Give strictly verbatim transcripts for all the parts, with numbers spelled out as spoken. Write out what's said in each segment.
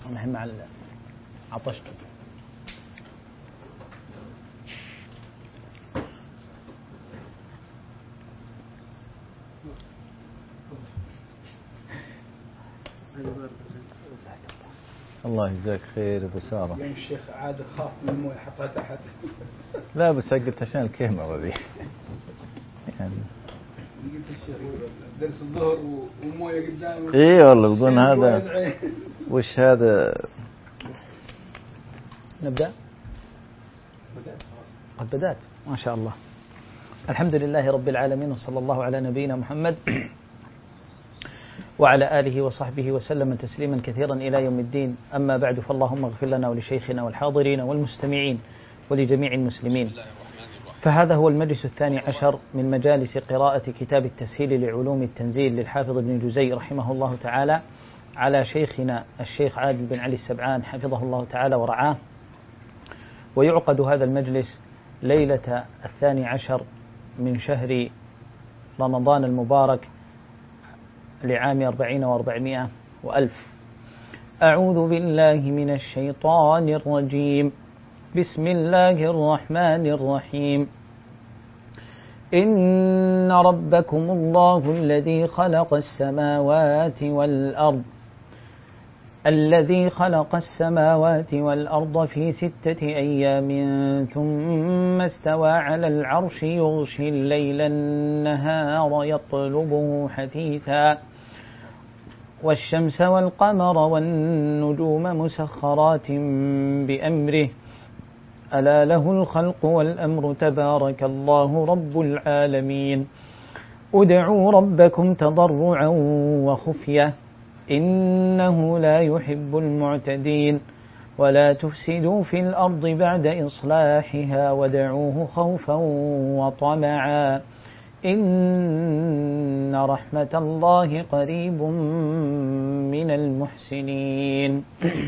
نحن مع عطشت. الله يجزاك خير ابو ساره. يعني الشيخ عاد خاف من المويه حطها تحت. لا بس قلت عشان الكاميرا ذي يعني قلت الشيخ درس الظهر ومويه قدامه. اي والله بدون هذا. وش هذا؟ نبدأ؟ قد بدأت ما شاء الله. الحمد لله رب العالمين، وصلى الله على نبينا محمد وعلى آله وصحبه وسلم تسليما كثيرا إلى يوم الدين. أما بعد، فاللهم اغفر لنا ولشيخنا والحاضرين والمستمعين ولجميع المسلمين. فهذا هو المجلس الثاني عشر من مجالس قراءة كتاب التسهيل لعلوم التنزيل للحافظ ابن جزي رحمه الله تعالى على شيخنا الشيخ عادل بن علي السبعان حفظه الله تعالى ورعاه. ويعقد هذا المجلس ليلة الثاني عشر من شهر رمضان المبارك لعام أربعين وأربعمائة وألف. أعوذ بالله من الشيطان الرجيم. بسم الله الرحمن الرحيم. إن ربكم الله الذي خلق السماوات والأرض الذي خلق السماوات والأرض في ستة أيام ثم استوى على العرش يغشي الليل النهار يطلبه حثيثا والشمس والقمر والنجوم مسخرات بأمره ألا له الخلق والأمر تبارك الله رب العالمين. ادعوا ربكم تضرعا وخفية إنه لا يحب المعتدين ولا تفسدوا في الأرض بعد إصلاحها ودعوه خوفا وطمعا إن رحمة الله قريب من المحسنين.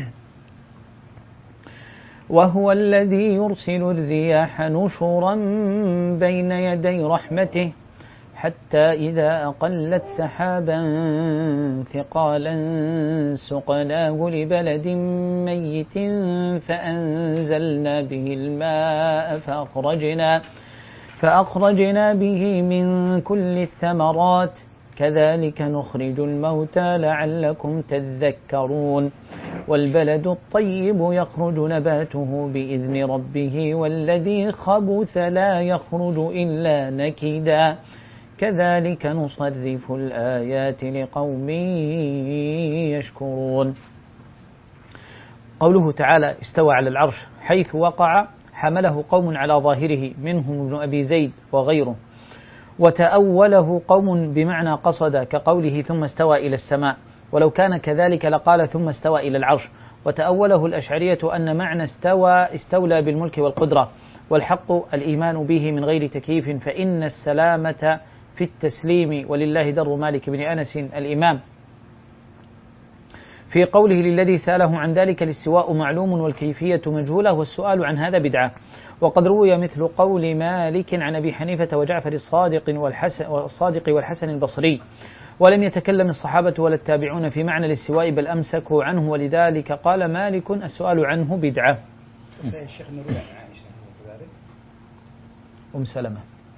وهو الذي يرسل الرياح نشرا بين يدي رحمته حتى إذا أقلت سحابا ثقالا سقناه لبلد ميت فأنزلنا به الماء فأخرجنا, فأخرجنا به من كل الثمرات كذلك نخرج الموتى لعلكم تذكرون. والبلد الطيب يخرج نباته بإذن ربه والذي خبث لا يخرج إلا نكدا كذلك نصرف الآيات لقوم يشكرون. قوله تعالى استوى على العرش حيث وقع حمله قوم على ظاهره منهم ابن أبي زيد وغيره، وتأوله قوم بمعنى قصد كقوله ثم استوى إلى السماء، ولو كان كذلك لقال ثم استوى إلى العرش. وتأوله الأشعرية أن معنى استوى استولى بالملك والقدرة، والحق الإيمان به من غير تكييف، فإن السلامة في التسليم. ولله در مالك بن أنس الإمام في قوله للذي سأله عن ذلك الاستواء معلوم والكيفية مجهولة والسؤال عن هذا بدعة. وقد روي مثل قول مالك عن أبي حنيفة وجعفر الصادق والحسن, والصادق والحسن البصري، ولم يتكلم الصحابة ولا التابعون في معنى الاستواء بل أمسكوا عنه، ولذلك قال مالك السؤال عنه بدعة. الشيخ نروي عن عائشة كذلك أم سلمة.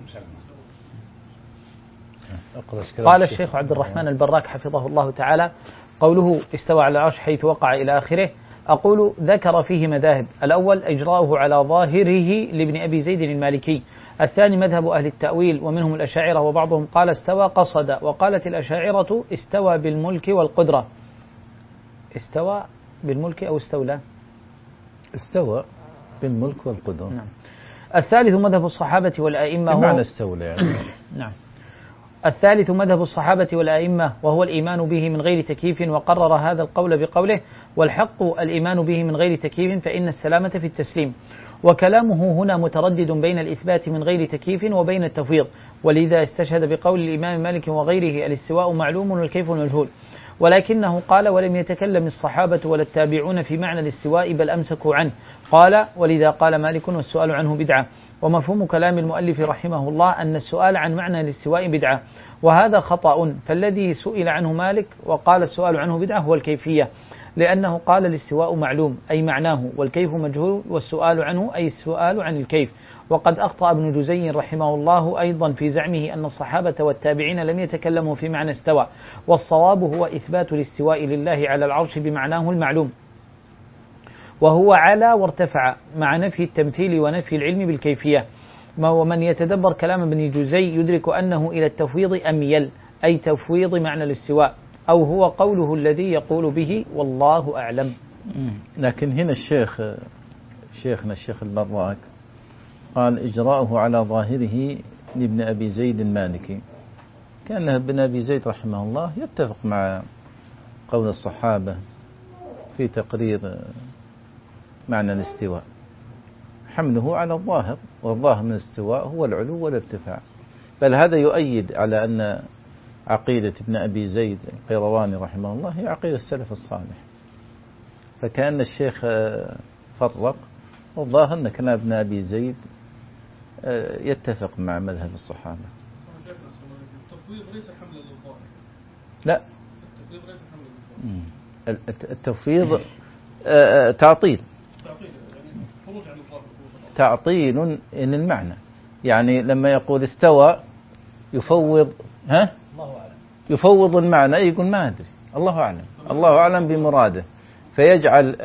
أم قال الشيخ عبد الرحمن البراك حفظه الله تعالى قوله استوى على العرش حيث وقع إلى آخره، أقول ذكر فيه مذاهب: الأول إجراؤه على ظاهره لابن أبي زيد المالكي، الثاني مذهب أهل التأويل ومنهم الأشاعرة وبعضهم قال استوى قصد، وقالت الأشاعرة استوى بالملك والقدرة. استوى بالملك أو استولى؟ استوى بالملك والقدرة. نعم. الثالث مذهب الصحابة والأئمة بمعنى استولى يعني. نعم. الثالث مذهب الصحابة والأئمة وهو الإيمان به من غير تكييف، وقرر هذا القول بقوله والحق الإيمان به من غير تكييف فإن السلامة في التسليم. وكلامه هنا متردد بين الإثبات من غير تكييف وبين التفويض، ولذا استشهد بقول الإمام مالك وغيره الاستواء معلوم والكيف مجهول، ولكنه قال ولم يتكلم الصحابة ولا التابعون في معنى الاستواء بل أمسكوا عنه، قال ولذا قال مالك والسؤال عنه بدعة. ومفهوم كلام المؤلف رحمه الله أن السؤال عن معنى الاستواء بدعة، وهذا خطأ، فالذي سئل عنه مالك وقال السؤال عنه بدعة هو الكيفية، لأنه قال الاستواء معلوم أي معناه، والكيف مجهول، والسؤال عنه أي السؤال عن الكيف. وقد أخطأ ابن جزي رحمه الله أيضا في زعمه أن الصحابة والتابعين لم يتكلموا في معنى استوى، والصواب هو إثبات الاستواء لله على العرش بمعناه المعلوم، وهو على وارتفع، مع نفي التمثيل ونفي العلم بالكيفية. ومن يتدبر كلام ابن جزي يدرك أنه إلى التفويض أميل، أي تفويض معنى الاستواء، أو هو قوله الذي يقول به والله أعلم. لكن هنا الشيخ شيخنا الشيخ البراك قال إجراؤه على ظاهره لابن أبي زيد المالكي، كان ابن أبي زيد رحمه الله يتفق مع قول الصحابة في تقرير معنى الاستواء، حمله على الظاهر، والظاهر من الاستواء هو العلو والارتفاع. بل هذا يؤيد على أن عقيدة ابن أبي زيد القيرواني رحمه الله هي عقيدة السلف الصالح. فكأن الشيخ فرق، والظاهر أن كلام ابن أبي زيد يتفق مع مذهب الصحابة. التفويض ليس حملا للظاهر. لا، التفويض ليس حملا للظاهر. التفويض تعطيل، يعني خروج عن الظاهر، تعطيل إن المعنى. يعني لما يقول استوى يفوض، ها يفوض المعنى، يقول ما أدري، الله أعلم، الله أعلم بمراده، فيجعل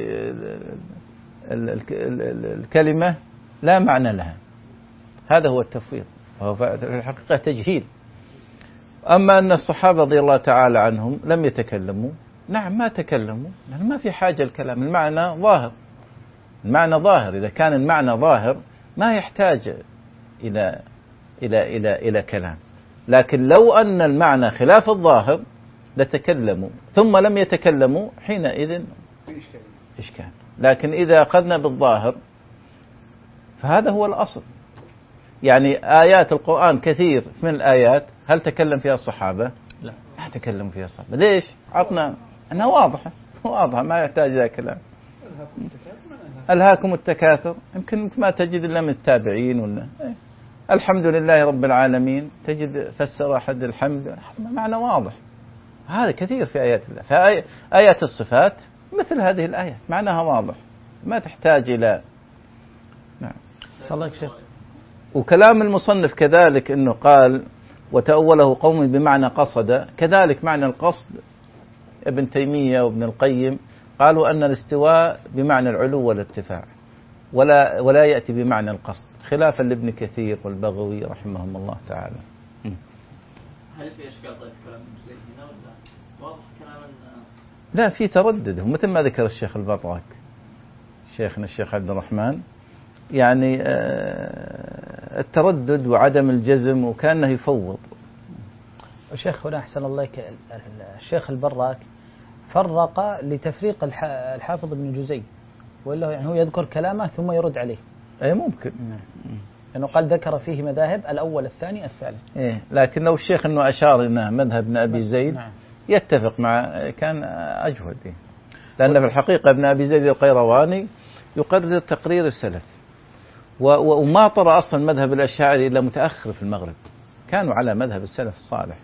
الكلمة لا معنى لها. هذا هو التفويض، وهو في الحقيقة تجهيل. أما أن الصحابة رضي الله تعالى عنهم لم يتكلموا، نعم ما تكلموا، لأن ما في حاجة الكلام، المعنى ظاهر، المعنى ظاهر. إذا كان المعنى ظاهر ما يحتاج إلى إلى إلى إلى كلام. لكن لو أن المعنى خلاف الظاهر لتكلموا، ثم لم يتكلموا، حينئذ إشكال. لكن إذا أخذنا بالظاهر فهذا هو الأصل. يعني آيات القرآن كثير من الآيات هل تكلم فيها الصحابة؟ لا، ما تكلم فيها الصحابة. ليش؟ عطنا أنها واضحة، واضحة ما يحتاج إلى كلام. ألهاكم التكاثر، يمكن ما تجد إلا من التابعين ولا إيه؟ الحمد لله رب العالمين، تجد فسر أحد الحمد، معنى واضح. هذا كثير في آيات الله. فآيات الصفات مثل هذه الآيات معناها واضح، ما تحتاج إلى نعم. صلى الله عليه وسلم. وكلام المصنف كذلك أنه قال وتأوله قوم بمعنى قصد، كذلك معنى القصد ابن تيمية وابن القيم قالوا أن الاستواء بمعنى العلو والارتفاع، ولا ولا يأتي بمعنى القصد، خلافا لابن كثير والبغوي رحمهم الله تعالى. هل في إشكال طيب كلام زي هنا ولا واضح كلام؟ لا، في تردد، مثل ما ذكر الشيخ البراك شيخنا الشيخ عبد الرحمن، يعني التردد وعدم الجزم، وكأنه يفوض. الشيخ هنا أحسن الله إليك، الشيخ البراك فرق لتفريق الحافظ ابن جزي، ولا يعني هو يذكر كلامه ثم يرد عليه. أي ممكن، لأنه قال ذكر فيه مذاهب، الأول الثاني الثالث. إيه، لكن لو الشيخ أنه أشار إنه مذهب ابن أبي زيد نعم. يتفق مع كان أجود، لأن في الحقيقة ابن أبي زيد القيرواني يقرر تقرير السلف، وما طرأ أصلا مذهب الأشاعرة إلا متأخر في المغرب، كانوا على مذهب السلف الصالح.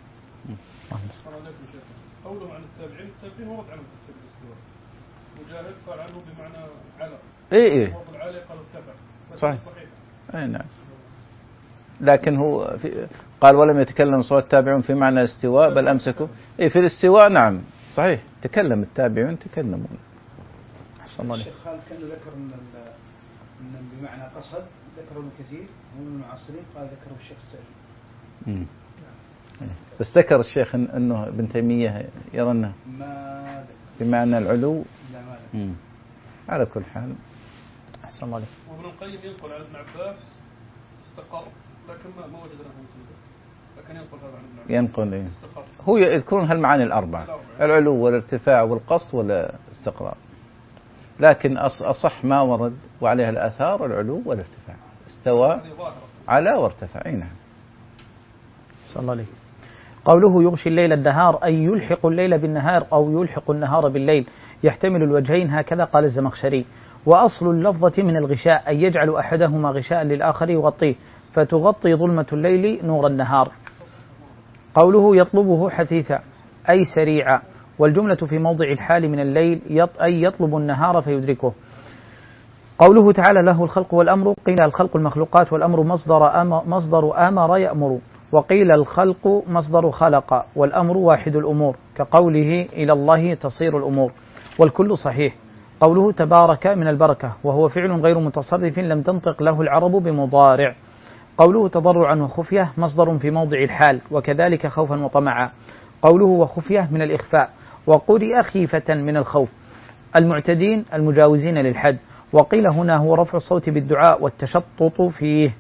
قوله عن التابعين، التابعين ورد عنه تفسير الاستواء، مجاهد قال عنه بمعنى على، إيه إيه والعالي قال ارتفع، صحيح، صحيح. أي نعم. لكن هو في قال ولم يتكلم صوت التابعون في معنى الاستواء بل أمسكوا. إيه في الاستواء نعم صحيح تكلم التابعون تكلمون. أحسن الله عليك. الشيخ خالد كان ذكر من من بمعنى قصد، ذكره ابن كثير ومن المعاصرين قال ذكره الشيخ السعدي. بس ذكر الشيخ أنه ابن تيمية يرى أنه ما بمعنى العلو. لا ما ذكر. على كل حال أحسن الله عليك. وابن القيم ينقل عن ابن عباس استقر، لكن ما ما وجدناه موجودا، لكن ينقل هذا عن ابن عباس. ينقل إيه؟ استقر. هو يذكرون هالمعاني الأربعة، العلو والارتفاع والقصد والاستقرار، لكن أصح ما ورد وعليها الآثار العلو والارتفاع، استوى على وارتفع. نعم. صلى الله عليه. قوله يغشي الليل النهار أي يلحق الليل بالنهار أو يلحق النهار بالليل، يحتمل الوجهين، هكذا قال الزمخشري. وأصل اللفظة من الغشاء أي يجعل أحدهما غشاء للآخر يغطيه، فتغطي ظلمة الليل نور النهار. قوله يطلبه حثيثا أي سريعا، والجملة في موضع الحال من الليل أي يطلب النهار فيدركه. قوله تعالى له الخلق والأمر، قيل الخلق المخلوقات والأمر مصدر أمر, مصدر أمر يأمر، وقيل الخلق مصدر خلق والأمر واحد الأمور، كقوله إلى الله تصير الأمور، والكل صحيح. قوله تبارك من البركة وهو فعل غير متصرف لم تنطق له العرب بمضارع. قوله تضرعا وخفية مصدر في موضع الحال، وكذلك خوفا وطمعا. قوله وخفية من الإخفاء، وقرئ خيفة من الخوف، المعتدين المجاوزين للحد. وقيل هنا هو رفع الصوت بالدعاء والتشطط فيه.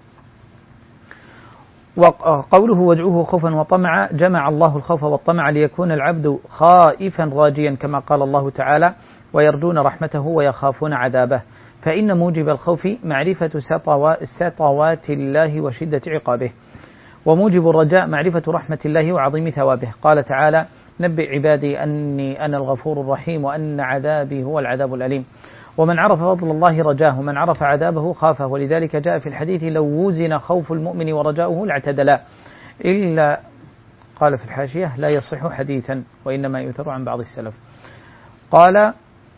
وقوله وادعوه خوفا وطمعا جمع الله الخوف والطمع ليكون العبد خائفا راجيا، كما قال الله تعالى ويرجون رحمته ويخافون عذابه، فإن موجب الخوف معرفة سطوات الله وشدة عقابه، وموجب الرجاء معرفة رحمة الله وعظيم ثوابه. قال تعالى نبئ عبادي أني أنا الغفور الرحيم وأن عذابي هو العذاب الأليم. ومن عرف فضل الله رجاه ومن عرف عذابه خافه، ولذلك جاء في الحديث لو وزن خوف المؤمن ورجاؤه لاعتدلا، إلا قال في الحاشية لا يصح حديثا وإنما يؤثر عن بعض السلف. قال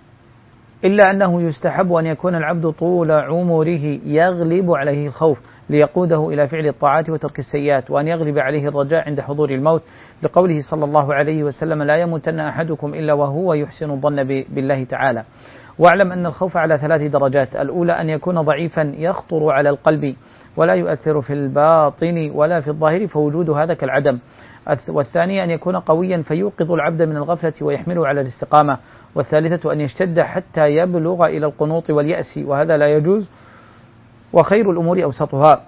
إلا أنه يستحب أن يكون العبد طول عمره يغلب عليه الخوف ليقوده إلى فعل الطاعات وترك السيئات، وأن يغلب عليه الرجاء عند حضور الموت، لقوله صلى الله عليه وسلم لا يموتن أحدكم إلا وهو يحسن الظن بالله تعالى. واعلم أن الخوف على ثلاث درجات: الأولى أن يكون ضعيفا يخطر على القلب ولا يؤثر في الباطن ولا في الظاهر فوجود هذا كالعدم، والثانية أن يكون قويا فيوقظ العبد من الغفلة ويحمله على الاستقامة، والثالثة أن يشتد حتى يبلغ إلى القنوط واليأس وهذا لا يجوز، وخير الأمور أوسطها.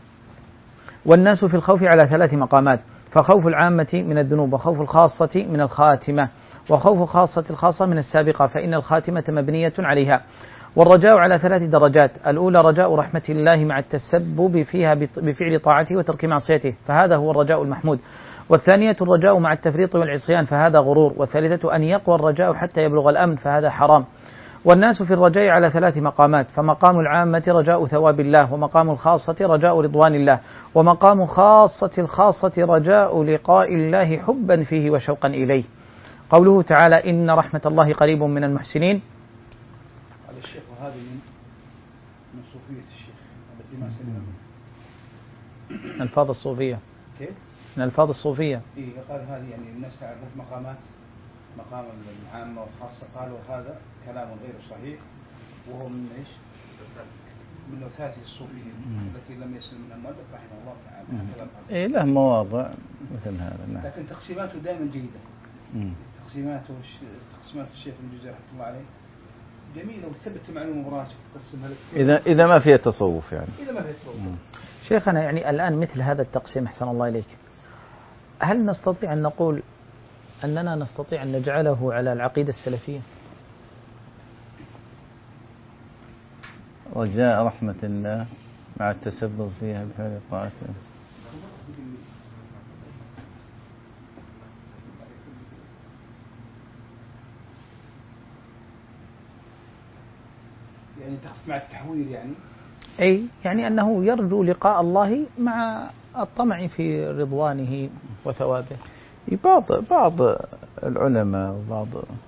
والناس في الخوف على ثلاث مقامات: فخوف العامة من الذنوب، وخوف الخاصة من الخاتمة، وخوف خاصة الخاصة من السابقة فإن الخاتمة مبنية عليها. والرجاء على ثلاث درجات: الأولى رجاء رحمة الله مع التسبب فيها بفعل طاعته وترك معصيته فهذا هو الرجاء المحمود، والثانية الرجاء مع التفريط والعصيان فهذا غرور، والثالثة أن يقوى الرجاء حتى يبلغ الأمن فهذا حرام. والناس في الرجاء على ثلاث مقامات: فمقام العامة رجاء ثواب الله، ومقام الخاصة رجاء رضوان الله، ومقام خاصة الخاصة رجاء لقاء الله حبا فيه وشوقا إليه. قوله تعالى إن رحمة الله قريب من المحسنين. قال الشيخ وهذه من صوفية الشيخ التي ما سلم من ألفاظ الصوفية. كيف؟ من ألفاظ الصوفية. إيه قال هذه يعني الناس تعرف مقامات، مقام العامة والخاصة، قالوا هذا كلام غير صحيح وهو من ايش؟ من نفاذ الصوفية التي لم يسلم من المؤلف رحمه الله تعالى. إيه له مواضع مثل هذا. نعم. لكن تقسيماته دائما جيدة. مم. تقسيماته تقسيمات الشيخ الجزيري رحمه الله عليه جميلة وثبت معلومة براسك تقسمها لك. إذا إذا ما فيها تصوف يعني. إذا ما فيها تصوف. مم. شيخنا يعني الآن مثل هذا التقسيم أحسن الله إليك، هل نستطيع أن نقول أننا نستطيع أن نجعله على العقيدة السلفية؟ رجاء رحمة الله مع التسبب فيها بفعل طاعته. يعني تقصد مع التحوير يعني؟ أي يعني أنه يرجو لقاء الله مع الطمع في رضوانه وثوابه. بعض بعض العلماء وبعض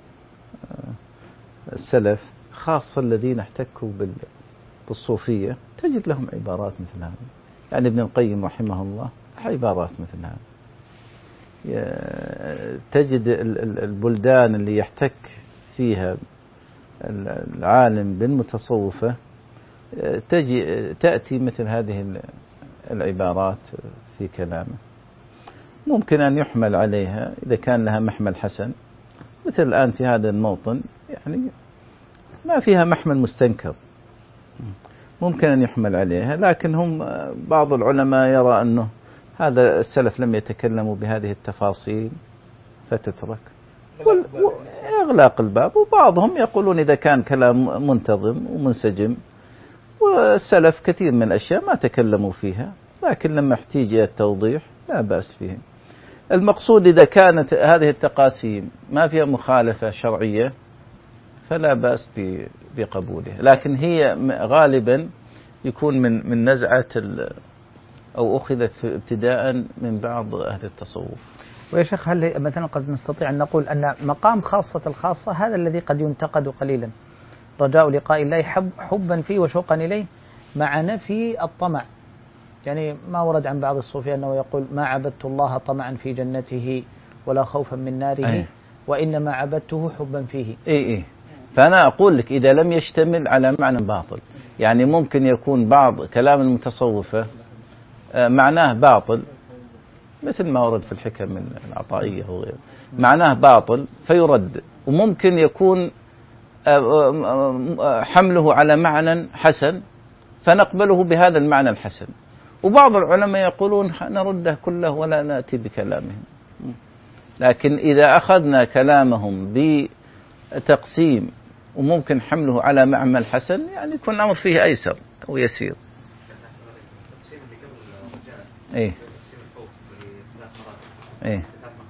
السلف خاصة الذين احتكوا بالصوفية تجد لهم عبارات مثل هذه، يعني ابن القيم رحمه الله عبارات مثل هذه. تجد البلدان اللي يحتك فيها العالم بالمتصوفة تجي تأتي مثل هذه العبارات في كلامه، ممكن أن يحمل عليها إذا كان لها محمل حسن، مثل الآن في هذا الموطن يعني ما فيها محمل مستنكر ممكن أن يحمل عليها، لكن هم بعض العلماء يرى أنه هذا السلف لم يتكلموا بهذه التفاصيل فتترك إغلاق الباب. وبعضهم يقولون إذا كان كلام منتظم ومنسجم، والسلف كثير من الأشياء ما تكلموا فيها لكن لما احتيج إلى التوضيح لا بأس فيه. المقصود إذا كانت هذه التقاسيم ما فيها مخالفة شرعية فلا بأس بقبولها، لكن هي غالبا يكون من من نزعة أو أخذت ابتداء من بعض أهل التصوف. ويا شيخ هل مثلا قد نستطيع أن نقول أن مقام خاصة الخاصة هذا الذي قد ينتقد قليلا، رجاء لقاء الله حب حبا فيه وشوقا إليه مع نفي الطمع، يعني ما ورد عن بعض الصوفية أنه يقول ما عبدت الله طمعا في جنته ولا خوفا من ناره أي. وإنما عبدته حبا فيه. إيه إيه. فأنا أقول لك إذا لم يشتمل على معنى باطل، يعني ممكن يكون بعض كلام المتصوفة معناه باطل مثل ما ورد في الحكم العطائية وغيره، معناه باطل فيرد، وممكن يكون حمله على معنى حسن فنقبله بهذا المعنى الحسن. وبعض العلماء يقولون نرده كله ولا نأتي بكلامهم. لكن إذا أخذنا كلامهم بتقسيم وممكن حمله على معنى الحسن يعني يكون الأمر فيه أيسر ويسير. إيه إيه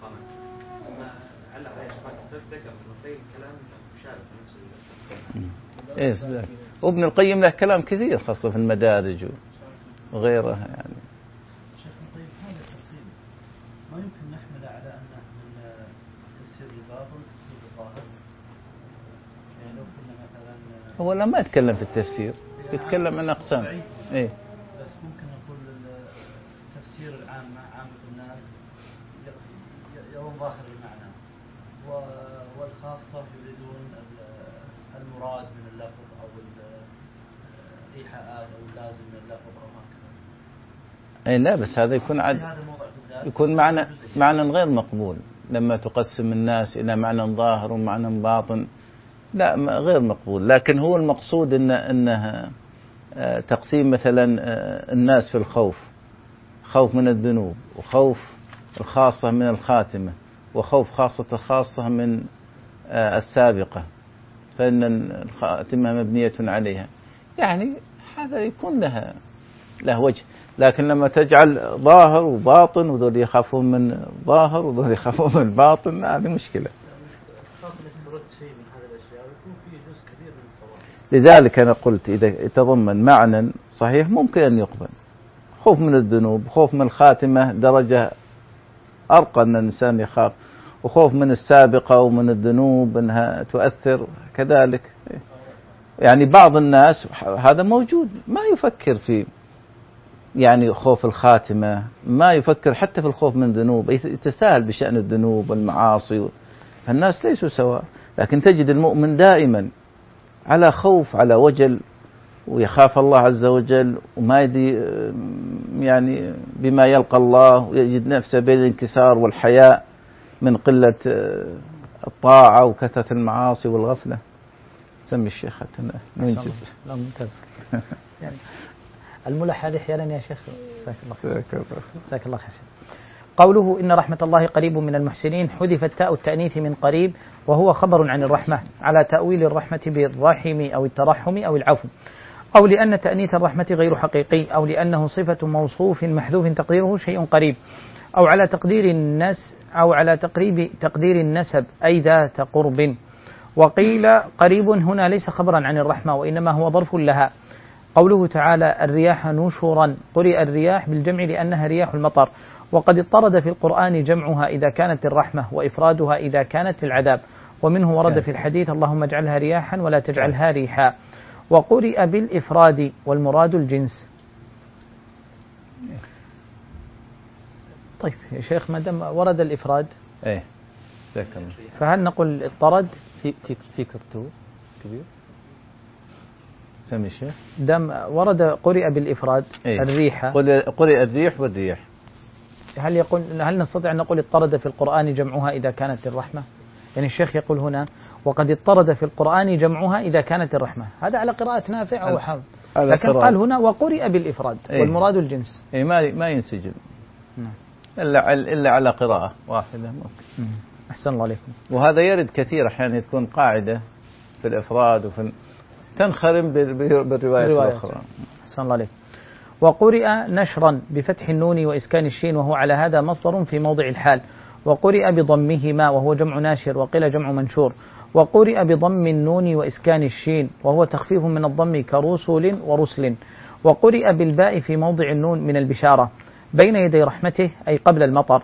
إيه وابن القيم له كلام كثير خاصة في المدارج وغيرها يعني. شيخ طيب هذا التفسير ما يمكن نحمله على أنه من تفسير الباطل وتفسير الظاهر، يعني لو كنا مثلا هو لا ما يتكلم في التفسير، يتكلم عن أقسام. إيه بس ممكن نقول التفسير العام مع عامة الناس يرون ظاهر المعنى، والخاصة يريدون المراد من اللفظ أو الإيحاءات أو اللازم من اللفظ أو هكذا. أي لا بس هذا يكون عد يكون معنى معنى غير مقبول لما تقسم الناس إلى معنى ظاهر ومعنى باطن، لا غير مقبول. لكن هو المقصود إن إنها تقسيم مثلا الناس في الخوف، خوف من الذنوب وخوف الخاصة من الخاتمة وخوف خاصة الخاصة من السابقة، فإن الخاتمة مبنية عليها، يعني هذا يكون لها له وجه. لكن لما تجعل ظاهر وباطن وذول يخافون من ظاهر وذول يخافون من باطن هذه مشكلة. لذلك أنا قلت إذا يتضمن معنى صحيح ممكن أن يقبل. خوف من الذنوب، خوف من الخاتمة درجة أرقى أن الإنسان يخاف، وخوف من السابقة ومن الذنوب أنها تؤثر كذلك. يعني بعض الناس هذا موجود ما يفكر في يعني خوف الخاتمة، ما يفكر حتى في الخوف من الذنوب، يتساهل بشأن الذنوب والمعاصي. فالناس ليسوا سواء، لكن تجد المؤمن دائما على خوف على وجل ويخاف الله عز وجل وما يدري يعني بما يلقى الله، ويجد نفسه بين الانكسار والحياء من قلة الطاعة وكثرة المعاصي والغفلة. سمي الشيخ حتى ننجز. لا ممتاز. يعني الملح هذه احيانا يا شيخ. جزاك الله خير. جزاك الله خير. قوله إن رحمة الله قريب من المحسنين، حذفت تاء التأنيث من قريب وهو خبر عن الرحمة على تأويل الرحمة بالرحم أو الترحم أو العفو، أو لأن تأنيث الرحمة غير حقيقي، أو لأنه صفة موصوف محذوف تقديره شيء قريب، أو على تقدير النس أو على تقريب تقدير النسب أي ذات قرب. وقيل قريب هنا ليس خبرا عن الرحمة وإنما هو ظرف لها. قوله تعالى الرياح نشرا، قرئ الرياح بالجمع لأنها رياح المطر، وقد اضطرد في القرآن جمعها إذا كانت الرحمة وإفرادها إذا كانت العذاب، ومنه ورد في الحديث اللهم اجعلها رياحا ولا تجعلها ريحا. وقرئ بالإفراد والمراد الجنس. طيب يا شيخ ما دام ورد الإفراد ايه فهل نقول اضطرد في في كرتون كبير سمي الشيخ دام ورد قرئ بالإفراد إيه؟ الريحة، قرئ الريح والرياح، هل يقول هل نستطيع أن نقول اضطرد في القرآن جمعها إذا كانت الرحمة؟ يعني الشيخ يقول هنا وقد اضطرد في القرآن جمعها إذا كانت الرحمة، هذا على قراءة نافع أو حافظ، لكن قراءة. قال هنا وقرئ بالإفراد إيه؟ والمراد الجنس. إيه ما ما ينسجم إلا إلا على قراءة واحدة ممكن. أحسن الله عليكم. وهذا يرد كثير أحيانا تكون قاعدة في الإفراد وفي تنخرم بالرواية الأخرى. أحسن الله عليكم. وقرئ نشرا بفتح النون وإسكان الشين وهو على هذا مصدر في موضع الحال، وقرئ بضمهما وهو جمع ناشر وقيل جمع منشور، وقرئ بضم النون وإسكان الشين وهو تخفيف من الضم كرسل ورسل، وقرئ بالباء في موضع النون من البشارة بين يدي رحمته أي قبل المطر،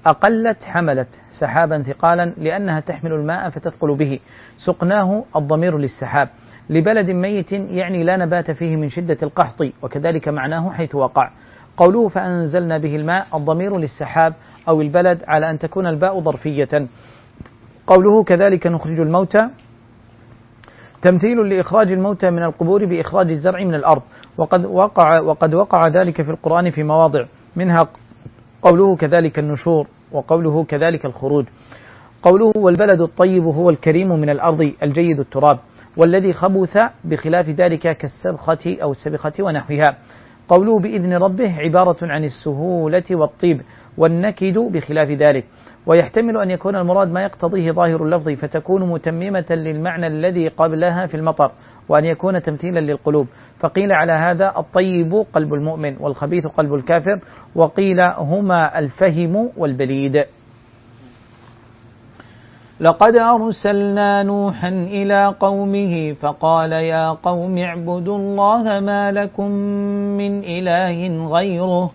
أقلت حملت سحابا ثقالا لأنها تحمل الماء فتثقل به. سقناه الضمير للسحاب. لبلد ميت يعني لا نبات فيه من شدة القحط، وكذلك معناه حيث وقع. قوله فأنزلنا به الماء الضمير للسحاب أو البلد على أن تكون الباء ظرفية. قوله كذلك نخرج الموتى تمثيل لإخراج الموتى من القبور بإخراج الزرع من الأرض، وقد وقع, وقد وقع ذلك في القرآن في مواضع، منها قوله كذلك النشور، وقوله كذلك الخروج. قوله والبلد الطيب هو الكريم من الأرض الجيد التراب، والذي خبث بخلاف ذلك كالسبخة أو السبخة ونحوها. قوله بإذن ربه عبارة عن السهولة والطيب، والنكد بخلاف ذلك. ويحتمل أن يكون المراد ما يقتضيه ظاهر اللفظ فتكون متممة للمعنى الذي قبلها في المطر، وأن يكون تمثيلا للقلوب. فقيل على هذا الطيب قلب المؤمن والخبيث قلب الكافر، وقيل هما الفهم والبليد. لقد أرسلنا نوحا إلى قومه فقال يا قوم اعبدوا الله ما لكم من إله غيره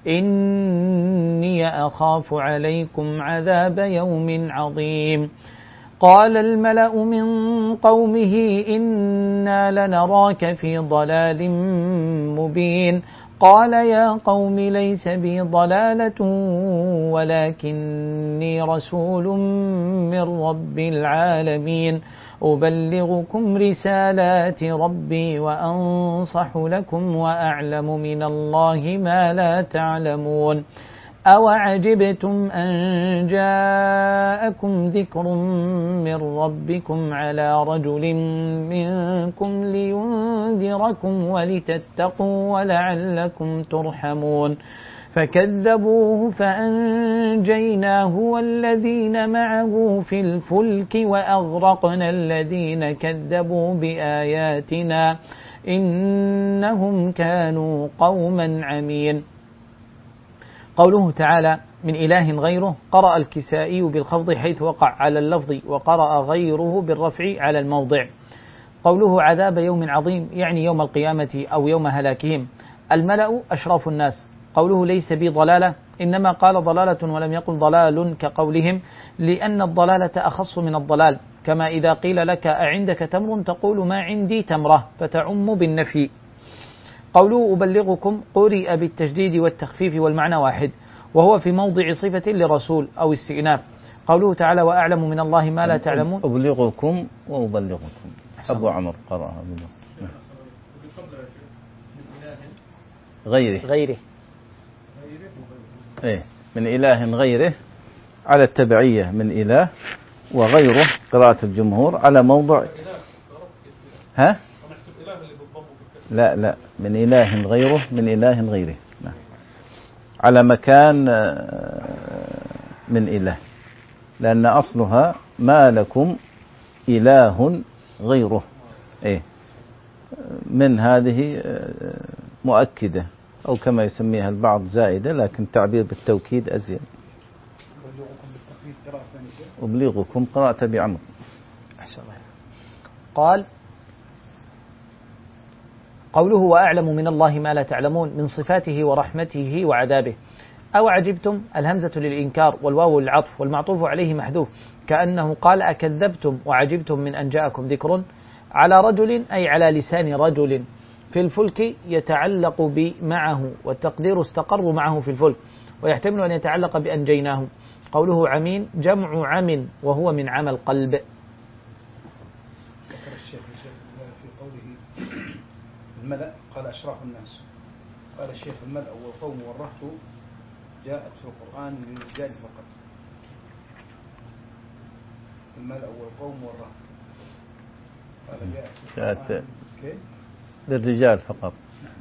إني أخاف عليكم عذاب يوم عظيم. قال الملأ من قومه إنا لنراك في ضلال مبين. قال يا قوم ليس بي ضلالة ولكني رسول من رب العالمين أبلغكم رسالات ربي وأنصح لكم وأعلم من الله ما لا تعلمون. أوعجبتم أن جاءكم ذكر من ربكم على رجل منكم لينذركم ولتتقوا ولعلكم ترحمون. فكذبوه فأنجيناه والذين معه في الفلك وأغرقنا الذين كذبوا بآياتنا إنهم كانوا قوما عمين. قوله تعالى من إله غيره قرأ الكسائي بالخفض حيث وقع على اللفظ، وقرأ غيره بالرفع على الموضع. قوله عذاب يوم عظيم يعني يوم القيامة أو يوم هلاكهم. الملأ أشراف الناس. قوله ليس بي ضلالة إنما قال ضلالة ولم يقل ضلال كقولهم، لأن الضلالة أخص من الضلال، كما إذا قيل لك أعندك تمر تقول ما عندي تمرة فتعم بالنفي. قوله أبلغكم قرئ بالتجديد والتخفيف والمعنى واحد، وهو في موضع صفة لرسول أو استئناف. قوله تعالى وأعلم من الله ما لا تعلمون. أبلغكم وأبلغكم. أبو عمر قرأ غيره غيره إيه من إله غيره على التبعية من إله، وغيره قراءة الجمهور على موضع. ها لا لا من إله غيره من إله غيره لا. على مكان من إله، لأن أصلها ما لكم إله غيره إيه من هذه مؤكدة أو كما يسميها البعض زائدة، لكن تعبير بالتوكيد أزيد. أبلغكم قراءة بعمر. قال قوله وأعلم من الله ما لا تعلمون من صفاته ورحمته وعذابه. أو عجبتم الهمزة للإنكار والواو للعطف والمعطوف عليه محذوف، كأنه قال أكذبتم وعجبتم من أن جاءكم ذكر. على رجل أي على لسان رجل في الفلك يتعلق بمعه، والتقدير استقر معه في الفلك، ويحتمل أن يتعلق بأنجيناه. قوله عمين جمع عم وهو من عمى القلب. ذكر الشيخ في قوله الملأ قال أشراف الناس. قال الشيخ الملأ والقوم والرهط جاءت في القرآن للرجال فقط. الملأ والقوم والرهط قال جاءت في القرآن للرجال فقط.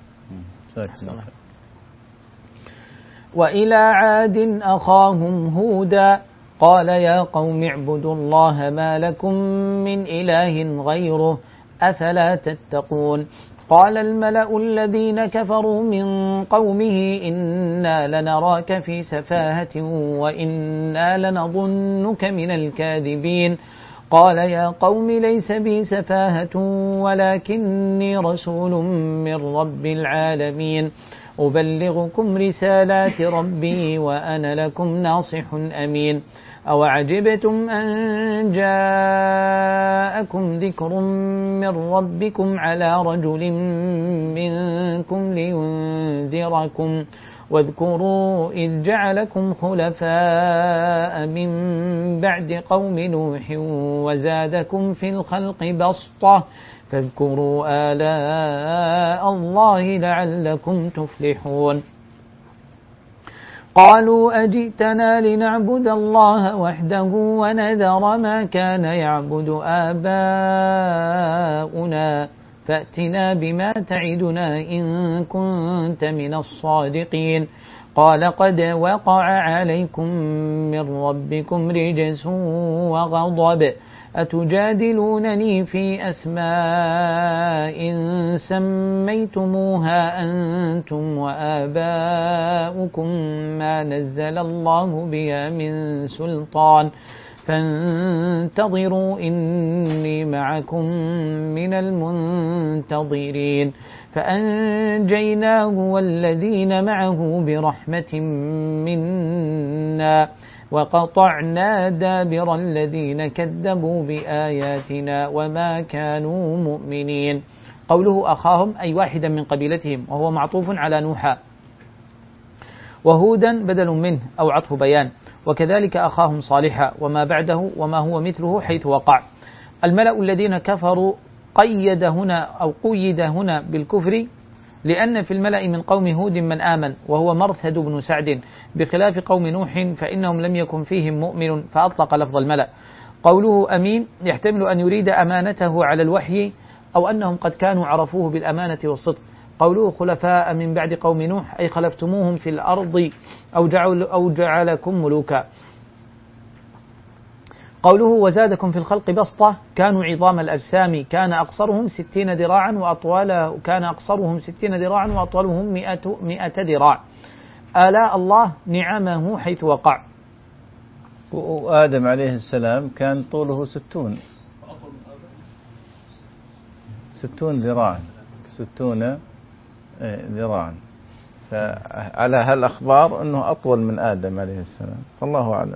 وإلى عاد أخاهم هودا قال يا قوم اعبدوا الله ما لكم من إله غيره أفلا تتقون. قال الملأ الذين كفروا من قومه إنا لنراك في سفاهة وإنا لنظنك من الكاذبين. قال يا قوم ليس بي سفاهة ولكني رسول من رب العالمين أبلغكم رسالات ربي وأنا لكم ناصح أمين أوعجبتم أن جاءكم ذكر من ربكم على رجل منكم لينذركم واذكروا إذ جعلكم خلفاء من بعد قوم نوح وزادكم في الخلق بسطة فاذكروا آلاء الله لعلكم تفلحون قالوا أجئتنا لنعبد الله وحده ونذر ما كان يعبد آباؤنا فأتنا بما تعدنا إن كنت من الصادقين قال قد وقع عليكم من ربكم رجس وغضب أتجادلونني في أسماء سميتموها أنتم وآباؤكم ما نزل الله بها من سلطان فانتظروا إني معكم من المنتظرين فأنجيناه والذين معه برحمة منا وقطعنا دابر الذين كذبوا بآياتنا وما كانوا مؤمنين. قوله أخاهم أي واحدا من قبيلتهم وهو معطوف على نوحا، وهودا بدل منه أو عطف بيان، وكذلك أخاهم صالحا وما بعده وما هو مثله حيث وقع. الملأ الذين كفروا قيد هنا أو قيد هنا بالكفر لأن في الملأ من قوم هود من آمن وهو مرثد بن سعد، بخلاف قوم نوح فإنهم لم يكن فيهم مؤمن فأطلق لفظ الملأ. قوله أمين يحتمل أن يريد أمانته على الوحي أو أنهم قد كانوا عرفوه بالأمانة والصدق. قوله خلفاء من بعد قوم نوح أي خلفتموهم في الأرض أو, جعل أو جعلكم ملوكا. قوله وزادكم في الخلق بسطة كانوا عظام الأجسام كان أقصرهم ستين ذراعا وأطواله كان أقصرهم ستين ذراعا وأطولهم مئة, مئة ذراع. آلاء الله نعمه حيث وقع. وآدم عليه السلام كان طوله ستون ستون ذراعا ستون ذراعا، فعلى هالأخبار أنه أطول من آدم عليه السلام فالله أعلم.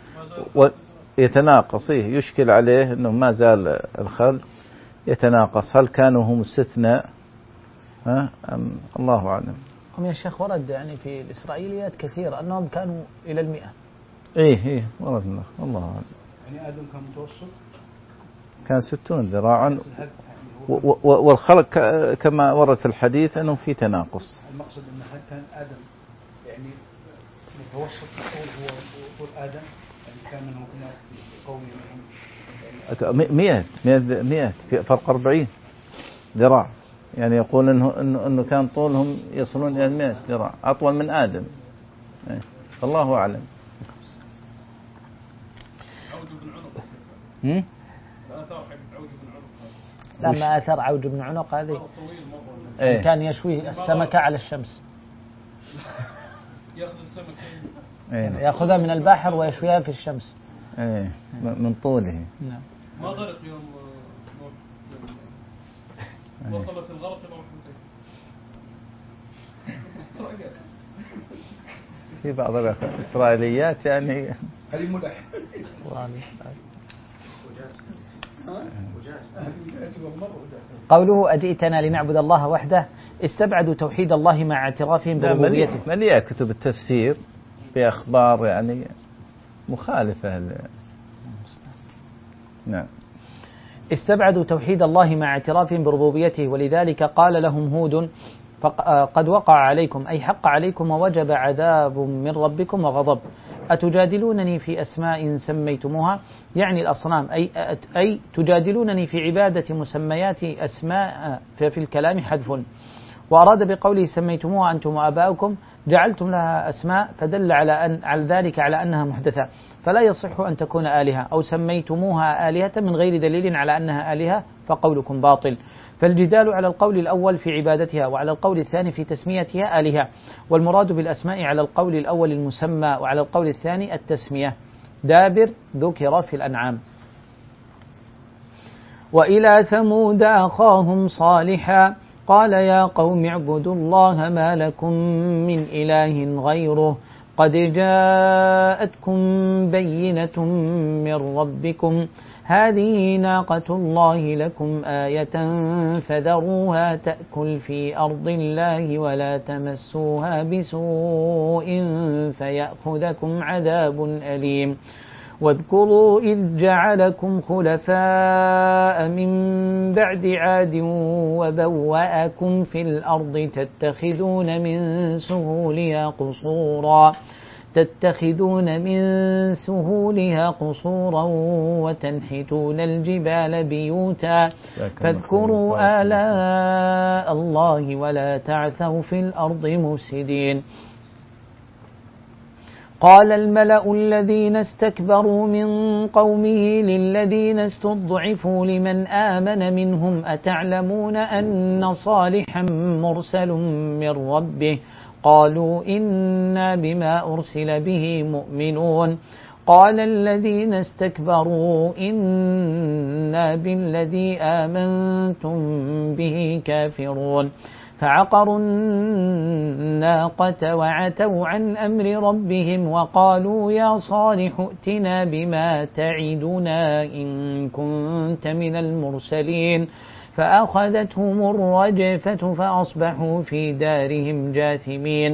ويتناقص يشكل عليه أنه ما زال الخلق يتناقص، هل كانوا هم استثناء ها أم الله أعلم. هم يا شيخ ورد يعني في الإسرائيليات كثير أنهم كانوا إلى المئة. إيه إيه ورد الله أعلم. يعني آدم كان متوسط كان ستون ذراعا والخلق كما ورد في الحديث أنه في تناقص. المقصد أن كان آدم يعني متوسط طول هو طول آدم يعني كان منهم قوم منهم مئة مئة مئة في فرق أربعين ذراع، يعني يقول إنه إنه إنه كان طولهم يصلون إلى مئة ذراع أطول من آدم. الله أعلم. هم؟ لما أثر عوج بن عنق هذه إيه؟ كان يشوي السمكة على الشمس، يأخذ السمكة إيه؟ يأخذها من البحر ويشويها في الشمس. إيه؟ من طوله. نعم. ما غرق يوم نوح، وصلت الغرق إلى رحمته. في بعض الإسرائيليات يعني هذه مدح. قوله أجئتنا لنعبد الله وحده استبعدوا توحيد الله مع اعترافهم بربوبيته. مليئة كتب التفسير بأخبار يعني مخالفة. نعم. استبعدوا توحيد الله مع اعترافهم بربوبيته، ولذلك قال لهم هود قد وقع عليكم أي حق عليكم ووجب عذاب من ربكم وغضب. أتجادلونني في أسماء سميتموها يعني الأصنام، أي, أي تجادلونني في عبادة مسميات أسماء ففي الكلام حذف. وأراد بقوله سميتموها أنتم وآباؤكم جعلتم لها أسماء فدل على, أن على ذلك على أنها محدثة، فلا يصح أن تكون آلهة، أو سميتموها آلهة من غير دليل على أنها آلهة فقولكم باطل. فالجدال على القول الأول في عبادتها وعلى القول الثاني في تسميتها آلهة، والمراد بالأسماء على القول الأول المسمى وعلى القول الثاني التسمية. دابر ذكر في الأنعام. وإلى ثمود أخاهم صالحا قال يا قوم اعبدوا الله ما لكم من إله غيره قد جاءتكم بينة من ربكم هذه ناقة الله لكم آية فذروها تأكل في أرض الله ولا تمسوها بسوء فيأخذكم عذاب أليم واذكروا إذ جعلكم خلفاء من بعد عاد وبوأكم في الأرض تتخذون من سهولها قصورا تتخذون من سهولها قصورا وتنحتون الجبال بيوتا فاذكروا آلاء الله ولا تعثوا في الأرض مفسدين قال الملأ الذين استكبروا من قومه للذين استضعفوا لمن آمن منهم أتعلمون أن صالحا مرسل من ربه قالوا إنا بما أرسل به مؤمنون قال الذين استكبروا إنا بالذي آمنتم به كافرون فعقروا الناقة وعتوا عن أمر ربهم وقالوا يا صالح ائتنا بما تعدنا إن كنت من المرسلين فأخذتهم الرجفة فأصبحوا في دارهم جاثمين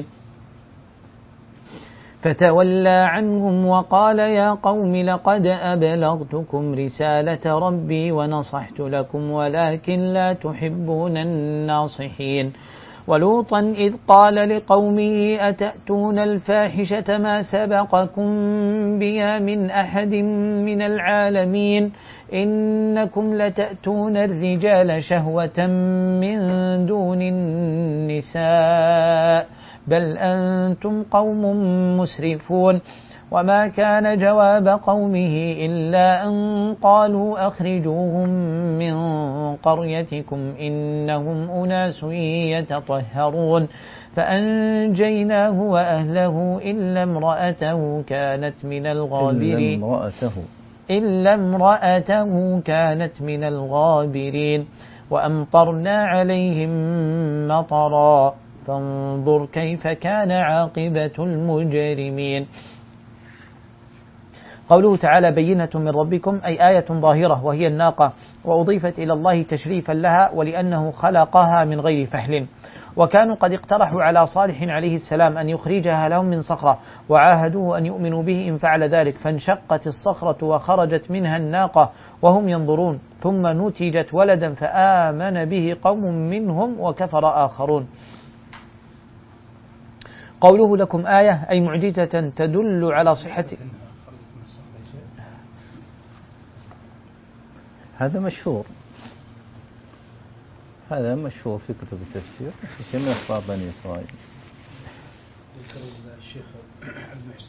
فتولى عنهم وقال يا قوم لقد أبلغتكم رسالة ربي ونصحت لكم ولكن لا تحبون الناصحين ولوطا إذ قال لقومه أتأتون الفاحشة ما سبقكم بها من أحد من العالمين إنكم لتأتون الرجال شهوة من دون النساء بل أنتم قوم مسرفون وما كان جواب قومه إلا أن قالوا أخرجوهم من قريتكم إنهم أناس يتطهرون فأنجيناه وأهله إلا امرأته كانت من الغابرين إلا امرأته إلا امرأته كانت من الغابرين وأمطرنا عليهم مطرا فانظر كيف كان عاقبة المجرمين. قوله تعالى بينة من ربكم أي آية ظاهرة وهي الناقة وأضيفت إلى الله تشريفا لها ولأنه خلقها من غير فحل وكانوا قد اقترحوا على صالح عليه السلام أن يخرجها لهم من صخرة وعاهدوه أن يؤمنوا به إن فعل ذلك فانشقت الصخرة وخرجت منها الناقة وهم ينظرون ثم نتجت ولدا فآمن به قوم منهم وكفر آخرون. قوله لكم آية أي معجزة تدل على صحة هذا مشهور هذا مشهور في كتب التفسير في شيء من أخبار بني إسرائيل. يذكر الشيخ عبد المحسن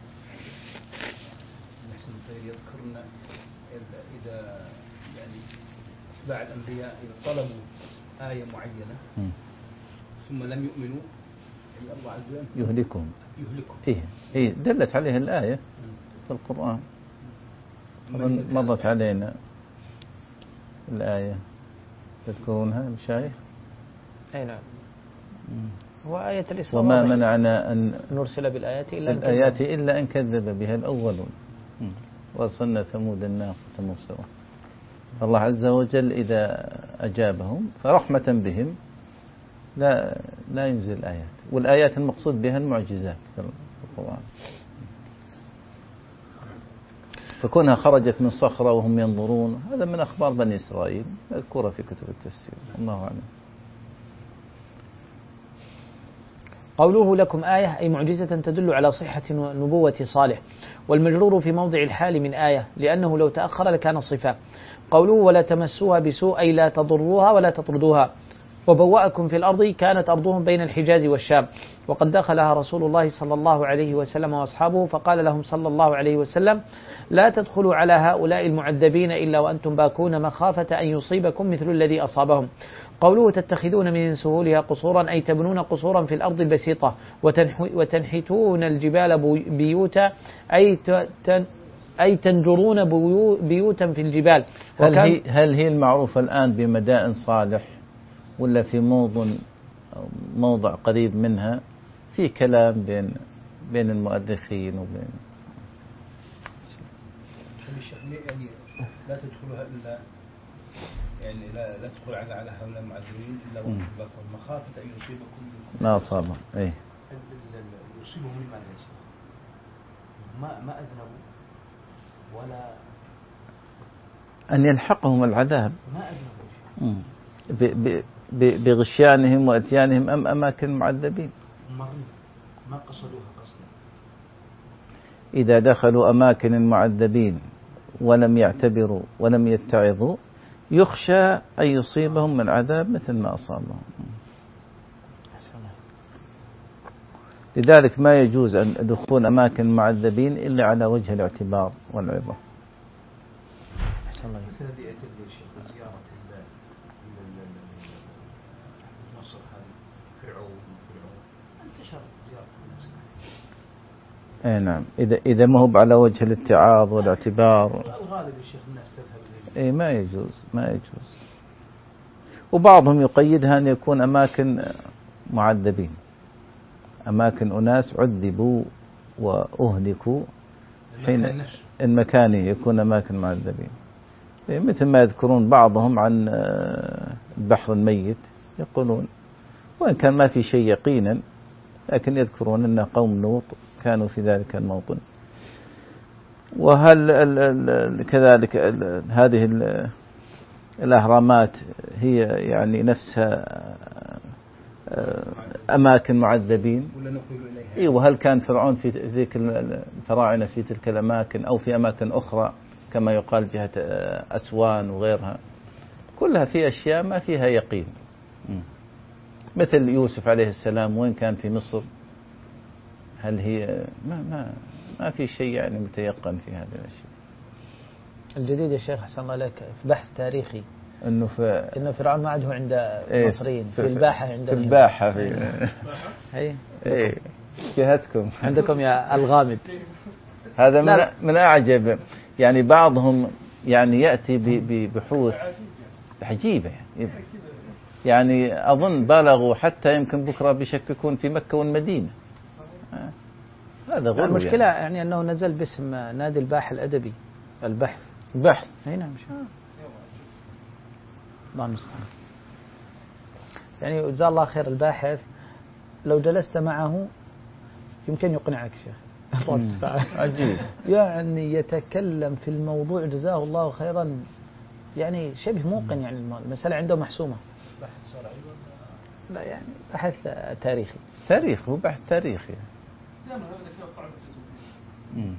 المحسن الطير يذكرنا إذا يعني أتباع الأنبياء إذا طلبوا آية معينة م. ثم لم يؤمنوا الله عز وجل يهلكهم يهلكهم إيه إيه دلت عليه الآية م. في القرآن مضت علينا الآية تذكرونها المشايخ؟ أي نعم هو آية الإسراء وما منعنا أن نرسل بالآيات إلا أن الآيات إلا أن كذب بها الأولون وأرسلنا ثمود الناقة مبصرة. الله عز وجل إذا أجابهم فرحمة بهم لا لا ينزل آيات والآيات المقصود بها المعجزات في القرآن فكونها خرجت من صخرة وهم ينظرون هذا من أخبار بني إسرائيل مذكورة في كتب التفسير الله أعلم. قوله لكم آية أي معجزة تدل على صحة نبوة صالح والمجرور في موضع الحال من آية لأنه لو تأخر لكان صفة. قوله ولا تمسوها بسوء أي لا تضروها ولا تطردوها وبوأكم في الأرض كانت أرضهم بين الحجاز والشام وقد دخلها رسول الله صلى الله عليه وسلم وأصحابه فقال لهم صلى الله عليه وسلم لا تدخلوا على هؤلاء المعذبين إلا وأنتم باكون مخافة أن يصيبكم مثل الذي أصابهم. قوله تتخذون من سهولها قصورا أي تبنون قصورا في الأرض البسيطة وتنحتون الجبال بيوتا أي أي تنجرون بيوتا في الجبال. هل هي, هل هي المعروفة الآن بمدائن صالح ولا في موضع موضع قريب منها في كلام بين بين المؤرخين وبين الشيخ يعني لا تدخلها إلا يعني لا لا تدخل على على هؤلاء المعذبين إلا وقت البكر مخافة أن يصيبكم ما أصابهم إيه يصيبهم لماذا يا شيخ؟ ما ما أذنبوا ولا أن يلحقهم العذاب ما أذنبوا ب- ب- بغشيانهم وأتيانهم أم أماكن معذبين مريض ما قصدوها قصدا. إذا دخلوا أماكن المعذبين ولم يعتبروا ولم يتعظوا يخشى أن يصيبهم من عذاب مثل ما أصابهم. لذلك ما يجوز أن دخول أماكن المعذبين إلا على وجه الاعتبار والعظة. مثل هذه أتدري الشيخ زيارة مصر هذه فرعون فرعون انتشر زيارة الناس. أي نعم إذا إذا ما هو على وجه الاتعاظ والاعتبار. الغالب الشيخ الناس تذهب إليه. إيه ما يجوز ما يجوز. وبعضهم يقيدها أن يكون أماكن معذبين أماكن أناس عذبوا وأهلكوا حين المكان يكون أماكن معذبين. مثل ما يذكرون بعضهم عن البحر الميت يقولون وإن كان ما في شيء يقينا لكن يذكرون أن قوم لوط كانوا في ذلك الموطن. وهل ال ال كذلك ال هذه ال الأهرامات هي يعني نفسها أماكن معذبين؟ إيه وهل كان فرعون في ذيك الفراعنة في تلك الأماكن أو في أماكن أخرى كما يقال جهة أسوان وغيرها؟ كلها في أشياء ما فيها يقين. مثل يوسف عليه السلام وين كان في مصر هل هي ما ما ما في شيء يعني متيقن في هذه الأشياء. الجديد يا شيخ حسن الله لك في بحث تاريخي إنه في إنه فرعون ما عده عند المصريين إيه في الباحة عندنا في الباحة في إيه إيه جهتكم عندكم يا الغامد. هذا من من أعجب يعني بعضهم يعني يأتي ببحوث عجيبة يعني, يعني أظن بالغوا حتى يمكن بكرة بيشككون في مكة والمدينة. هذا غلو. المشكلة يعني. يعني أنه نزل باسم نادي الباحة الأدبي البحث بحث هنا مش الله المستعان. يعني جزاه الله خير الباحث لو جلست معه يمكن يقنعك شيخ الله المستعان. عجيب يعني يتكلم في الموضوع جزاه الله خيرا يعني شبه موقن يعني المسألة عنده محسومة. بحث شرعي لا يعني بحث تاريخي تاريخ هو بحث تاريخي دائما هذا الأشياء صعبة الجزم.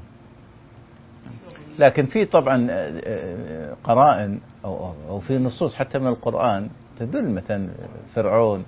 لكن في طبعا قرائن أو أو في نصوص حتى من القرآن تدل مثلا فرعون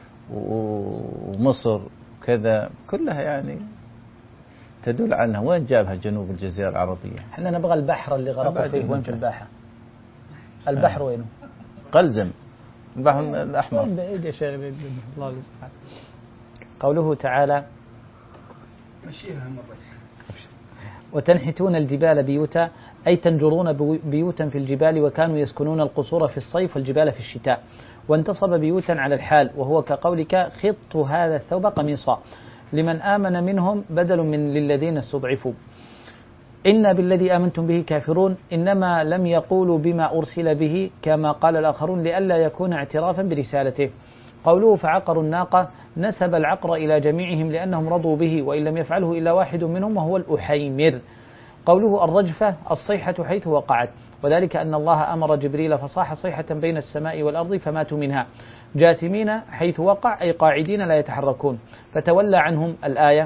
ومصر كذا كلها يعني تدل عنها. وين جابها جنوب الجزيرة العربية؟ احنا نبغى البحر اللي غرقوا فيه وين في الباحة البحر وينه؟ قلزم البحر الأحمر بعيد يا شيخ الله المستعان. قوله تعالى مشيها مرة وتنحتون الجبال بيوتا أي تنجرون بيوتا في الجبال وكانوا يسكنون القصور في الصيف والجبال في الشتاء. وانتصب بيوتا على الحال وهو كقولك خط هذا الثوب قميصا لمن آمن منهم بدل من للذين استضعفوا. إنا بالذي آمنتم به كافرون إنما لم يقولوا بما أرسل به كما قال الآخرون لئلا يكون اعترافا برسالته. قوله فعقروا الناقة نسب العقر إلى جميعهم لأنهم رضوا به وإن لم يفعله إلا واحد منهم وهو الأحيمر. قوله الرجفة الصيحة حيث وقعت وذلك أن الله أمر جبريل فصاح صيحة بين السماء والأرض فماتوا منها جاثمين حيث وقع أي قاعدين لا يتحركون فتولى عنهم الآية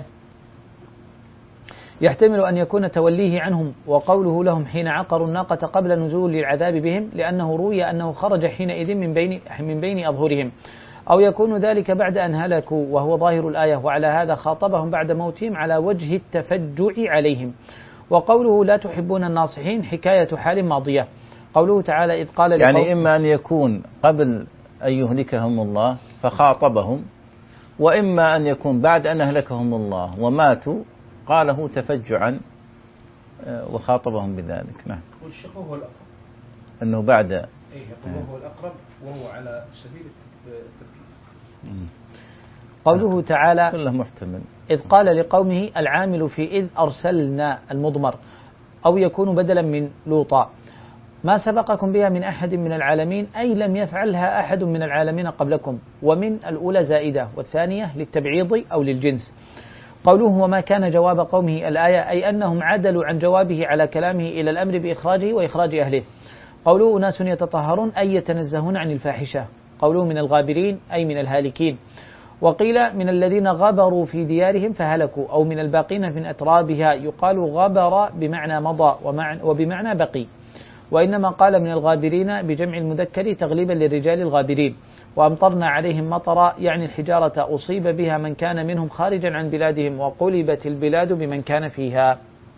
يحتمل أن يكون توليه عنهم وقوله لهم حين عقروا الناقة قبل نزول العذاب بهم لأنه روي أنه خرج حينئذ من بين من بين أظهرهم أو يكون ذلك بعد أن هلكوا وهو ظاهر الآية وعلى هذا خاطبهم بعد موتهم على وجه التفجع عليهم. وقوله لا تحبون الناصحين حكاية حال ماضية. قوله تعالى إذ قال يعني إما أن يكون قبل أن يهلكهم الله فخاطبهم وإما أن يكون بعد أن أهلكهم الله وماتوا قاله تفجعا وخاطبهم بذلك. نعم والشيخ هو الأفضل أنه بعد إيه وهو الأقرب وهو على سبيل التبكير. قوله تعالى كله محتمل. إذ قال لقومه العامل في إذ أرسلنا المضمر، أو يكون بدلا من لوطا، ما سبقكم بها من أحد من العالمين، أي لم يفعلها أحد من العالمين قبلكم، ومن الأولى زائدة والثانية للتبعيض أو للجنس. قوله وما كان جواب قومه الآية، أي أنهم عدلوا عن جوابه على كلامه إلى الأمر بإخراجه وإخراج أهله. قوله أناس يتطهرون أي يتنزهون عن الفاحشة. قوله من الغابرين أي من الهالكين. وقيل من الذين غبروا في ديارهم فهلكوا، أو من الباقين من أترابها. يقال غبر بمعنى مضى وبمعنى بقي، وإنما قال من الغابرين بجمع المذكر تغليبا للرجال الغابرين. وأمطرنا عليهم مطرا يعني الحجارة أصيب بها من كان منهم خارجا عن بلادهم، وقلبت البلاد بمن كان فيها.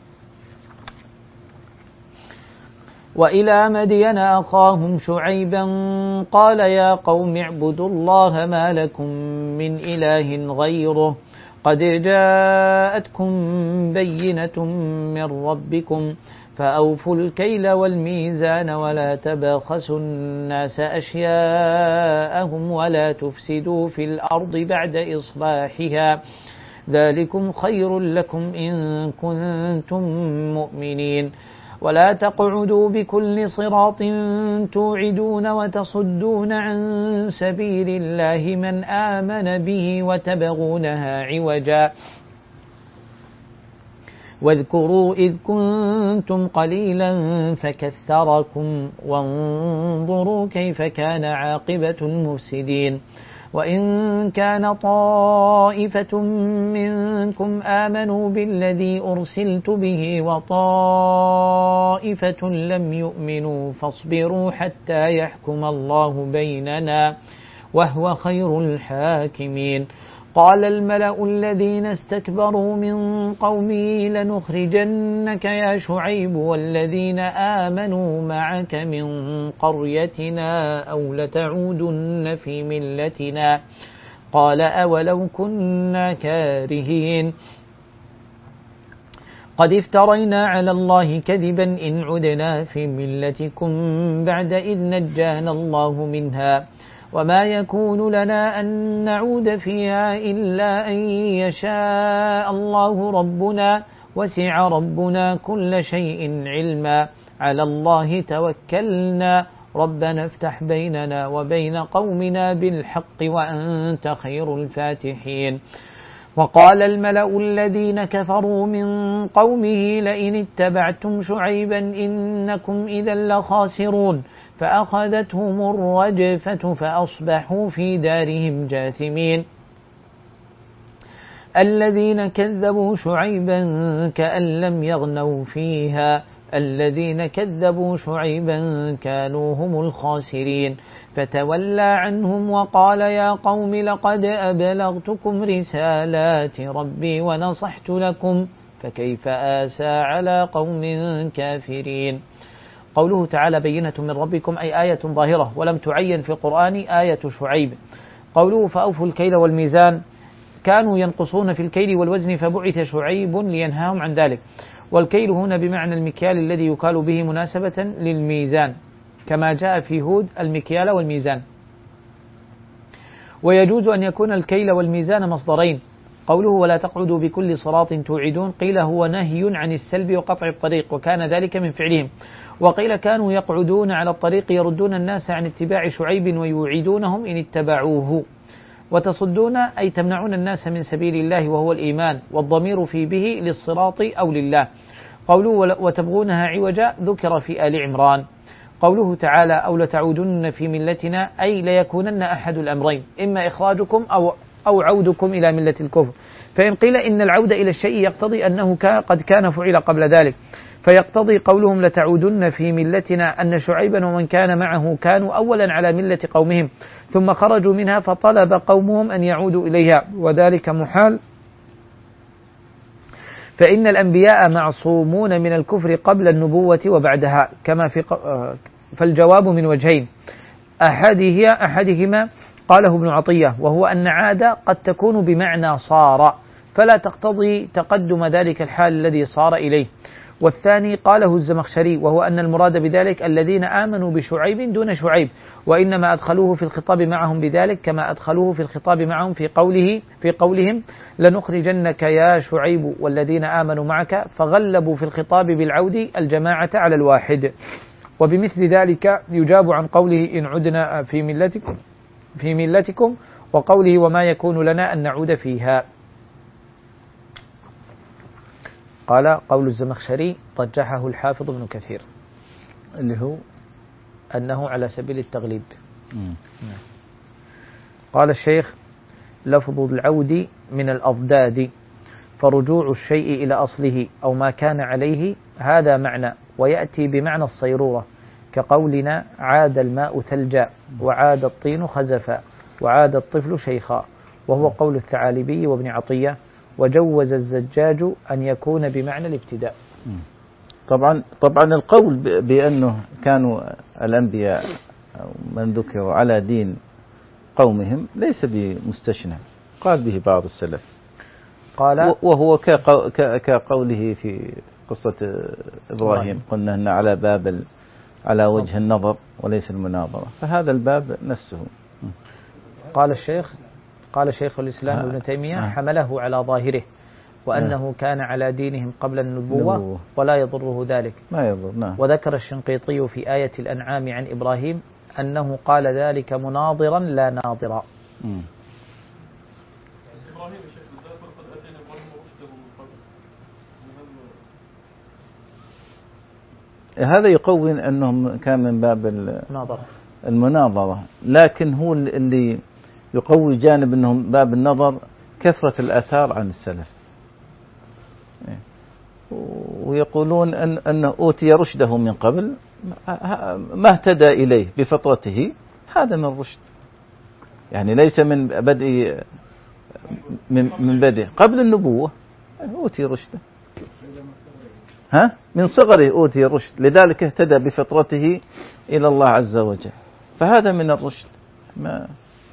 وإلى مدين أخاهم شعيبا قال يا قوم اعبدوا الله ما لكم من إله غيره قد جاءتكم بينة من ربكم فأوفوا الكيل والميزان ولا تبخسوا الناس أشياءهم ولا تفسدوا في الأرض بعد إصلاحها ذلكم خير لكم إن كنتم مؤمنين. ولا تقعدوا بكل صراط توعدون وتصدون عن سبيل الله من آمن به وتبغونها عوجا واذكروا إذ كنتم قليلا فكثركم وانظروا كيف كان عاقبة المفسدين. وإن كان طائفة منكم آمنوا بالذي أرسلت به وطائفة لم يؤمنوا فاصبروا حتى يحكم الله بيننا وهو خير الحاكمين. قال الملأ الذين استكبروا من قومه لنخرجنك يا شعيب والذين آمنوا معك من قريتنا أو لتعودن في ملتنا قال أولو كنا كارهين قد افترينا على الله كذبا إن عدنا في ملتكم بعد إذ نجانا الله منها وما يكون لنا أن نعود فيها إلا أن يشاء الله ربنا وسع ربنا كل شيء علما على الله توكلنا ربنا افتح بيننا وبين قومنا بالحق وأنت خير الفاتحين. وقال الملأ الذين كفروا من قومه لئن اتبعتم شعيبا إنكم إذا لخاسرون فأخذتهم الرجفة فأصبحوا في دارهم جاثمين. الذين كذبوا شعيبا كأن لم يغنوا فيها الذين كذبوا شعيبا كانوا هم الخاسرين فتولى عنهم وقال يا قوم لقد أبلغتكم رسالات ربي ونصحت لكم فكيف آسى على قوم كافرين. قوله تعالى بينة من ربكم أي آية ظاهرة ولم تعين في القرآن آية شعيب. قوله فأوفوا الكيل والميزان كانوا ينقصون في الكيل والوزن فبعث شعيب لينهاهم عن ذلك. والكيل هنا بمعنى المكيال الذي يكال به مناسبة للميزان كما جاء في هود المكيال والميزان. ويجوز أن يكون الكيل والميزان مصدرين. قوله ولا تقعدوا بكل صراط توعدون قيل هو نهي عن السلب وقطع الطريق وكان ذلك من فعلهم. وقيل كانوا يقعدون على الطريق يردون الناس عن اتباع شعيب ويوعدونهم إن اتبعوه. وتصدون أي تمنعون الناس من سبيل الله وهو الإيمان والضمير في به للصراط أو لله. قوله وتبغونها عوجا ذكر في آل عمران. قوله تعالى أو لتعودن في ملتنا أي ليكونن أحد الأمرين إما إخراجكم أو, أو عودكم إلى ملة الكفر. فإن قيل إن العود إلى الشيء يقتضي أنه قد كان فعل قبل ذلك فيقتضي قولهم لتعودن في ملتنا أن شعيبا ومن كان معه كانوا أولا على ملة قومهم ثم خرجوا منها فطلب قومهم أن يعودوا إليها وذلك محال فإن الأنبياء معصومون من الكفر قبل النبوة وبعدها كما في فالجواب من وجهين أحده أحدهما قاله ابن عطية وهو أن عاد قد تكون بمعنى صار فلا تقتضي تقدم ذلك الحال الذي صار إليه. والثاني قاله الزمخشري، وهو أن المراد بذلك الذين آمنوا بشعيب دون شعيب، وإنما أدخلوه في الخطاب معهم بذلك كما أدخلوه في الخطاب معهم في قوله في قولهم لنخرجنك يا شعيب والذين آمنوا معك، فغلبوا في الخطاب بالعود الجماعة على الواحد. وبمثل ذلك يجاب عن قوله إن عدنا في ملتكم في ملتكم وقوله وما يكون لنا أن نعود فيها. قال قول الزمخشري رجحه الحافظ ابن كثير اللي هو أنه على سبيل التغليب. مم. قال الشيخ لفظ العود من الأضداد، فرجوع الشيء إلى أصله أو ما كان عليه، هذا معنى، ويأتي بمعنى الصيرورة كقولنا عاد الماء ثلجا وعاد الطين خزفا وعاد الطفل شيخا، وهو قول الثعالبي وابن عطية. وجوز الزجاج أن يكون بمعنى الابتداء. طبعا طبعا القول بأنه كانوا الأنبياء من ذكروا على دين قومهم ليس بمستشنع، قال به بعض السلف، قال وهو كقوله في قصة إبراهيم قلنا أن على باب على وجه النظر وليس المناظرة، فهذا الباب نفسه. قال الشيخ قال شيخ الإسلام ابن تيمية حمله على ظاهره، وأنه كان على دينهم قبل النبوة ولا يضره ذلك. ما يضر. نعم. وذكر الشنقيطي في آية الأنعام عن إبراهيم أنه قال ذلك مناظرا لا ناظرا. إبراهيم الشيخ بالذات ولقد آتينا إبراهيم رشده من قبل. هذا يقوي أنهم كان من باب المناظرة المناظرة، لكن هو اللي يقوي جانب أنهم باب النظر كثرة الآثار عن السلف، ويقولون أن أنه أوتي رشده من قبل ما اهتدى إليه بفطرته، هذا من الرشد، يعني ليس من بدء من, من بدء قبل النبوة، أوتي رشده ها من صغره أوتي رشد، لذلك اهتدى بفطرته إلى الله عز وجل، فهذا من الرشد. ما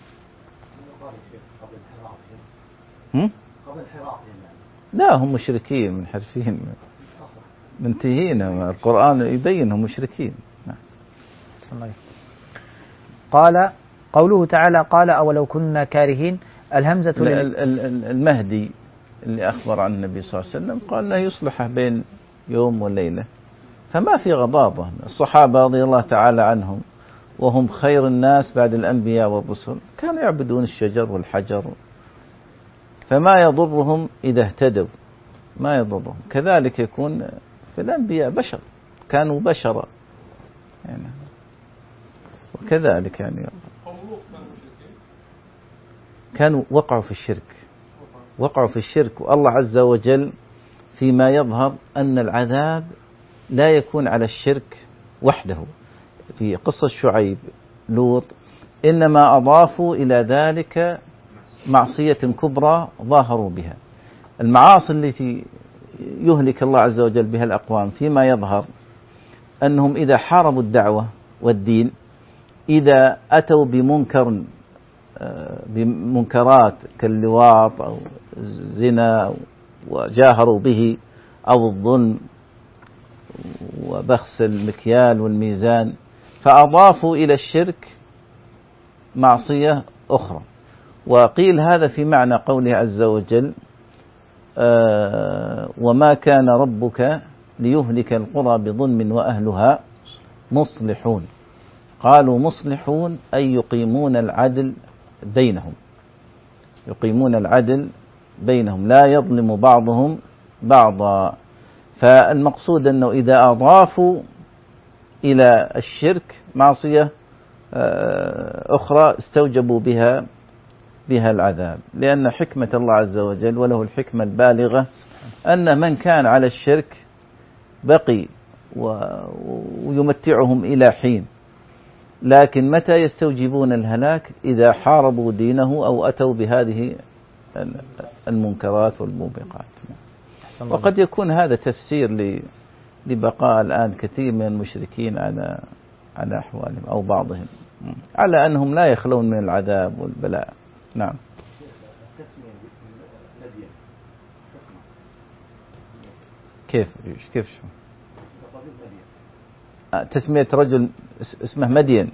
هم؟ لا هم مشركين منحرفين منتهين، القرآن يبينهم مشركين. قال قوله تعالى قال أولو كنا كارهين، الهمزة المهدي اللي أخبر عن النبي صلى الله عليه وسلم قال لا يصلح بين يوم وليلة، فما في غضاضة. الصحابة رضي الله تعالى عنهم وهم خير الناس بعد الأنبياء والرسل كانوا يعبدون الشجر والحجر، فما يضرهم إذا اهتدوا، ما يضرهم. كذلك يكون في الأنبياء بشر، كانوا بشرا يعني، وكذلك يعني كانوا وقعوا في الشرك وقعوا في الشرك والله عز وجل فيما يظهر أن العذاب لا يكون على الشرك وحده. في قصة شعيب لوط إنما أضافوا إلى ذلك معصية كبرى ظاهروا بها. المعاصي التي يهلك الله عز وجل بها الأقوام فيما يظهر أنهم إذا حاربوا الدعوة والدين، إذا أتوا بمنكر بمنكرات كاللواط أو الزنا وجاهروا به أو الظلم وبخس المكيال والميزان، فأضافوا إلى الشرك معصية أخرى. وقيل هذا في معنى قوله عز وجل آه وما كان ربك ليهلك القرى بظلم وأهلها مصلحون. قالوا مصلحون أي يقيمون العدل بينهم، يقيمون العدل بينهم لا يظلم بعضهم بعضا. فالمقصود أنه إذا أضافوا إلى الشرك معصية أخرى استوجبوا بها بها العذاب، لأن حكمة الله عز وجل وله الحكمة البالغة أن من كان على الشرك بقي ويمتعهم إلى حين، لكن متى يستوجبون الهلاك؟ إذا حاربوا دينه أو أتوا بهذه المنكرات والموبقات. وقد يكون هذا تفسير لبقاء الآن كثير من المشركين على على أحوالهم أو بعضهم، على أنهم لا يخلون من العذاب والبلاء. نعم. كيف كيف شو تسمية رجل اسمه مدين؟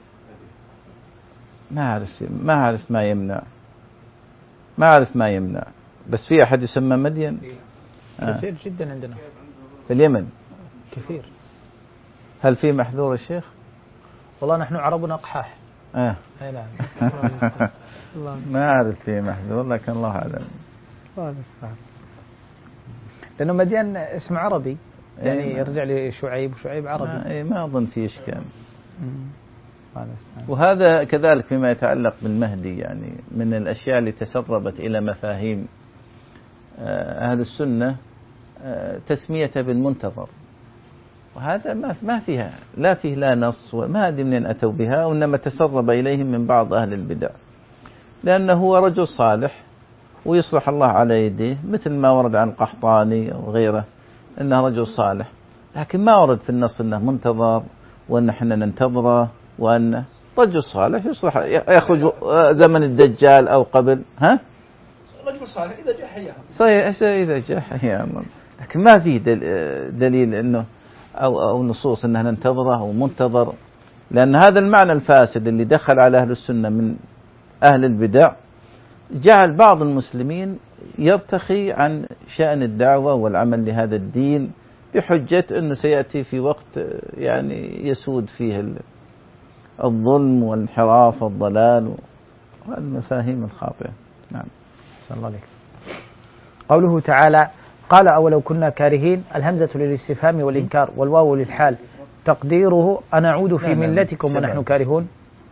ما أعرف ما أعرف ما يمنع ما أعرف ما يمنع بس في أحد يسمى مدين؟ كثير آه. جدا عندنا في اليمن كثير. هل في محذور الشيخ؟ والله نحن عربنا أقحاح. آه. أي نعم. ما أعرف في محذور لكن الله أعلم. لأنه مدين اسم عربي يعني أيه يرجع لشعيب وشعيب عربي. ما, إيه ما أظن في إشكال. وهذا كذلك فيما يتعلق بالمهدي، يعني من الأشياء اللي تسربت إلى مفاهيم أهل السنة تسميته بالمنتظر، وهذا ما ما فيها لا فيه لا نص وما أدري منين أتوا بها، وإنما تسرب إليهم من بعض أهل البدع، لأنه هو رجل صالح ويصلح الله على يديه، مثل ما ورد عن قحطاني وغيره أنه رجل صالح، لكن ما ورد في النص أنه منتظر وأن احنا ننتظره، وأن رجل صالح يصلح يخرج زمن الدجال أو قبل. ها رجل صالح إذا جاء حياه صحيح إذا جاء حياه، لكن ما فيه دليل أنه أو أو نصوص أنه ننتظره أو منتظر، لأن هذا المعنى الفاسد اللي دخل على أهل السنة من أهل البدع جعل بعض المسلمين يرتخي عن شأن الدعوة والعمل لهذا الدين بحجة أنه سيأتي في وقت يعني يسود فيه الظلم والانحراف والضلال والمفاهيم الخاطئة. نعم. صلى الله عليك. قوله تعالى قال أولو كنا كارهين، الهمزة للاستفهام والإنكار والواو للحال، تقديره أنعود في ملتكم ونحن كارهون.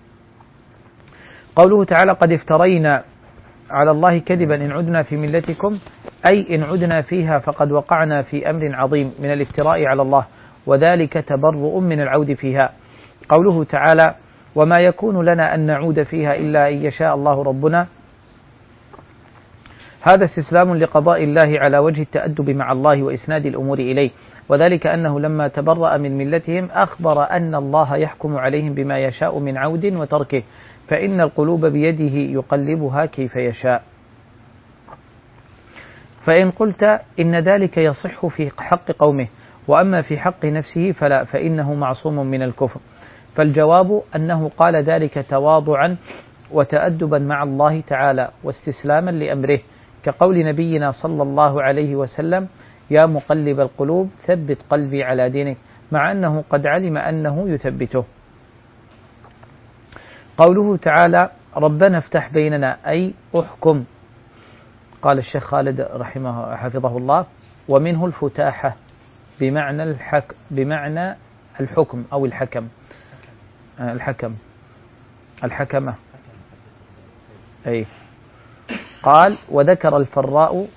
قوله تعالى قد افترينا على الله كذبا إن عدنا في ملتكم، أي إن عدنا فيها فقد وقعنا في أمر عظيم من الافتراء على الله، وذلك تبرؤ من العود فيها. قوله تعالى وما يكون لنا أن نعود فيها إلا أن يشاء الله ربنا، هذا استسلام لقضاء الله على وجه التأدب مع الله وإسناد الأمور إليه، وذلك أنه لما تبرأ من ملتهم أخبر أن الله يحكم عليهم بما يشاء من عود وتركه، فإن القلوب بيده يقلبها كيف يشاء. فإن قلت إن ذلك يصح في حق قومه، وأما في حق نفسه فلا، فإنه معصوم من الكفر. فالجواب أنه قال ذلك تواضعا وتأدبا مع الله تعالى واستسلاما لأمره، كقول نبينا صلى الله عليه وسلم يا مقلب القلوب ثبت قلبي على دينك، مع أنه قد علم أنه يثبته. قوله تعالى ربنا افتح بيننا أي أحكم، قال الشيخ خالد رحمه حفظه الله ومنه الفتاحة بمعنى الحك بمعنى الحكم أو الحكم الحكم الحكمة أي. قال وذكر الفراء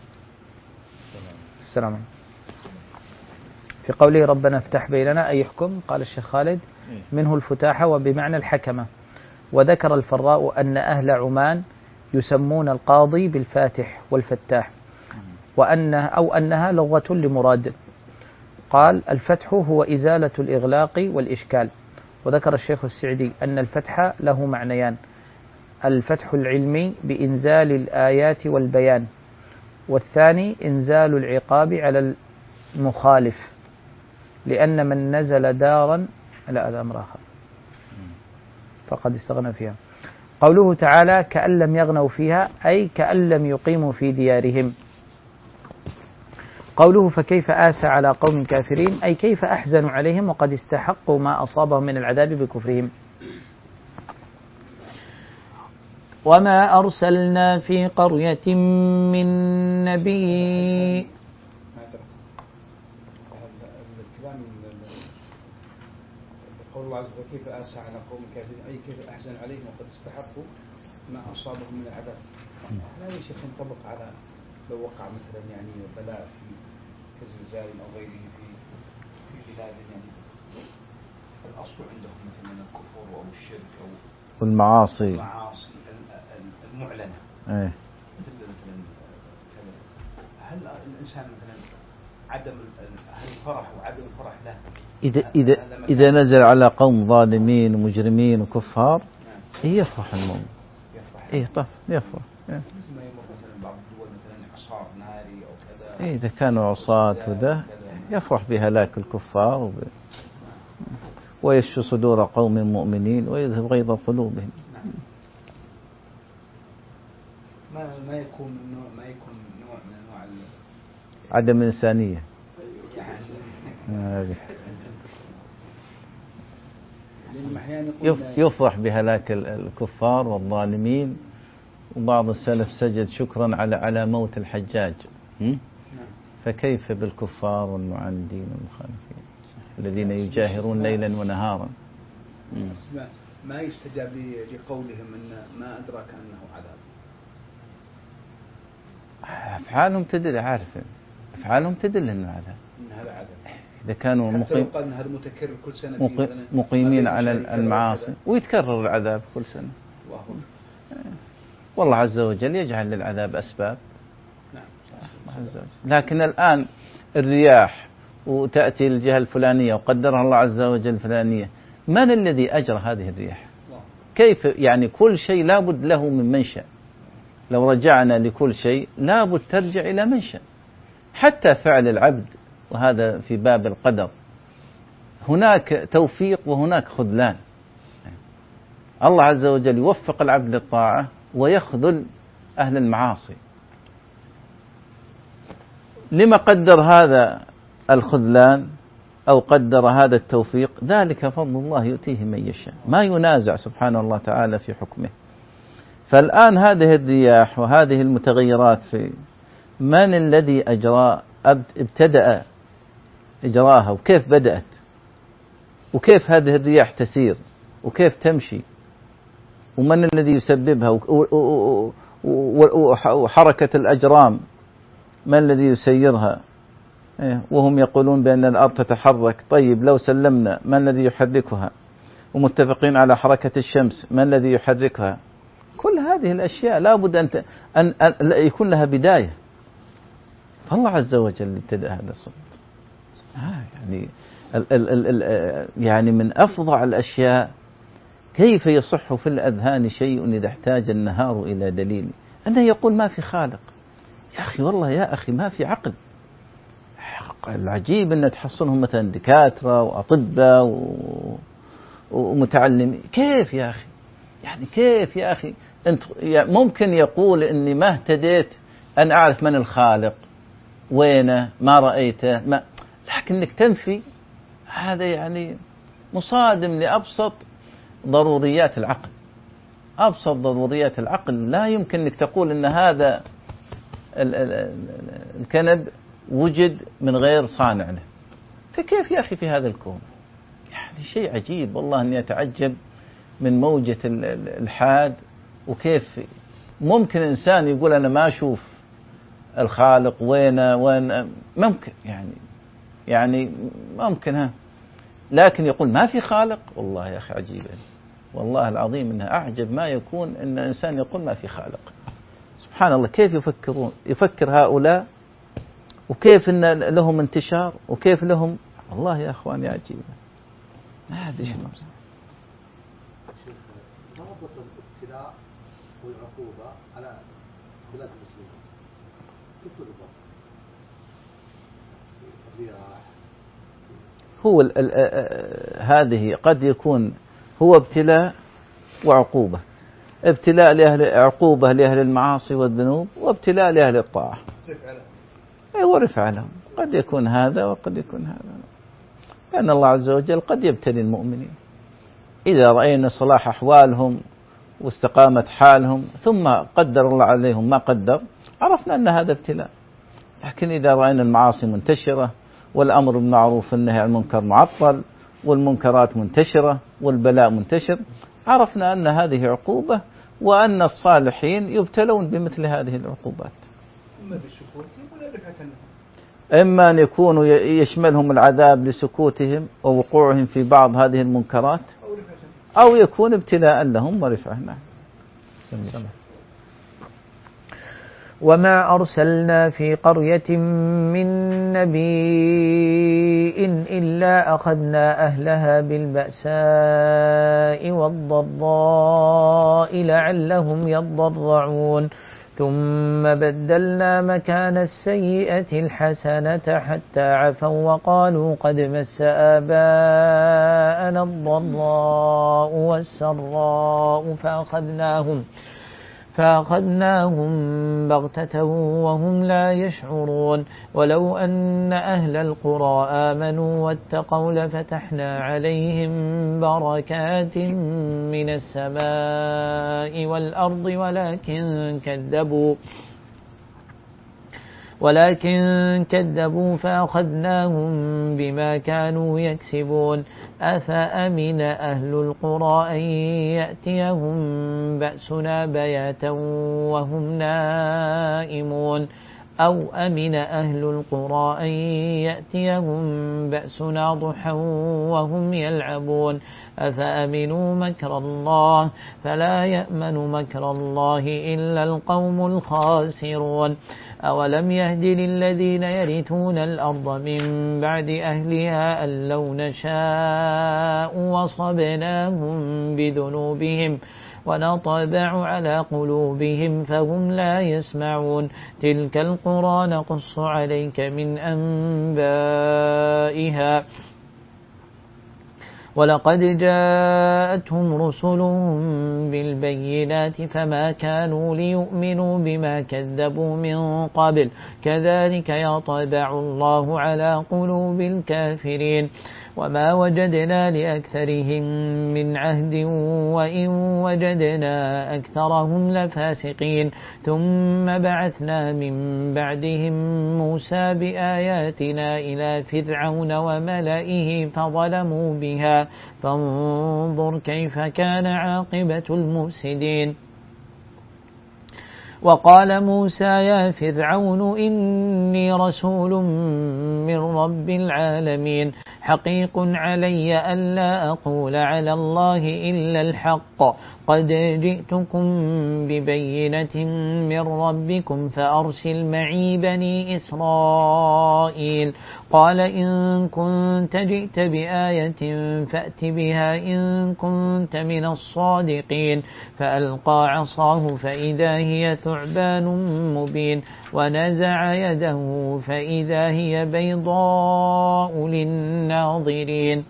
السلام في قوله ربنا افتح بيننا أي يحكم، قال الشيخ خالد منه الفتاحة وبمعنى الحكمة. وذكر الفراء أن أهل عمان يسمون القاضي بالفاتح والفتاح، وأنها أو أنها لغة لمراد. قال الفتح هو إزالة الإغلاق والإشكال. وذكر الشيخ السعدي أن الفتح له معنيان، الفتح العلمي بإنزال الآيات والبيان، والثاني إنزال العقاب على المخالف، لأن من نزل دارا لا هذا أمر آخر فقد استغنى فيها. قوله تعالى كأن لم يغنوا فيها أي كأن لم يقيموا في ديارهم. قوله فكيف آسى على قوم كافرين أي كيف أحزنوا عليهم وقد استحقوا ما أصابهم من العذاب بكفرهم. وما أرسلنا في قرية من نبي. الكلام قول الله عز وجل كيف آسى على قوم كافرين أي كيف أحزن عليهم وقد استحقوا ما أصابهم من العذاب. هذا يا شيخ ينطبق على لو وقع مثلا يعني بلاء في كزلزال أو غيره في في بلاد يعني الأصل عندهم مثلا الكفر أو الشرك أو والمعاصي المعاصي المعلنة. ايه. مثل مثلا هل الإنسان مثلا عدم هل الفرح وعدم الفرح له إذا إذا إذا نزل على قوم ظالمين ومجرمين وكفار نعم. يفرح المؤمن. يفرح. إيه طف يفرح. ما يمر مثلا بعض الدول مثلا إعصار ناري أو كذا. إذا كانوا عصاة وده يفرح بهلاك الكفار وب... ويشفي صدور قوم مؤمنين ويذهب غيظ قلوبهم. ما ما يكون نوع ما يكون نوع من أنواع عدم الإنسانية يعني يفرح بهلاك الكفار والظالمين. وبعض السلف سجد شكرا على على موت الحجاج. فكيف بالكفار والمعاندين والمخالفين الذين يجاهرون ليلا ونهارا. ما يستجاب لقولهم أن ما أدرك أنه عذاب. أفعالهم تدل، عارف أفعالهم تدل أنه عذاب. هذا عذاب. إذا كانوا مقيم هذا متكرر كل سنة مقيم مقيمين على المعاصي ويتكرر العذاب كل سنة. والله عز وجل يجعل للعذاب أسباب. نعم. لكن الآن الرياح وتأتي الجهة الفلانية وقدرها الله عز وجل الفلانية، من الذي أجرى هذه الرياح؟ كيف يعني كل شيء لابد له من منشأ. لو رجعنا لكل شيء لابد ترجع إلى منشأ. حتى فعل العبد، وهذا في باب القدر، هناك توفيق وهناك خذلان. الله عز وجل يوفق العبد للطاعة ويخذل أهل المعاصي. لما قدر هذا الخذلان أو قدر هذا التوفيق؟ ذلك فضل الله يؤتيه من يشاء، ما ينازع سبحانه الله تعالى في حكمه. فالآن هذه الرياح وهذه المتغيرات في من الذي أجرى ابتدأ إجراها، وكيف بدأت، وكيف هذه الرياح تسير، وكيف تمشي، ومن الذي يسببها، وحركة الأجرام من الذي يسيرها. وهم يقولون بأن الأرض تتحرك. طيب لو سلمنا من الذي يحركها؟ ومتفقين على حركة الشمس من الذي يحركها؟ كل هذه الأشياء لابد أن, أن, أن يكون لها بداية. فالله عز وجل ابتدأ هذا الصوت. آه يعني ال ال ال يعني من أفظع الأشياء كيف يصح في الأذهان شيء إذا احتاج النهار إلى دليل أنه يقول ما في خالق. يا أخي والله يا أخي ما في عقل. العجيب أن تحصلهم مثلا دكاترة وأطباء ومتعلمين. كيف يا أخي يعني كيف يا أخي أنت ممكن يقول إني ما اهتديت أن أعرف من الخالق وينه ما رأيته ما، لكنك تنفي هذا يعني مصادم لأبسط ضروريات العقل. أبسط ضروريات العقل لا يمكن أنك تقول أن هذا الكنب وجد من غير صانع له. فكيف يا أخي في هذا الكون؟ يعني شيء عجيب والله أني أتعجب من موجة الحاد. وكيف ممكن إنسان يقول أنا ما أشوف الخالق وين وين ممكن يعني يعني ممكن ها، لكن يقول ما في خالق. والله يا أخي عجيبا والله العظيم إنها أعجب ما يكون إن إنسان يقول ما في خالق. سبحان الله كيف يفكرون يفكر هؤلاء، وكيف إن لهم انتشار، وكيف لهم والله يا أخوان يا عجيبا ما أدري شنو. ضابط الابتلاء والعقوبة على بلاد المسلمين كيف الضابط؟ هو ال ال هذه قد يكون هو ابتلاء وعقوبة. ابتلاء لأهل عقوبة لأهل المعاصي والذنوب، وابتلاء لأهل الطاعة. أي ورفع لهم. قد يكون هذا وقد يكون هذا، لأن الله عز وجل قد يبتلي المؤمنين إذا رأينا صلاح أحوالهم واستقامت حالهم ثم قدر الله عليهم ما قدر عرفنا أن هذا ابتلاء. لكن إذا رأينا المعاصي منتشرة والأمر بالمعروف والنهي عن المنكر معطل والمنكرات منتشرة والبلاء منتشر عرفنا أن هذه عقوبة، وأن الصالحين يبتلون بمثل هذه العقوبات. إما أن يكونوا يشملهم العذاب لسكوتهم ووقوعهم في بعض هذه المنكرات، أو يكون ابتلاء لهم ورفعة. وما أرسلنا في قرية من نبي إلا أخذنا أهلها بالبأساء والضراء لعلهم يضرعون ثم بدلنا مكان السيئة الحسنة حتى عفوا وقالوا قد مس آباءنا الضراء والسراء فأخذناهم فأخذناهم بغتة وهم لا يشعرون ولو أن أهل القرى آمنوا واتقوا لفتحنا عليهم بركات من السماء والأرض ولكن كذبوا ولكن كذبوا فأخذناهم بما كانوا يكسبون أفأمن أهل القرى أن يأتيهم بأسنا بياتا وهم نائمون أو أمن أهل القرى أن يأتيهم بأسنا ضحى وهم يلعبون أفأمنوا مكر الله فلا يأمن مكر الله إلا القوم الخاسرون أولم يهد للذين يرثون الأرض من بعد أهلها أن لو نشاء وصبناهم بذنوبهم ونطبع على قلوبهم فهم لا يسمعون تلك القرى نقص عليك من أنبائها ولقد جاءتهم رسلهم بالبينات فما كانوا ليؤمنوا بما كذبوا من قبل كذلك يطبع الله على قلوب الكافرين وما وجدنا لأكثرهم من عهد وإن وجدنا أكثرهم لفاسقين ثم بعثنا من بعدهم موسى بآياتنا إلى فرعون وملئه فظلموا بها فانظر كيف كان عاقبة المفسدين وقال موسى يا فرعون إني رسول من رب العالمين حقيق علي ألا أقول على الله إلا الحق قد جئتكم ببينة من ربكم فأرسل معي بني إسرائيل قال إن كنت جئت بآية فأت بها إن كنت من الصادقين فألقى عصاه فإذا هي ثعبان مبين ونزع يده فإذا هي بيضاء للناظرين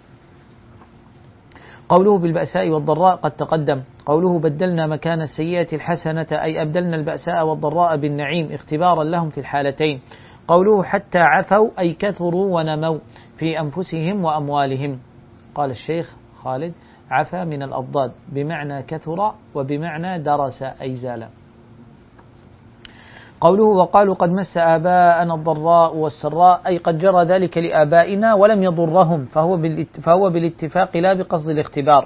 قوله بالبأساء والضراء قد تقدم قوله بدلنا مكان السيئة الحسنة أي أبدلنا البأساء والضراء بالنعيم اختبارا لهم في الحالتين قوله حتى عفوا أي كثروا ونموا في أنفسهم وأموالهم قال الشيخ خالد عفا من الأضداد بمعنى كثر وبمعنى درس أي زال قوله وقالوا قد مس آباءنا الضراء والسراء أي قد جرى ذلك لآبائنا ولم يضرهم فهو فهو بالاتفاق لا بقصد الاختبار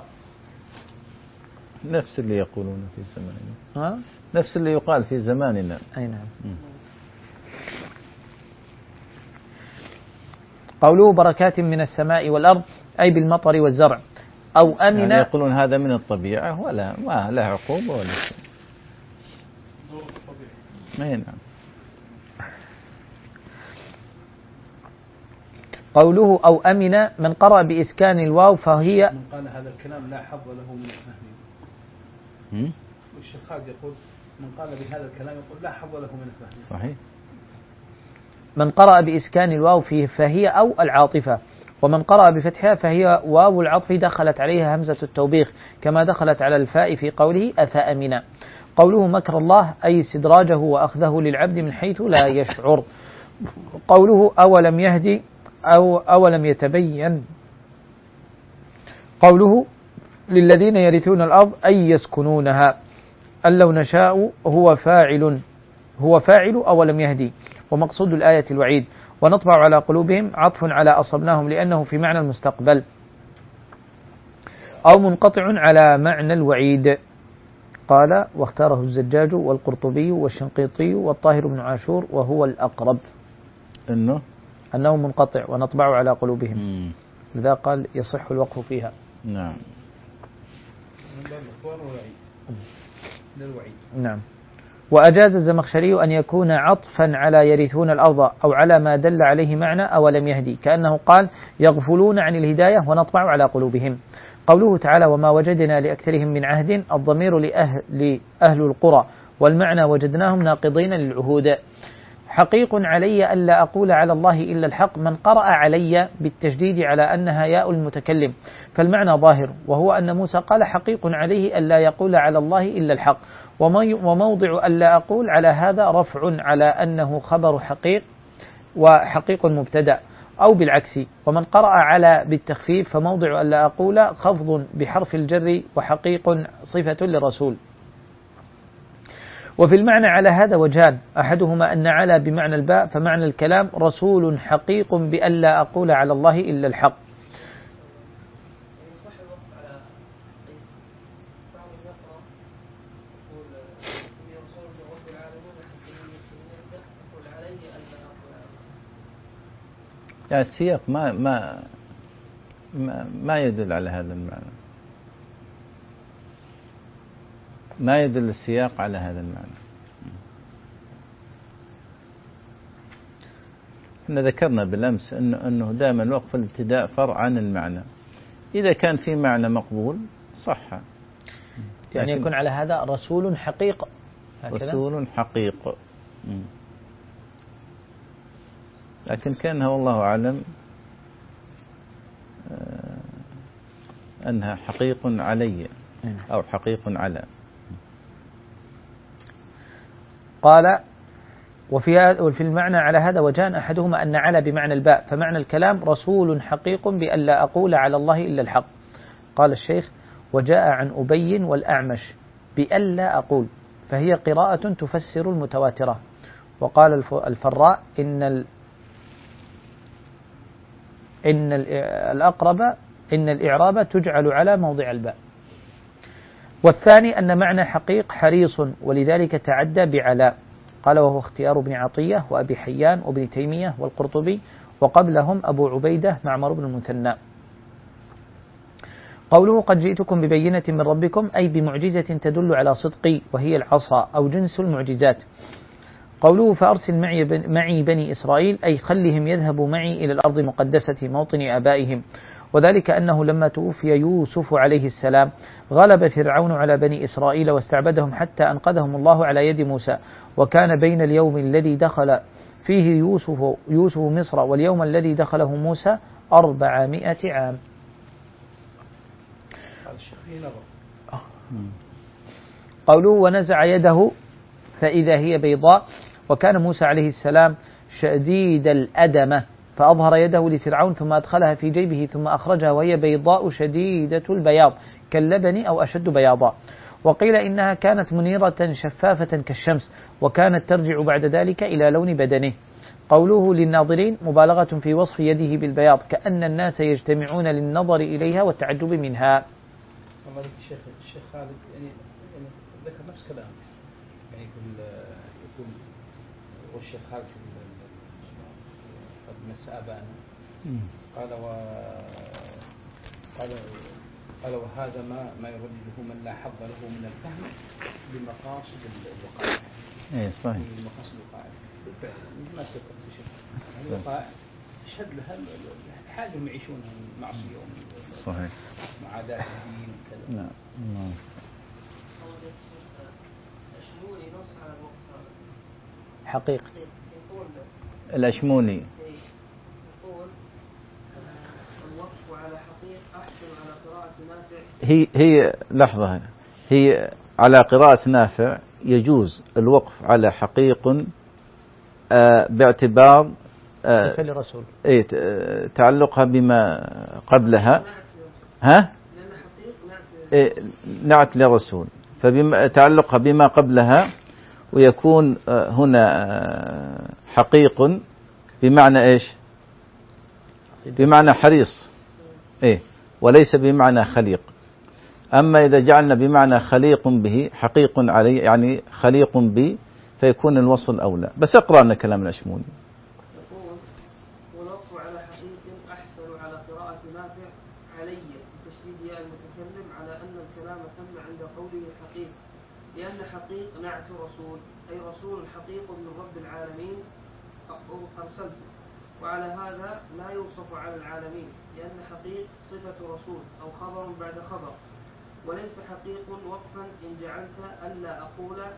نفس اللي يقولون في زماننا ها؟ نفس اللي يقال في زماننا أي نعم. قوله بركات من السماء والأرض أي بالمطر والزرع أو أمن يعني يقولون هذا من الطبيعة ولا ما له عقوبة ولا شيء أي نعم. قوله أو أمن من قرأ بإسكان الواو فهي من قال هذا الكلام لا حظ له من الفهم والشيخ خالد يقول من قال بهذا الكلام يقول لا حظ له من الفهم صحيح من قرأ بإسكان الواو فيه فهي أو العاطفة ومن قرأ بفتحها فهي واو العطف دخلت عليها همزة التوبيخ كما دخلت على الفاء في قوله أفأمن قوله مكر الله أي استدراجه وأخذه للعبد من حيث لا يشعر قوله أولم يهدي أو أولم يتبين قوله للذين يرثون الأرض أي يسكنونها أن لو نشاء هو فاعل هو فاعل أولم يهدي ومقصود الآية الوعيد ونطبع على قلوبهم عطف على أصبناهم لأنه في معنى المستقبل أو منقطع على معنى الوعيد قال واختاره الزجاج والقرطبي والشنقيطي والطاهر بن عاشور وهو الأقرب إنه أنه منقطع ونطبع على قلوبهم مم. لذا قال يصح الوقف فيها نعم من باب الإخبار والوعيد للوعيد نعم. وأجاز الزمخشري أن يكون عطفا على يرثون الأرض أو على ما دل عليه معنى أولم يهدي كأنه قال يغفلون عن الهداية ونطبع على قلوبهم قوله تعالى وما وجدنا لأكثرهم من عهد الضمير لأهل, لأهل القرى والمعنى وجدناهم ناقضين للعهود. حقيق علي ألا أقول على الله إلا الحق، من قرأ علي بالتشديد على أنها ياء المتكلم فالمعنى ظاهر، وهو أن موسى قال حقيق عليه ألا يقول على الله إلا الحق، وموضع ألا أقول على هذا رفع على أنه خبر حقيق وحقيق مبتدأ، أو بالعكس. ومن قرأ على بالتخفيف فموضع ألا أقول خفض بحرف الجر وحقيق صفة لرسول. وفي المعنى على هذا وجهان، أحدهما أن على بمعنى الباء، فمعنى الكلام رسول حقيق بألا أقول على الله إلا الحق. يعني السياق ما ما ما, ما يدل على هذا المعنى، ما يدل السياق على هذا المعنى. احنا ذكرنا بالأمس أنه, أنه دائما وقف الابتداء فرع عن المعنى، إذا كان في معنى مقبول صح، يعني يكون على هذا رسول حقيق، رسول حقيق. لكن كانها والله أعلم أنها حقيق علي أو حقيق على. قال وفي وفي المعنى على هذا وجهان، أحدهما أن على بمعنى الباء، فمعنى الكلام رسول حقيق بألا أقول على الله إلا الحق. قال الشيخ وجاء عن أبي والأعمش بألا أقول، فهي قراءة تفسر المتواترة. وقال الفراء إن ال إن الأقرب إن الإعراب تجعل على موضع الباء. والثاني أن معنى حقيق حريص، ولذلك تعدى بعلاء. قال وهو اختيار ابن عطية وأبي حيان وابن تيمية والقرطبي، وقبلهم أبو عبيدة معمر بن المثنى. قوله قد جئتكم ببينة من ربكم أي بمعجزة تدل على صدقي، وهي العصا أو جنس المعجزات. قوله فأرسل معي, معي بني إسرائيل أي خلهم يذهبوا معي إلى الأرض المقدسة موطن آبائهم، وذلك أنه لما توفي يوسف عليه السلام غلب فرعون على بني إسرائيل واستعبدهم حتى أنقذهم الله على يد موسى، وكان بين اليوم الذي دخل فيه يوسف, يوسف مصر واليوم الذي دخله موسى أربعمائة عام. قوله ونزع يده فإذا هي بيضاء، وكان موسى عليه السلام شديد الأدمة فأظهر يده لفرعون ثم أدخلها في جيبه ثم أخرجها وهي بيضاء شديدة البياض كاللبن أو أشد بياضا. وقيل إنها كانت منيرة شفافة كالشمس، وكانت ترجع بعد ذلك إلى لون بدنه. قوله للناظرين مبالغة في وصف يده بالبياض، كأن الناس يجتمعون للنظر إليها والتعجب منها. والله الشيخ الشيخ خالد يعني يعني ذكر نفس كلام، يعني يقول يقول والشيخ خالد قد مس آباءنا قال و قال قال وهذا ما ما يردده من لا حظ له من الفهم بمقاصد الوقائع. اي صحيح. بمقاصد الوقائع بالفعل مثل ما ذكرت الشيخ، الوقائع تشهد لها الحال هم يعيشون المعصية صحيح معاداة الدين وكذا. نعم. نعم. الأشموني نص على الوقت حقيقة. يقول الأشموني يقول الوقف على حقيق أحسن على قراءة نافع. هي هي لحظة، هي على قراءة نافع يجوز الوقف على حقيق آه باعتبار آه لرسول ايه تعلقها بما قبلها. ها إيه نعت لرسول، فتعلقها بما قبلها، ويكون هنا حقيق بمعنى ايش؟ بمعنى حريص، ايه وليس بمعنى خليق. اما اذا جعلنا بمعنى خليق به حقيق عليه يعني خليق به، فيكون الوصل اولى. بس اقرأ لنا كلام الأشموني. يقول والوقف على حقيق احسن على قراءة نافع علي بتشديد ياء المتكلم على ان الكلام تم عند قوله حقيق، لان حقيق نعت رسول اي رسول حقيق من رب العالمين ارسلته، وعلى هذا لا يوصف على العالمين، لان حقيق صفة رسول او خبر بعد خبر، وليس حقيق وقفا إن جعلت ألا أقول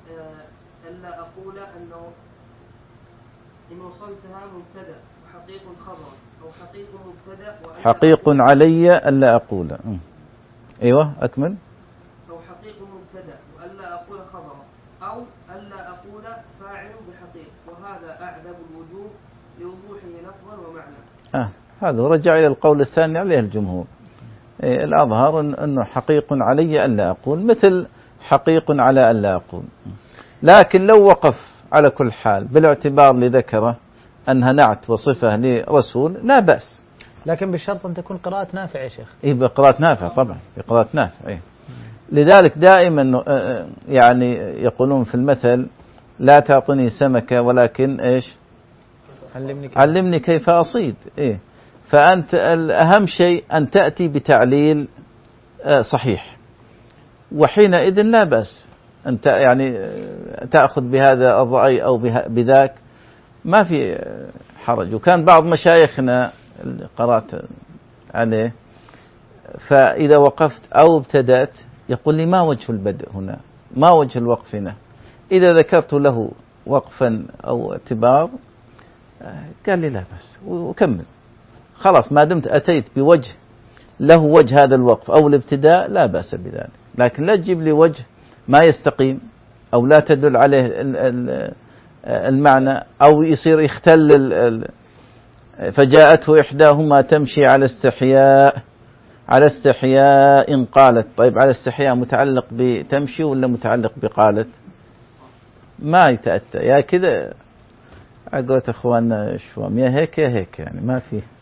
ألا أقول أنه إن وصلتها مبتدأ وحقيق خبر أو حقيق مبتدأ حقيق علي ألا أقول. أيوة أكمل. أو حقيق مبتدأ وألا أقول خبر أو ألا أقول فاعل بحقيق، وهذا أعذب الوجوه لوضوحه لفظا ومعنى. آه هذا رجع إلى القول الثاني عليه الجمهور. إيه الأظهر أنه حقيق علي ألا أقول مثل حقيق على ألا أقول. لكن لو وقف على كل حال بالاعتبار لذكره أنها نعت وصفة لرسول لا بأس، لكن بالشرط أن تكون قراءة نافع يا شيخ. إيه بقراءة نافع طبعا، بقراءة نافع. إيه. لذلك دائما يعني يقولون في المثل لا تعطني سمكة ولكن إيش علمني كيف, علمني كيف أصيد. إيه فأنت الأهم شيء أن تأتي بتعليل صحيح، وحينئذ لا بأس أنت يعني تأخذ بهذا الرأي أو بذاك ما في حرج. وكان بعض مشايخنا اللي قرأت عليه فإذا وقفت أو ابتدأت يقول لي ما وجه البدء هنا، ما وجه الوقف هنا. إذا ذكرت له وقفا أو اعتبار قال لي لا بأس وكمل خلاص، ما دمت أتيت بوجه له وجه هذا الوقف أو الابتداء لا بأس بذلك. لكن لا تجيب لي وجه ما يستقيم أو لا تدل عليه المعنى أو يصير يختل. فجاءته إحداهما تمشي على استحياء، على استحياء إن قالت. طيب على استحياء متعلق بتمشي ولا متعلق بقالت؟ ما يتأتى يا كذا أقولت أخواننا الشوام يا هيك يا هيك، يعني ما فيه. إذا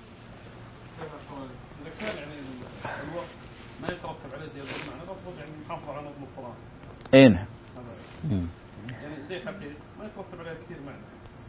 كان يعني الوقت ما يترتب عليه زيادة المعنى المفروض يعني نحافظ على نظم القرآن. أي نعم. يعني زي حقيقي ما يترتب عليه كثير معنى.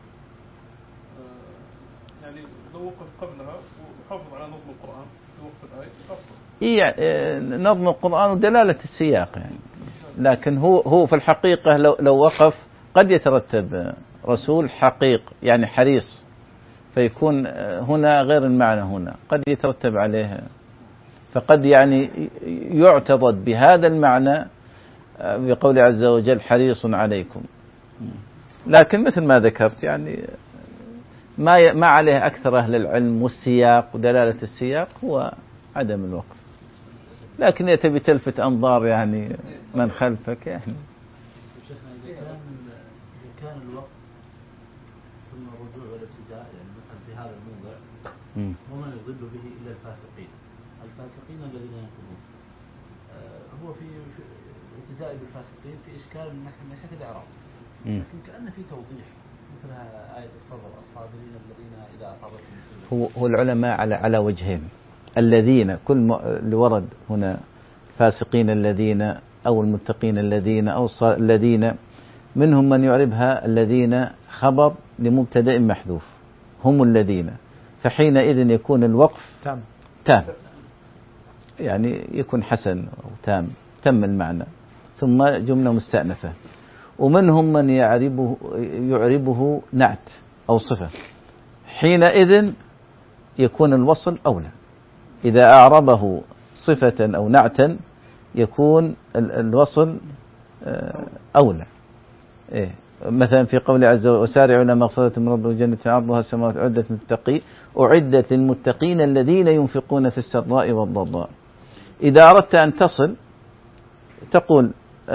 يعني لو وقف قبلها وحافظ على نظم القرآن في وقت الآية أفضل. إيه نظم القرآن ودلالة السياق يعني. لكن هو هو في الحقيقة لو لو وقف قد يترتب رسول حقيق يعني حريص، فيكون هنا غير المعنى هنا قد يترتب عليه، فقد يعني يعتضد بهذا المعنى بقول عز وجل حريص عليكم. لكن مثل ما ذكرت يعني ما ما عليه أكثر أهل العلم والسياق ودلالة السياق هو عدم الوقف. لكن يتبي تلفت أنظار يعني من خلفك يعني. إذا كان إذا كان الوقت ثم الرجوع والابتداء يعني مثلا في هذا الموضع ومن يضل به إلا الفاسقين، الفاسقين الذين ينقضون آه هو في ابتداء بالفاسقين في إشكال من ناحية الإعراب، لكن كأن في توضيح مثل آية الصبر الصابرين الذين إذا أصابتهم هو هو العلماء على على وجهين. الذين كل اللي ورد هنا فاسقين الذين أو المتقين الذين أو الذين، منهم من يعربها الذين خبر لمبتدأ محذوف هم الذين، فحينئذ يكون الوقف تام تام يعني يكون حسن أو تام تم المعنى، ثم جملة مستأنفة. ومنهم من يعربه يعربه نعت أو صفة، حينئذ يكون الوصل أولى. إذا أعربه صفة أو نعتا يكون الوصل أولى. إيه مثلا في قول عز وجل وسارعوا إلى مغفرة من ربكم وجنة عرضها السماوات أعدت للمتقين أعدت للمتقين الذين ينفقون في السراء والضراء. إذا أردت أن تصل تقول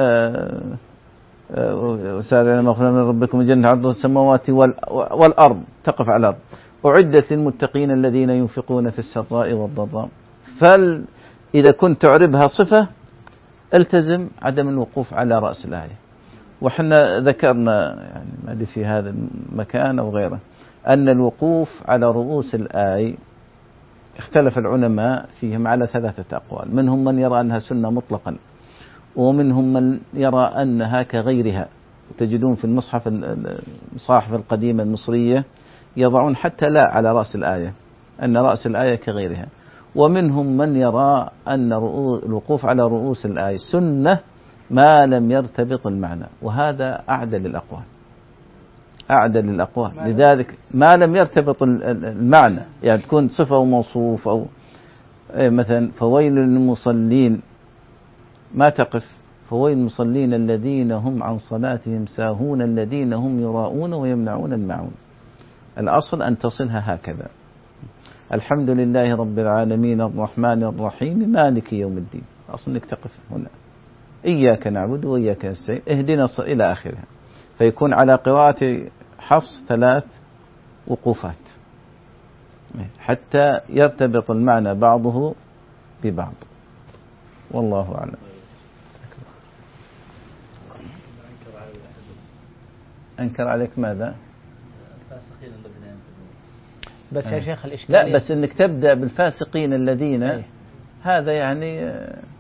وسارعوا إلى مغفرة من ربكم وجنة عرضها السماوات والأرض، تقف على الأرض. أعدت للمتقين الذين ينفقون في السراء والضراء. فإذا كنت تعربها صفة التزم عدم الوقوف على رأس الآية. وحنا ذكرنا يعني ما في هذا المكان أو غيره أن الوقوف على رؤوس الآية اختلف العلماء فيهم على ثلاثة أقوال. منهم من يرى أنها سنة مطلقا، ومنهم من يرى أنها كغيرها. تجدون في المصحف المصاحف القديمة المصرية يضعون حتى لا على رأس الآية، أن رأس الآية كغيرها. ومنهم من يرى أن الوقوف على رؤوس الآية سنة ما لم يرتبط المعنى، وهذا أعدل الأقوال أعدل الأقوال لذلك ما لم يرتبط المعنى، يعني تكون صفة وموصوف أو مثلا فويل للمصلين ما تقف فويل المصلين الذين هم عن صلاتهم ساهون الذين هم يراءون ويمنعون الماعون. الأصل أن تصلها هكذا: الحمد لله رب العالمين الرحمن الرحيم مالك يوم الدين. أصل أنك تقف هنا: إياك نعبد وإياك نستعين اهدنا إلى آخرها. فيكون على قراءة حفص ثلاث وقوفات حتى يرتبط المعنى بعضه ببعض، والله أعلم. أنكر عليك ماذا؟ الفاسقين الذين ينفذون. بس يا أيه. شيخ الإشكال لا بس إنك تبدأ بالفاسقين الذين أيه. هذا يعني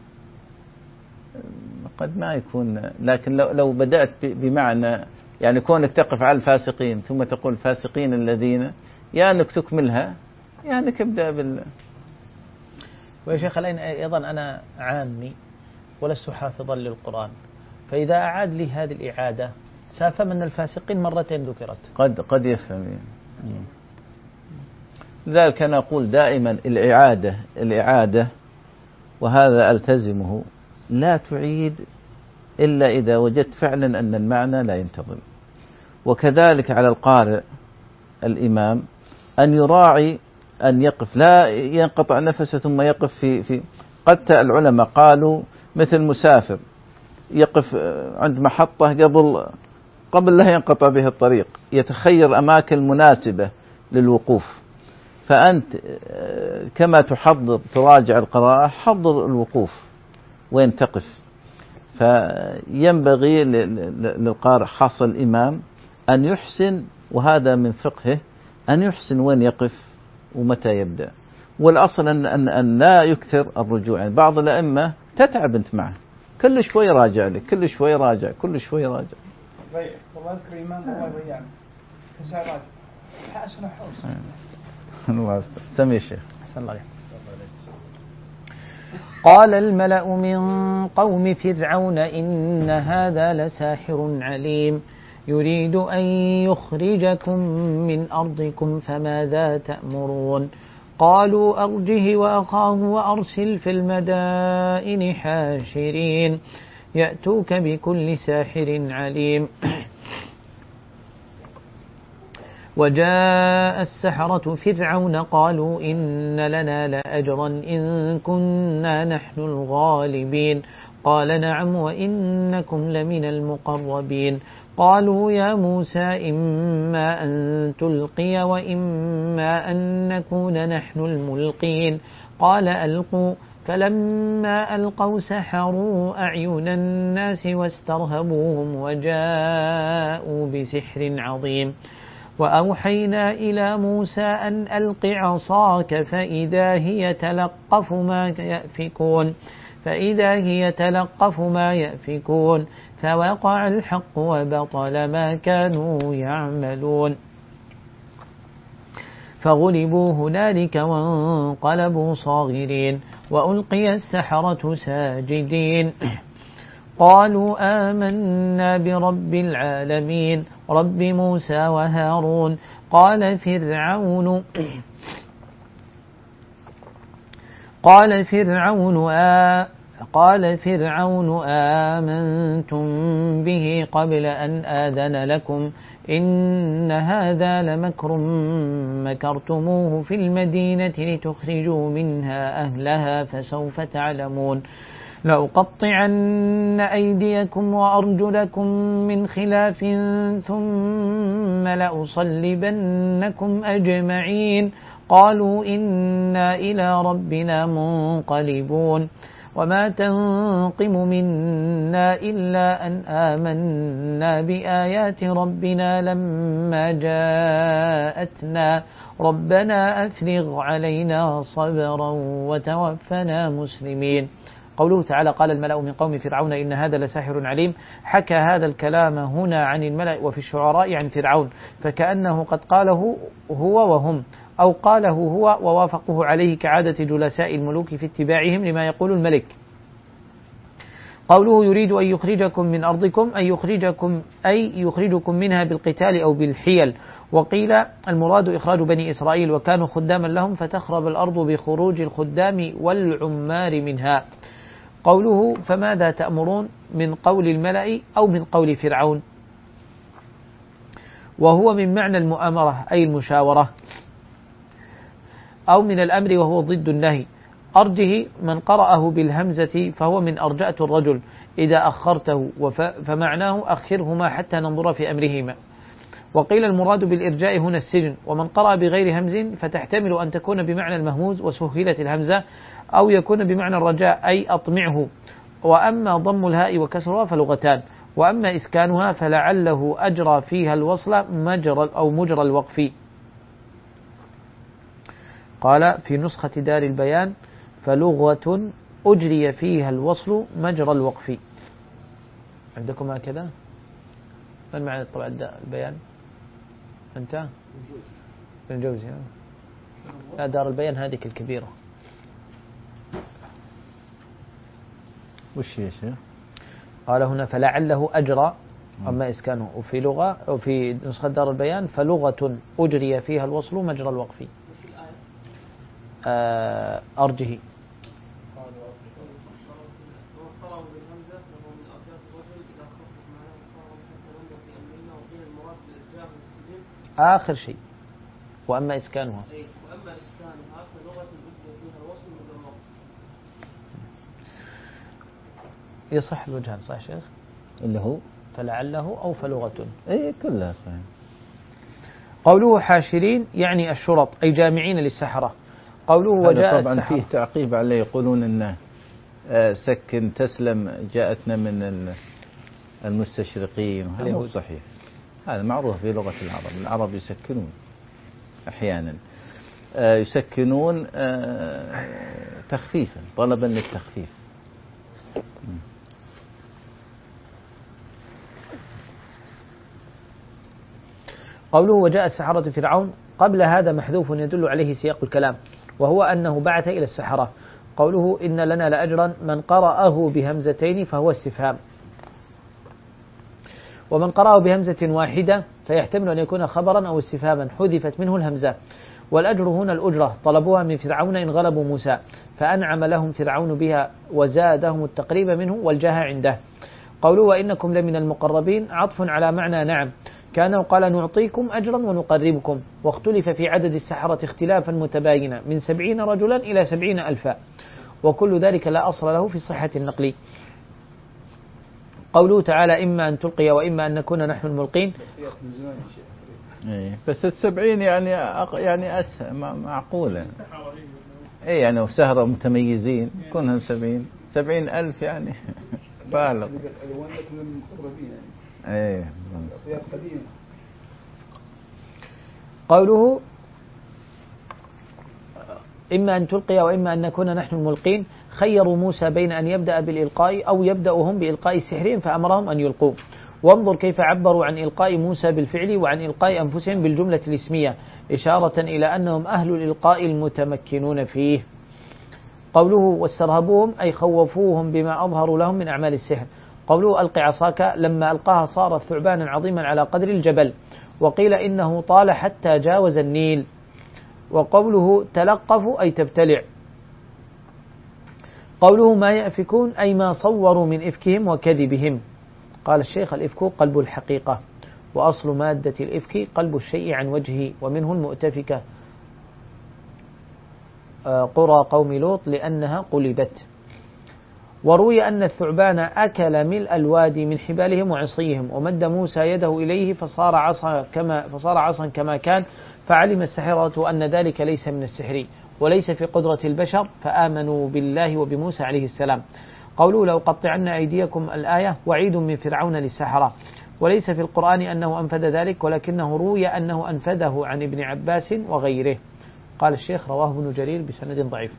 قد ما يكون، لكن لو لو بدأت بمعنى يعني كونك تقف على الفاسقين ثم تقول الفاسقين الذين، يا أنك تكملها يا أنك تبدأ بال. ويا شيخ أيضا أنا عامي ولست حافظا للقرآن، فإذا أعاد لي هذه الإعادة سافهم أن الفاسقين مرتين ذكرت. قد قد يفهم. لذلك أنا أقول دائما الإعادة الإعادة وهذا ألتزمه، لا تعيد إلا إذا وجدت فعلا أن المعنى لا ينتظم. وكذلك على القارئ الإمام أن يراعي أن يقف، لا ينقطع نفسه ثم يقف في في قد العلماء قالوا مثل مسافر يقف عند محطة قبل قبل لا ينقطع به الطريق، يتخير أماكن مناسبة للوقوف. فأنت كما تحضر تراجع القراءة حضر الوقوف وين تقف. فينبغي للقارئ خاصة الإمام أن يحسن، وهذا من فقهه، أن يحسن وين يقف ومتى يبدأ. والأصل أن, أن, أن لا يكثر الرجوع. يعني بعض الأئمة تتعب أنت معه، كل شوي راجع لك، كل شوي راجع، كل شوي راجع. ضيع والله أذكر إمام الله يضيعني تسع راجع حسن حوس. الله سمي الشيخ. أحسن الله عليك. قال الملأ من قوم فرعون إن هذا لساحر عليم يريد أن يخرجكم من أرضكم فماذا تأمرون. قالوا أرجه وأخاه وأرسل في المدائن حاشرين يأتوك بكل ساحر عليم. وجاء السحرة فرعون قالوا إن لنا لأجرا إن كنا نحن الغالبين. قال نعم وإنكم لمن المقربين. قالوا يا موسى إما أن تلقي وإما أن نكون نحن الملقين. قال ألقوا. فلما ألقوا سحروا أعين الناس واسترهبوهم وجاءوا بسحر عظيم. وأوحينا إلى موسى أن ألق عصاك فإذا هي تلقف ما يأفكون فإذا هي تلقف ما يأفكون فوقع الحق وبطل ما كانوا يعملون. فغلبوا هنالك وانقلبوا صاغرين وألقي السحرة ساجدين قالوا آمنا برب العالمين رب موسى وهارون. قال فرعون قال فرعون آ قال فرعون آمنتم به قبل أن آذن لكم إن هذا لمكر مكرتموه في المدينة لتخرجوا منها أهلها فسوف تعلمون. لأقطعن أيديكم وأرجلكم من خلاف ثم لأصلبنكم أجمعين. قالوا إنا إلى ربنا منقلبون. وما تنقم منا إلا أن آمنا بآيات ربنا لما جاءتنا ربنا أفرغ علينا صبرا وتوفنا مسلمين. قوله تعالى قال الملأ من قوم فرعون إن هذا لساحر عليم، حكى هذا الكلام هنا عن الملأ وفي الشعراء عن فرعون، فكأنه قد قاله هو وهم، أو قاله هو ووافقه عليه كعادة جلساء الملوك في اتباعهم لما يقول الملك. قوله يريد أن يخرجكم من أرضكم أي يخرجكم أي يخرجكم منها بالقتال أو بالحيل. وقيل المراد إخراج بني إسرائيل وكانوا خداما لهم فتخرب الأرض بخروج الخدام والعمار منها. قوله فماذا تأمرون من قول الملأ أو من قول فرعون، وهو من معنى المؤامرة أي المشاورة، أو من الأمر وهو ضد النهي. أرجه من قرأه بالهمزة فهو من أرجأت الرجل إذا أخرته، فمعناه أخرهما حتى ننظر في أمرهما. وقيل المراد بالإرجاء هنا السجن. ومن قرأ بغير همز فتحتمل أن تكون بمعنى المهموز وسهلت الهمزة، أو يكون بمعنى الرجاء أي أطمعه. وأما ضم الهاء وكسرها فلغتان، وأما إسكانها فلعله أجرى فيها الوصل مجرى أو مجرى الوقف. قال في نسخة دار البيان فلغة أجري فيها الوصل مجرى الوقف. عندكم هكذا؟ من معنى طبعا البيان؟ أنت؟ ابن جوزي. لا، دار البيان هذه الكبيرة. وش يا شيخ؟ قال هنا فلعله أجرى، أما إسكانه. وفي لغة أو في نسخة دار البيان فلغة أجري فيها الوصل مجرى الوقف. آه أرجه. آخر شيء. وأما إسكانها وأما إسكانها فلغة أجري فيها الوصل مجرى الوقف. يصح الوجهان صح شيخ؟ اللي هو فلعله أو فلغة. أي كلها صحيح. قوله حاشرين يعني الشرط أي جامعين للسحرة. قوله وجاء طبعا السحرة. فيه تعقيب عليه، يقولون إنه سكن تسلم جاءتنا من المستشرقين، وهذا مو صحيح. هذا معروف في لغة العرب، العرب يسكنون أحيانا، يسكنون تخفيفا طلبا للتخفيف. قوله وجاء السحرة فرعون قبل هذا محذوف يدل عليه سياق الكلام، وهو أنه بعث إلى السحرة. قوله إن لنا لأجرا من قرأه بهمزتين فهو استفهام. ومن قرأه بهمزة واحدة فيحتمل أن يكون خبرا أو استفهاما حذفت منه الهمزة. والأجر هنا الأجرة طلبوها من فرعون إن غلبوا موسى، فأنعم لهم فرعون بها وزادهم التقريب منه والجاه عنده. قوله وإنكم لمن المقربين عطف على معنى نعم، كانه قال نعطيكم أجرا ونقربكم. واختلف في عدد السحرة اختلافا متباينا من سبعين رجلا إلى سبعين ألفا، وكل ذلك لا أصل له في صحة النقل. قوله تعالى إما أن تلقي وإما أن نكون نحن الملقين. إيه بس السبعين يعني أق... يعني أسهل معقولة. إيه يعني وسهرة متميزين كونهم سبعين سبعين ألف يعني بالغ. إيه قوله إما أن تلقي وإما أن نكون نحن الملقين، خيروا موسى بين أن يبدأ بالإلقاء أو يبدأهم بإلقاء سحرهم فأمرهم أن يلقوا. وانظر كيف عبروا عن إلقاء موسى بالفعل وعن إلقاء أنفسهم بالجملة الاسمية، إشارة إلى أنهم أهل الإلقاء المتمكنون فيه. قوله واسترهبوهم أي خوفوهم بما أظهروا لهم من أعمال السحر. قوله ألق عصاك لما ألقاها صارت ثعبانا عظيما على قدر الجبل. وقيل إنه طال حتى جاوز النيل. وقوله تلقفوا أي تبتلع. قوله ما يأفكون أي ما صوروا من إفكهم وكذبهم. قال الشيخ الإفك قلب الحقيقة، وأصل مادة الإفك قلب الشيء عن وجهه، ومنه المؤتفكة قرى قوم لوط لأنها قلبت. وروي أن الثعبان أكل ملء الوادي من حبالهم وعصيهم، ومد موسى يده إليه فصار عصا كما, فصار عصا كما كان، فعلم السحرة أن ذلك ليس من السحر وليس في قدرة البشر، فآمنوا بالله وبموسى عليه السلام. قولوا لو قطعن أيديكم الآية وعيد من فرعون للسحرة، وليس في القرآن أنه أنفذ ذلك، ولكنه روي أنه أنفذه عن ابن عباس وغيره. قال الشيخ رواه ابن جرير بسند ضعيف.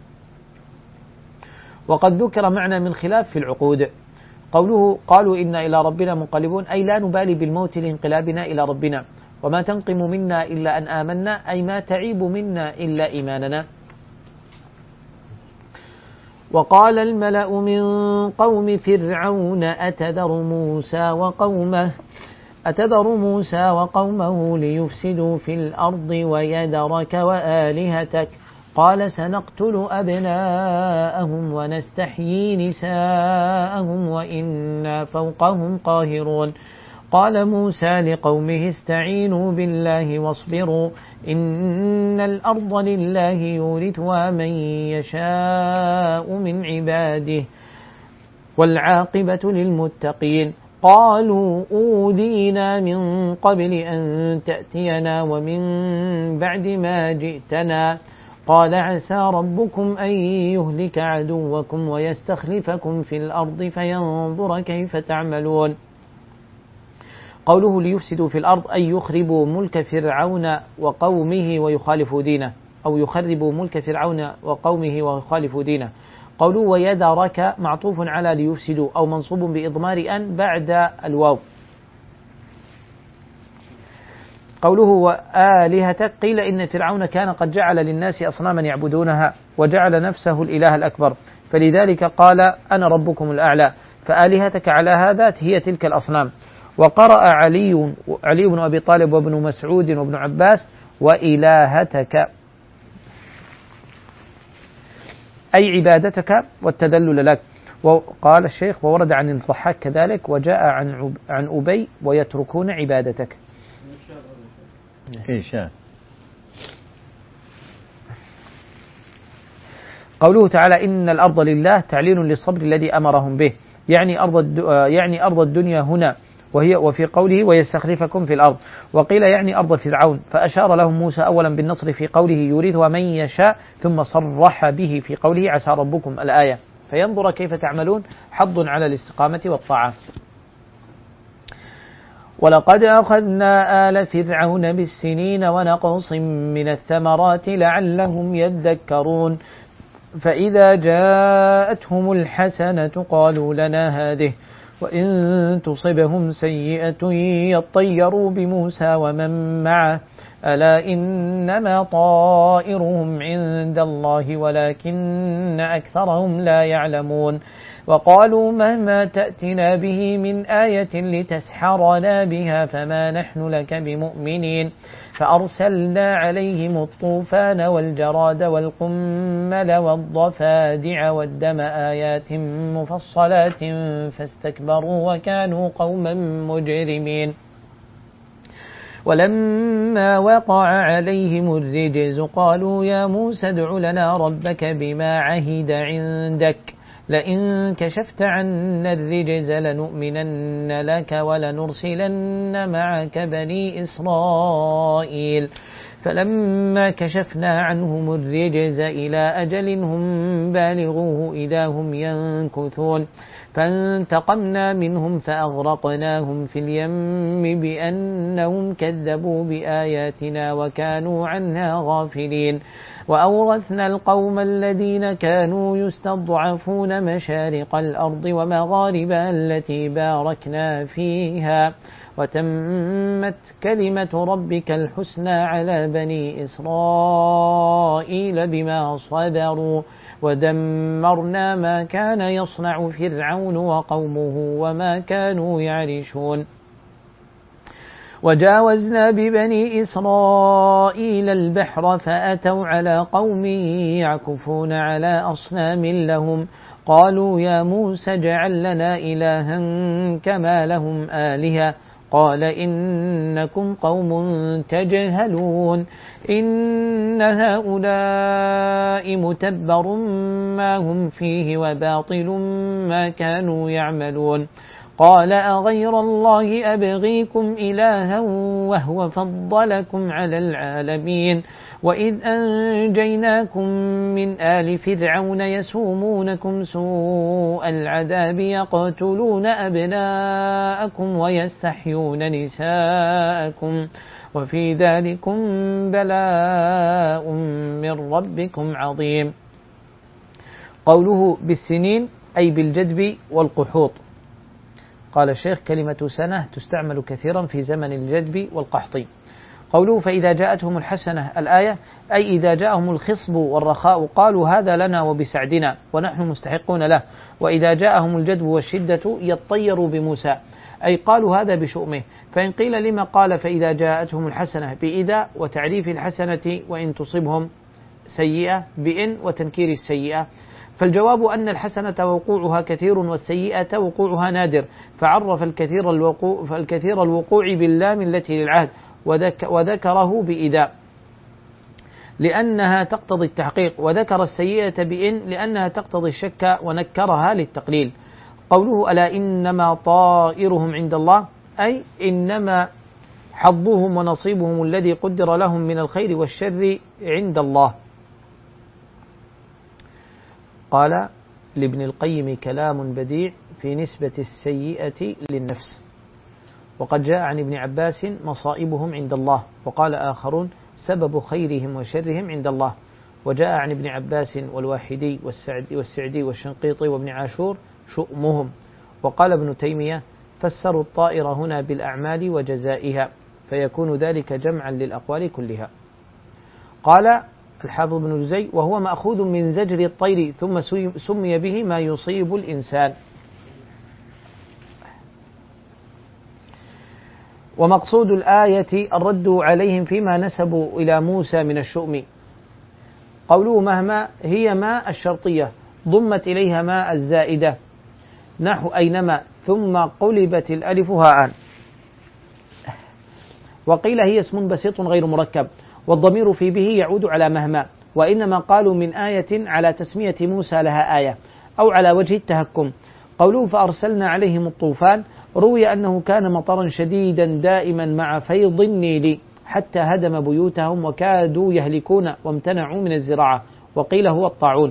وقد ذكر معنى من خلاف في العقود. قوله قالوا إنا إلى ربنا منقلبون أي لا نبالي بالموت لانقلابنا إلى ربنا، وما تنقم منا إلا أن آمنا أي ما تعيب منا إلا إيماننا. وقال الملأ من قوم فرعون أتذر موسى وقومه أتذر موسى وقومه ليفسدوا في الأرض ويذرك وآلهتك قال سنقتل أبناءهم ونستحيي نساءهم وإنا فوقهم قاهرون قال موسى لقومه استعينوا بالله واصبروا إن الأرض لله يورثها من يشاء من عباده والعاقبة للمتقين قالوا أوذينا من قبل أن تأتينا ومن بعد ما جئتنا قال عسى ربكم أن يهلك عدوكم ويستخلفكم في الأرض فينظر كيف تعملون. قوله ليفسدوا في الأرض أي يخربوا ملك فرعون وقومه ويخالفوا دينه أو يخربوا ملك فرعون وقومه ويخالفوا دينه. قوله ويدرك معطوف على ليفسدوا أو منصوب بإضمار أن بعد الواو. قوله وآلهتك قيل إن فرعون كان قد جعل للناس أصناما يعبدونها وجعل نفسه الإله الأكبر فلذلك قال أنا ربكم الأعلى فآلهتك على هذا هي تلك الأصنام. وقرأ علي علي بن أبي طالب وابن مسعود وابن عباس وإلهتك أي عبادتك والتدلل لك. وقال الشيخ وورد عن الضحاك كذلك وجاء عن عن أبي ويتركون عبادتك. إيش قوله تعالى إن الأرض لله تعليل للصبر الذي أمرهم به يعني أرض يعني أرض الدنيا هنا وهي وفي قوله ويستخلفكم في الأرض. وقيل يعني أرض فرعون فأشار لهم موسى أولا بالنصر في قوله يورثها من يشاء ثم صرح به في قوله عسى ربكم الآية فينظر كيف تعملون حض على الاستقامة والطاعة. ولقد أخذنا آل فرعون بالسنين ونقص من الثمرات لعلهم يذكرون فإذا جاءتهم الحسنة قالوا لنا هذه وإن تصبهم سيئة يطيروا بموسى ومن معه ألا إنما طائرهم عند الله ولكن أكثرهم لا يعلمون. وقالوا مهما تأتنا به من آية لتسحرنا بها فما نحن لك بمؤمنين فأرسلنا عليهم الطوفان والجراد والقمل والضفادع والدم آيات مفصلات فاستكبروا وكانوا قوما مجرمين. ولما وقع عليهم الرجز قالوا يا موسى ادع لنا ربك بما عهد عندك لئن كشفت عنا الرجز لنؤمنن لك ولنرسلن معك بني إسرائيل فلما كشفنا عنهم الرجز إلى أجل هم بالغوه إذا هم ينكثون فانتقمنا منهم فأغرقناهم في اليم بأنهم كذبوا بآياتنا وكانوا عنها غافلين. وأورثنا القوم الذين كانوا يستضعفون مشارق الأرض ومغاربها التي باركنا فيها وتمت كلمة ربك الحسنى على بني إسرائيل بما صبروا ودمرنا ما كان يصنع فرعون وقومه وما كانوا يعرشون. وجاوزنا ببني إسرائيل البحر فأتوا على قوم يعكفون على أصنام لهم قالوا يا موسى اجعل لنا إلها كما لهم آلهة قال إنكم قوم تجهلون إن هؤلاء متبر ما هم فيه وباطل ما كانوا يعملون. قال أغير الله أبغيكم إلها وهو فضلكم على العالمين وإذ أنجيناكم من آل فرعون يسومونكم سوء العذاب يقتلون أبناءكم ويستحيون نساءكم وفي ذلكم بلاء من ربكم عظيم. قوله بالسنين أي بالجدب والقحوط. قال الشيخ كلمة سنة تستعمل كثيرا في زمن الجدب والقحط. قوله فإذا جاءتهم الحسنة الآية أي إذا جاءهم الخصب والرخاء قالوا هذا لنا وبسعدنا ونحن مستحقون له وإذا جاءهم الجدب والشدة يطيروا بموسى أي قالوا هذا بشؤمه. فإن قيل لما قال فإذا جاءتهم الحسنة بإذا وتعريف الحسنة وإن تصبهم سيئة بإن وتنكير السيئة. فالجواب أن الحسنة وقوعها كثير والسيئة وقوعها نادر، فعرف الكثير الوقوع, فالكثير الوقوع باللام التي للعهد وذك وذكره بإذا لأنها تقتضي التحقيق، وذكر السيئة بإن لأنها تقتضي الشك ونكرها للتقليل. قوله ألا إنما طائرهم عند الله أي إنما حظهم ونصيبهم الذي قدر لهم من الخير والشر عند الله. قال لابن القيم كلام بديع في نسبة السيئة للنفس. وقد جاء عن ابن عباس مصائبهم عند الله، وقال آخرون سبب خيرهم وشرهم عند الله. وجاء عن ابن عباس والواحدي والسعدي, والسعدي والشنقيطي وابن عاشور شؤمهم. وقال ابن تيمية فسروا الطائر هنا بالأعمال وجزائها، فيكون ذلك جمعا للأقوال كلها. قال الحافظ بن جزي وهو مأخوذ من زجر الطير ثم سمي به ما يصيب الإنسان. ومقصود الآية الرد عليهم فيما نسبوا إلى موسى من الشؤم. قوله مهما هي ما الشرطية ضمت إليها ما الزائدة نحو أينما ثم قلبت الألف هاء. وقيل هي اسم بسيط غير مركب، والضمير في به يعود على مهما، وإنما قالوا من آية على تسمية موسى لها آية أو على وجه التهكم. قوله فأرسلنا عليهم الطوفان روي أنه كان مطرا شديدا دائما مع فيض النيل حتى هدم بيوتهم وكادوا يهلكون وامتنعوا من الزراعة، وقيل هو الطاعون.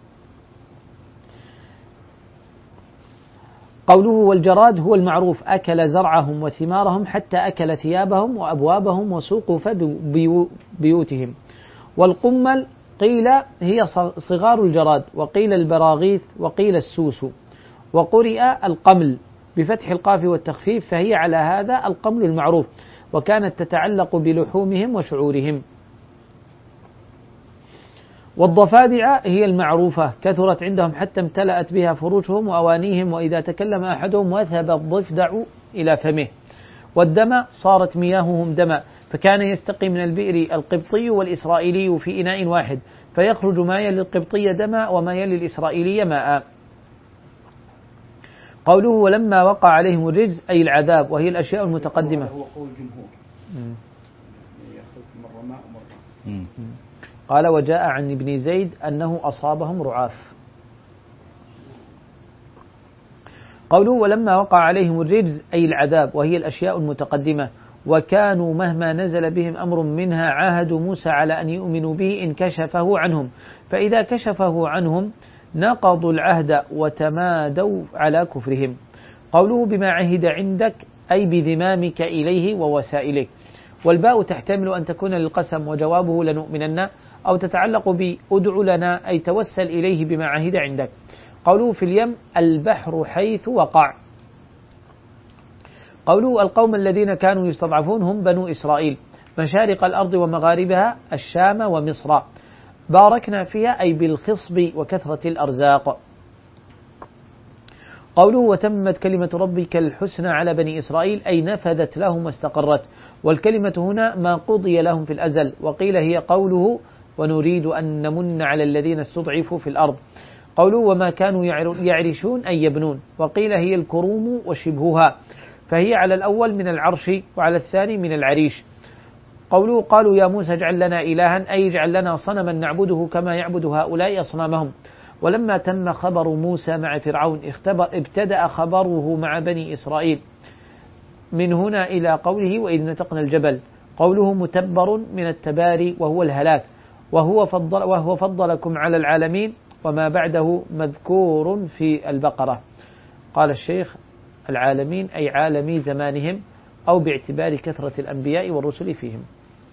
قوله والجراد هو المعروف أكل زرعهم وثمارهم حتى أكل ثيابهم وأبوابهم وسقف بيوتهم. والقمل قيل هي صغار الجراد، وقيل البراغيث، وقيل السوس، وقرئ القمل بفتح القاف والتخفيف، فهي على هذا القمل المعروف، وكانت تتعلق بلحومهم وشعورهم. والضفادع هي المعروفة كثرت عندهم حتى امتلأت بها فروشهم وأوانيهم، وإذا تكلم أحدهم وثب الضفدع إلى فمه. والدم صارت مياههم دما، فكان يستقي من البئر القبطي والإسرائيلي في إناء واحد، فيخرج ما يلي القبطي دما وما يلي الإسرائيلي ماء. قوله ولما وقع عليهم الرجز أي العذاب، وهي الأشياء المتقدمة. هو قول الجمهور يخلط مرة ماء ومرة. قال وجاء عن ابن زيد أنه أصابهم رعاف. قوله ولما وقع عليهم الرجز أي العذاب، وهي الأشياء المتقدمة. وكانوا مهما نزل بهم أمر منها عاهدوا موسى على أن يؤمنوا به إن كشفه عنهم، فإذا كشفه عنهم نقضوا العهد وتمادوا على كفرهم. قوله بما عهد عندك أي بذمامك إليه ووسائله. والباء تحتمل أن تكون للقسم وجوابه لنؤمنن، أو تتعلق بأدع لنا أي توسل إليه بما عهد عندك. قوله في اليم البحر حيث وقع. قوله القوم الذين كانوا يستضعفون هم بنو إسرائيل، مشارق الأرض ومغاربها الشام ومصر، باركنا فيها أي بالخصب وكثرة الأرزاق. قوله وتمت كلمة ربك الحسنى على بني إسرائيل أي نفذت لهم واستقرت، والكلمة هنا ما قضي لهم في الأزل. وقيل هي قوله ونريد أن نمن على الذين استضعفوا في الأرض. قوله وما كانوا يعرشون أي يبنون، وقيل هي الكروم وشبهها، فهي على الأول من العرش وعلى الثاني من العريش. قوله قالوا يا موسى اجعل لنا إلها أي اجعل لنا صنما نعبده كما يعبد هؤلاء أصنامهم. ولما تم خبر موسى مع فرعون ابتدأ خبره مع بني إسرائيل من هنا إلى قوله وإذ نتقنا الجبل. قوله متبر من التباري وهو الهلاك، وهو فضل وهو فضلكم على العالمين، وما بعده مذكور في البقرة. قال الشيخ العالمين أي عالمي زمانهم، أو باعتبار كثرة الأنبياء والرسل فيهم.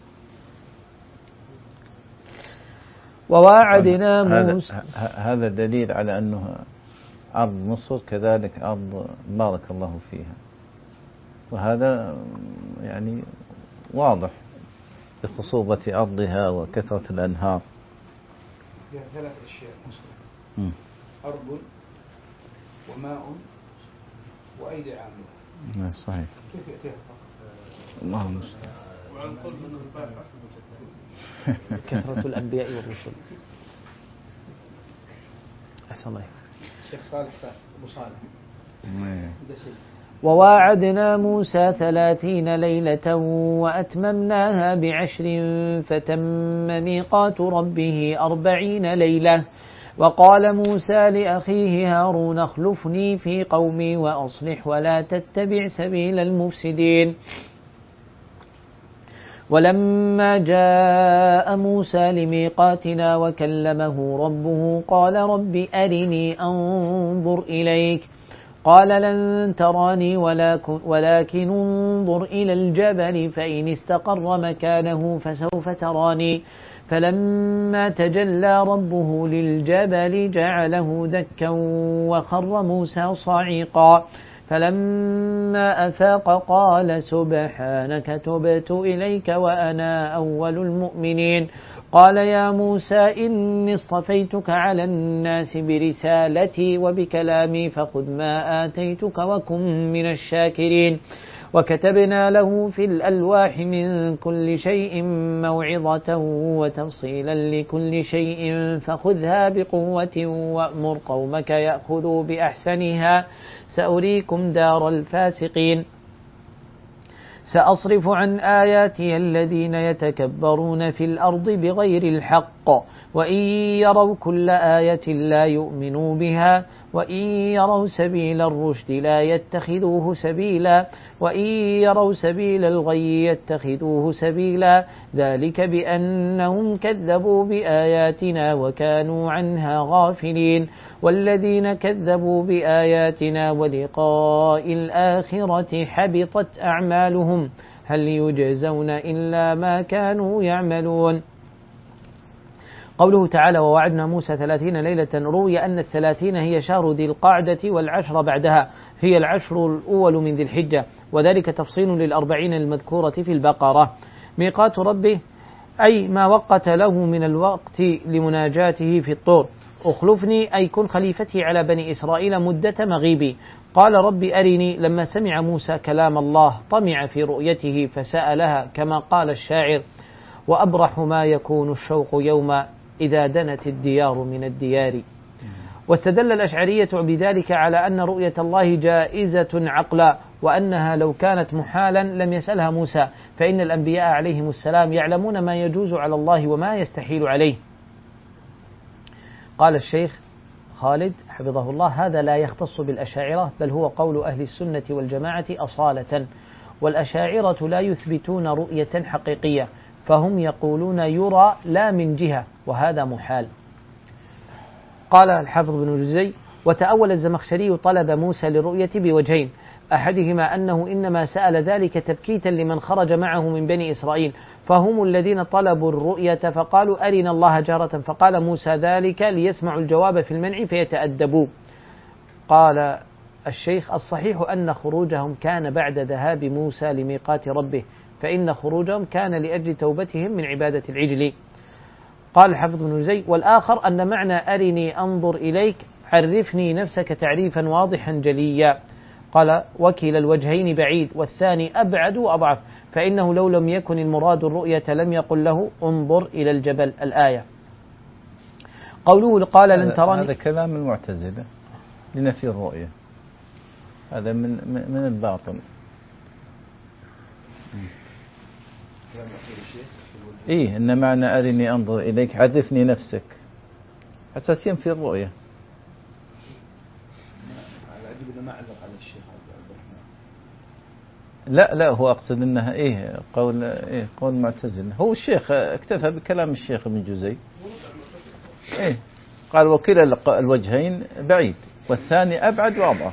وواعدنا موسى. هذا دليل على أنه أرض مصر كذلك أرض بارك الله فيها، وهذا يعني واضح بخصوبة أرضها وكثرة الأنهار. فيها ثلاث أشياء مصر: أرض وماء وأيدي عاملة. صحيح. كيف يأتيها الله المستعان. وعلى القول أنه الباحث كثرة الأنبياء والرسل. أحسن الله. شيخ صالح أبو صالح. وواعدنا موسى ثلاثين ليلة وأتممناها بعشر فتم ميقات ربه أربعين ليلة. وقال موسى لأخيه هارون اخلفني في قومي وأصلح ولا تتبع سبيل المفسدين. ولما جاء موسى لميقاتنا وكلمه ربه قال رب أرني أنظر إليك قال لن تراني ولكن انظر إلى الجبل فإن استقر مكانه فسوف تراني. فلما تجلى ربه للجبل جعله دكا وخر موسى صعيقا. فلما أفاق قال سبحانك تبت إليك وأنا أول المؤمنين. قال يا موسى إني اصطفيتك على الناس برسالتي وبكلامي فخذ ما آتيتك وكن من الشاكرين. وكتبنا له في الألواح من كل شيء موعظة وتفصيلا لكل شيء فخذها بقوة وأمر قومك يأخذوا بأحسنها سأريكم دار الفاسقين. سأصرف عن آياتي الذين يتكبرون في الأرض بغير الحق وإن يروا كل آية لا يؤمنوا بها وإن يروا سبيل الرشد لا يتخذوه سبيلا وإن يروا سبيل الغي يتخذوه سبيلا. ذلك بأنهم كذبوا بآياتنا وكانوا عنها غافلين. والذين كذبوا بآياتنا ولقاء الآخرة حبطت أعمالهم هل يجزون إلا ما كانوا يعملون. قوله تعالى ووعدنا موسى ثلاثين ليلة روي أن الثلاثين هي شهر ذي القعدة والعشر بعدها هي العشر الأول من ذي الحجة وذلك تفصيل للأربعين المذكورة في البقرة. ميقات ربه أي ما وقت له من الوقت لمناجاته في الطور. أخلفني أي كن خليفتي على بني إسرائيل مدة مغيبي. قال رب أرني لما سمع موسى كلام الله طمع في رؤيته فسألها كما قال الشاعر وأبرح ما يكون الشوق يوم إذا دنت الديار من الديار. واستدل الأشعرية بذلك على أن رؤية الله جائزة عقلا وأنها لو كانت محالا لم يسألها موسى فإن الأنبياء عليهم السلام يعلمون ما يجوز على الله وما يستحيل عليه. قال الشيخ خالد حفظه الله هذا لا يختص بالأشاعرة بل هو قول أهل السنة والجماعة أصالة. والأشاعرة لا يثبتون رؤية حقيقية فهم يقولون يرى لا من جهة وهذا محال. قال الحافظ بن جزي وتأول الزمخشري طلب موسى للرؤية بوجهين أحدهما أنه إنما سأل ذلك تبكيتا لمن خرج معه من بني إسرائيل فهم الذين طلبوا الرؤية فقالوا أرنا الله جارة فقال موسى ذلك ليسمعوا الجواب في المنع فيتأدبوا. قال الشيخ الصحيح أن خروجهم كان بعد ذهاب موسى لميقات ربه فإن خروجهم كان لأجل توبتهم من عبادة العجل. قال الحافظ بن جزي والآخر أن معنى أرني أنظر إليك عرفني نفسك تعريفا واضحا جليا. قال وكلا الوجهين بعيد والثاني أبعد وأضعف فإنه لو لم يكن المراد الرؤية لم يقل له انظر إلى الجبل الآية. قوله قال لن تراني هذا كلام المعتزلة لنفي الرؤية هذا من من الباطل. إيه إن معنى أرني أنظر إليك عرفني نفسك أساسيا في الرؤية. لا لا هو أقصد أنها إيه قول إيه قول معتزل. هو الشيخ اكتفى بكلام الشيخ ابن جزي إيه قال وكلا الوجهين بعيد والثاني أبعد وأضعف.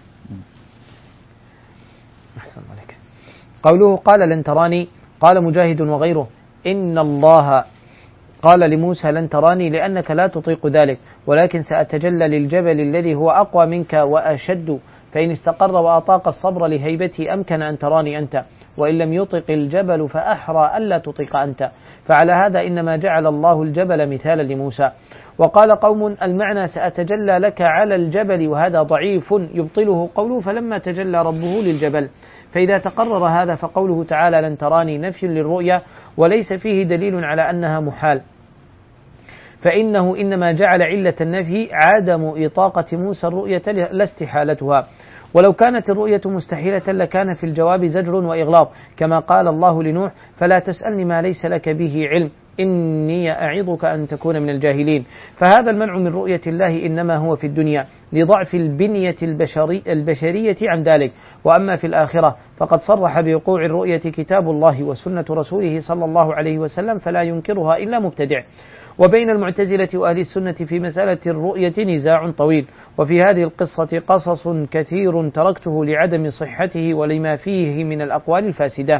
أحسن عليك. قوله قال لن تراني قال مجاهد وغيره إن الله قال لموسى لن تراني لأنك لا تطيق ذلك ولكن سأتجلى للجبل الذي هو أقوى منك وأشد فإن استقر وأطاق الصبر لهيبتي أمكن أن تراني أنت وإن لم يطق الجبل فأحرى ألا تطيق أنت. فعلى هذا إنما جعل الله الجبل مثالا لموسى. وقال قوم المعنى سأتجلى لك على الجبل وهذا ضعيف يبطله قوله فلما تجلى ربه للجبل فإذا تقرر هذا فقوله تعالى لن تراني نفي للرؤيا وليس فيه دليل على أنها محال، فإنه إنما جعل علة النفي عدم إطاقة موسى الرؤية لا استحالتها، ولو كانت الرؤية مستحيلة لكان في الجواب زجر وإغلاظ، كما قال الله لنوح فلا تسألني ما ليس لك به علم إني أعظك أن تكون من الجاهلين. فهذا المنع من رؤية الله إنما هو في الدنيا لضعف البنية البشري البشرية عن ذلك، وأما في الآخرة فقد صرح بوقوع الرؤية كتاب الله وسنة رسوله صلى الله عليه وسلم فلا ينكرها إلا مبتدع. وبين المعتزلة وأهل السنة في مسألة الرؤية نزاع طويل، وفي هذه القصة قصص كثير تركته لعدم صحته ولما فيه من الأقوال الفاسدة.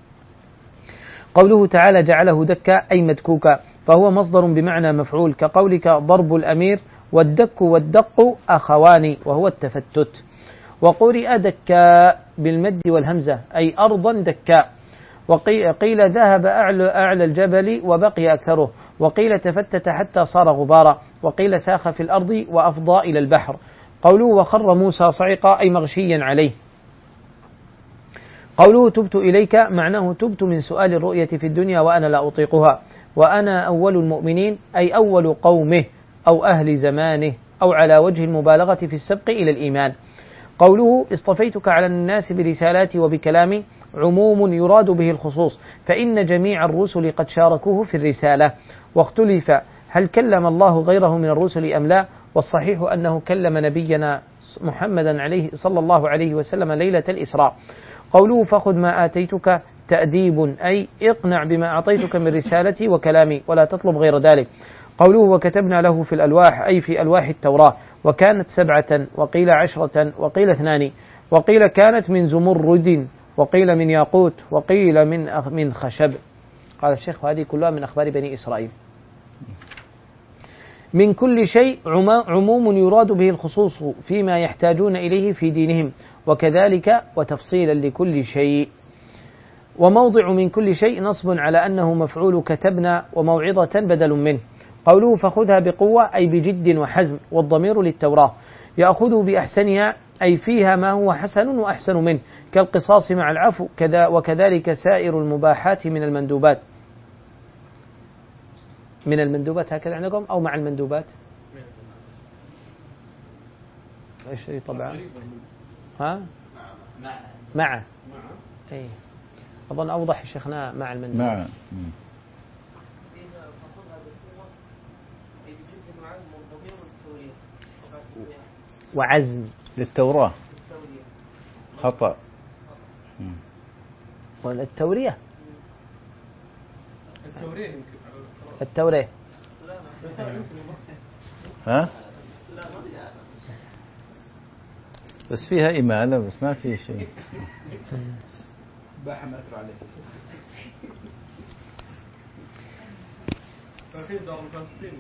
قوله تعالى جعله دكا أي مدكوكا، فهو مصدر بمعنى مفعول، كقولك ضرب الأمير، والدك والدق أخوان وهو التفتت. وقرئ دكا بالمد والهمزة أي أرضا دكا، وقيل ذهب أعلى, أعلى الجبل وبقي أكثره، وقيل تفتت حتى صار غبارا، وقيل ساخ في الأرض وأفضى إلى البحر. قوله وخر موسى صعقا أي مغشيا عليه. قوله تبت إليك معناه تبت من سؤال الرؤية في الدنيا وأنا لا أطيقها، وأنا أول المؤمنين أي أول قومه أو أهل زمانه، أو على وجه المبالغة في السبق إلى الإيمان. قوله اصطفيتك على الناس برسالاتي وبكلامي عموم يراد به الخصوص، فإن جميع الرسل قد شاركوه في الرسالة، واختلف هل كلم الله غيره من الرسل أم لا، والصحيح أنه كلم نبينا محمدا عليه صلى الله عليه وسلم ليلة الإسراء. قوله فخذ ما آتيتك تأديب أي اقنع بما أعطيتك من رسالتي وكلامي ولا تطلب غير ذلك. قوله وكتبنا له في الألواح أي في ألواح التوراة، وكانت سبعة وقيل عشرة وقيل اثنان، وقيل كانت من زمرد وقيل من ياقوت وقيل من من خشب. قال الشيخ هذه كلها من أخبار بني إسرائيل. من كل شيء عموم يراد به الخصوص فيما يحتاجون إليه في دينهم، وكذلك وتفصيلا لكل شيء. وموضع من كل شيء نصب على أنه مفعول كتبنا، وموعظة بدل منه. قوله فخذها بقوة أي بجد وحزم، والضمير للتوراة، يأخذ بأحسنها أي فيها ما هو حسن وأحسن منه، كالقصاص مع العفو، كذا وكذلك سائر المباحات من المندوبات. من المندوبات هكذا عندكم أو مع المندوبات؟ ايش طبعا؟ ها؟ مع مع اي اظن اوضح شيخنا مع المندوب. مع وعزم للتوراة خطأ. والتورية التورية التورية ها؟ بس فيها إمالة بس ما في شيء. باحة ما أثر عليه. فالحين دار الفلسطين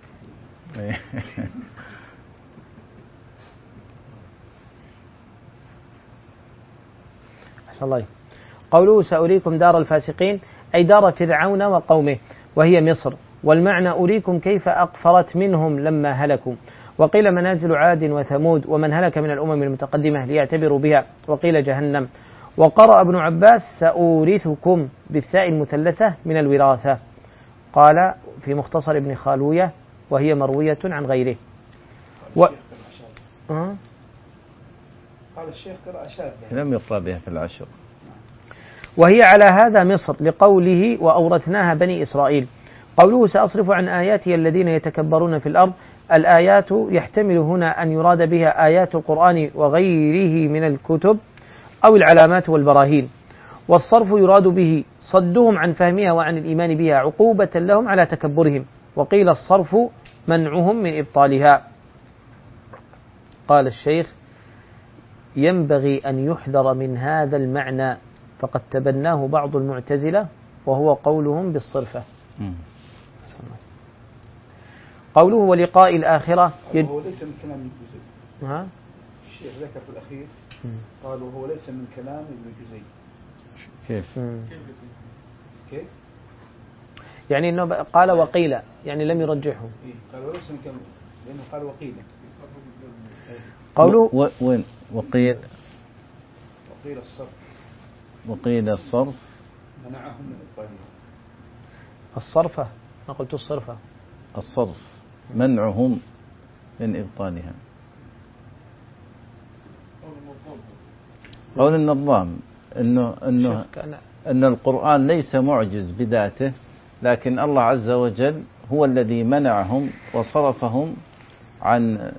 الله. قوله سأريكم دار الفاسقين أي دار فرعون وقومه وهي مصر، والمعنى أريكم كيف أقفرت منهم لما هلكوا. وقيل منازل عاد وثمود ومن هلك من الأمم المتقدمة ليعتبروا بها، وقيل جهنم. وقرأ ابن عباس سأورثكم بالثاء المثلثة من الوراثة، قال في مختصر ابن خالوية وهي مروية عن غيره. و... أه؟ قال الشيخ قراءة شاذة لم يقرأ بها في العشر. وهي على هذا مصر لقوله وأورثناها بني إسرائيل. قوله سأصرف عن آياتي الذين يتكبرون في الأرض، الآيات يحتمل هنا أن يراد بها آيات القرآن وغيره من الكتب أو العلامات والبراهين، والصرف يراد به صدهم عن فهمها وعن الإيمان بها عقوبة لهم على تكبرهم، وقيل الصرف منعهم من إبطالها. قال الشيخ ينبغي أن يحذر من هذا المعنى فقد تبناه بعض المعتزلة وهو قولهم بالصرفة. قوله ولقاء الآخرة يد... هو ليس من كلام ابن جزي. ها؟ الشيخ ذكر في الأخير قالوا هو ليس من كلام ابن جزي. كيف؟ كيف؟ يعني إنه قال وقيل يعني لم يرجحه. إيه؟ قال وليس من كلام لأنه قال وقيل. قوله و... وين وقيل؟ وقيل الصرف وقيل الصرف منعهم من إبطالها. الصرفة، ما قلت الصرفة. الصرف منعهم من إبطالها. قول النظام إنه إنه أن القرآن ليس معجز بذاته، لكن الله عز وجل هو الذي منعهم وصرفهم عن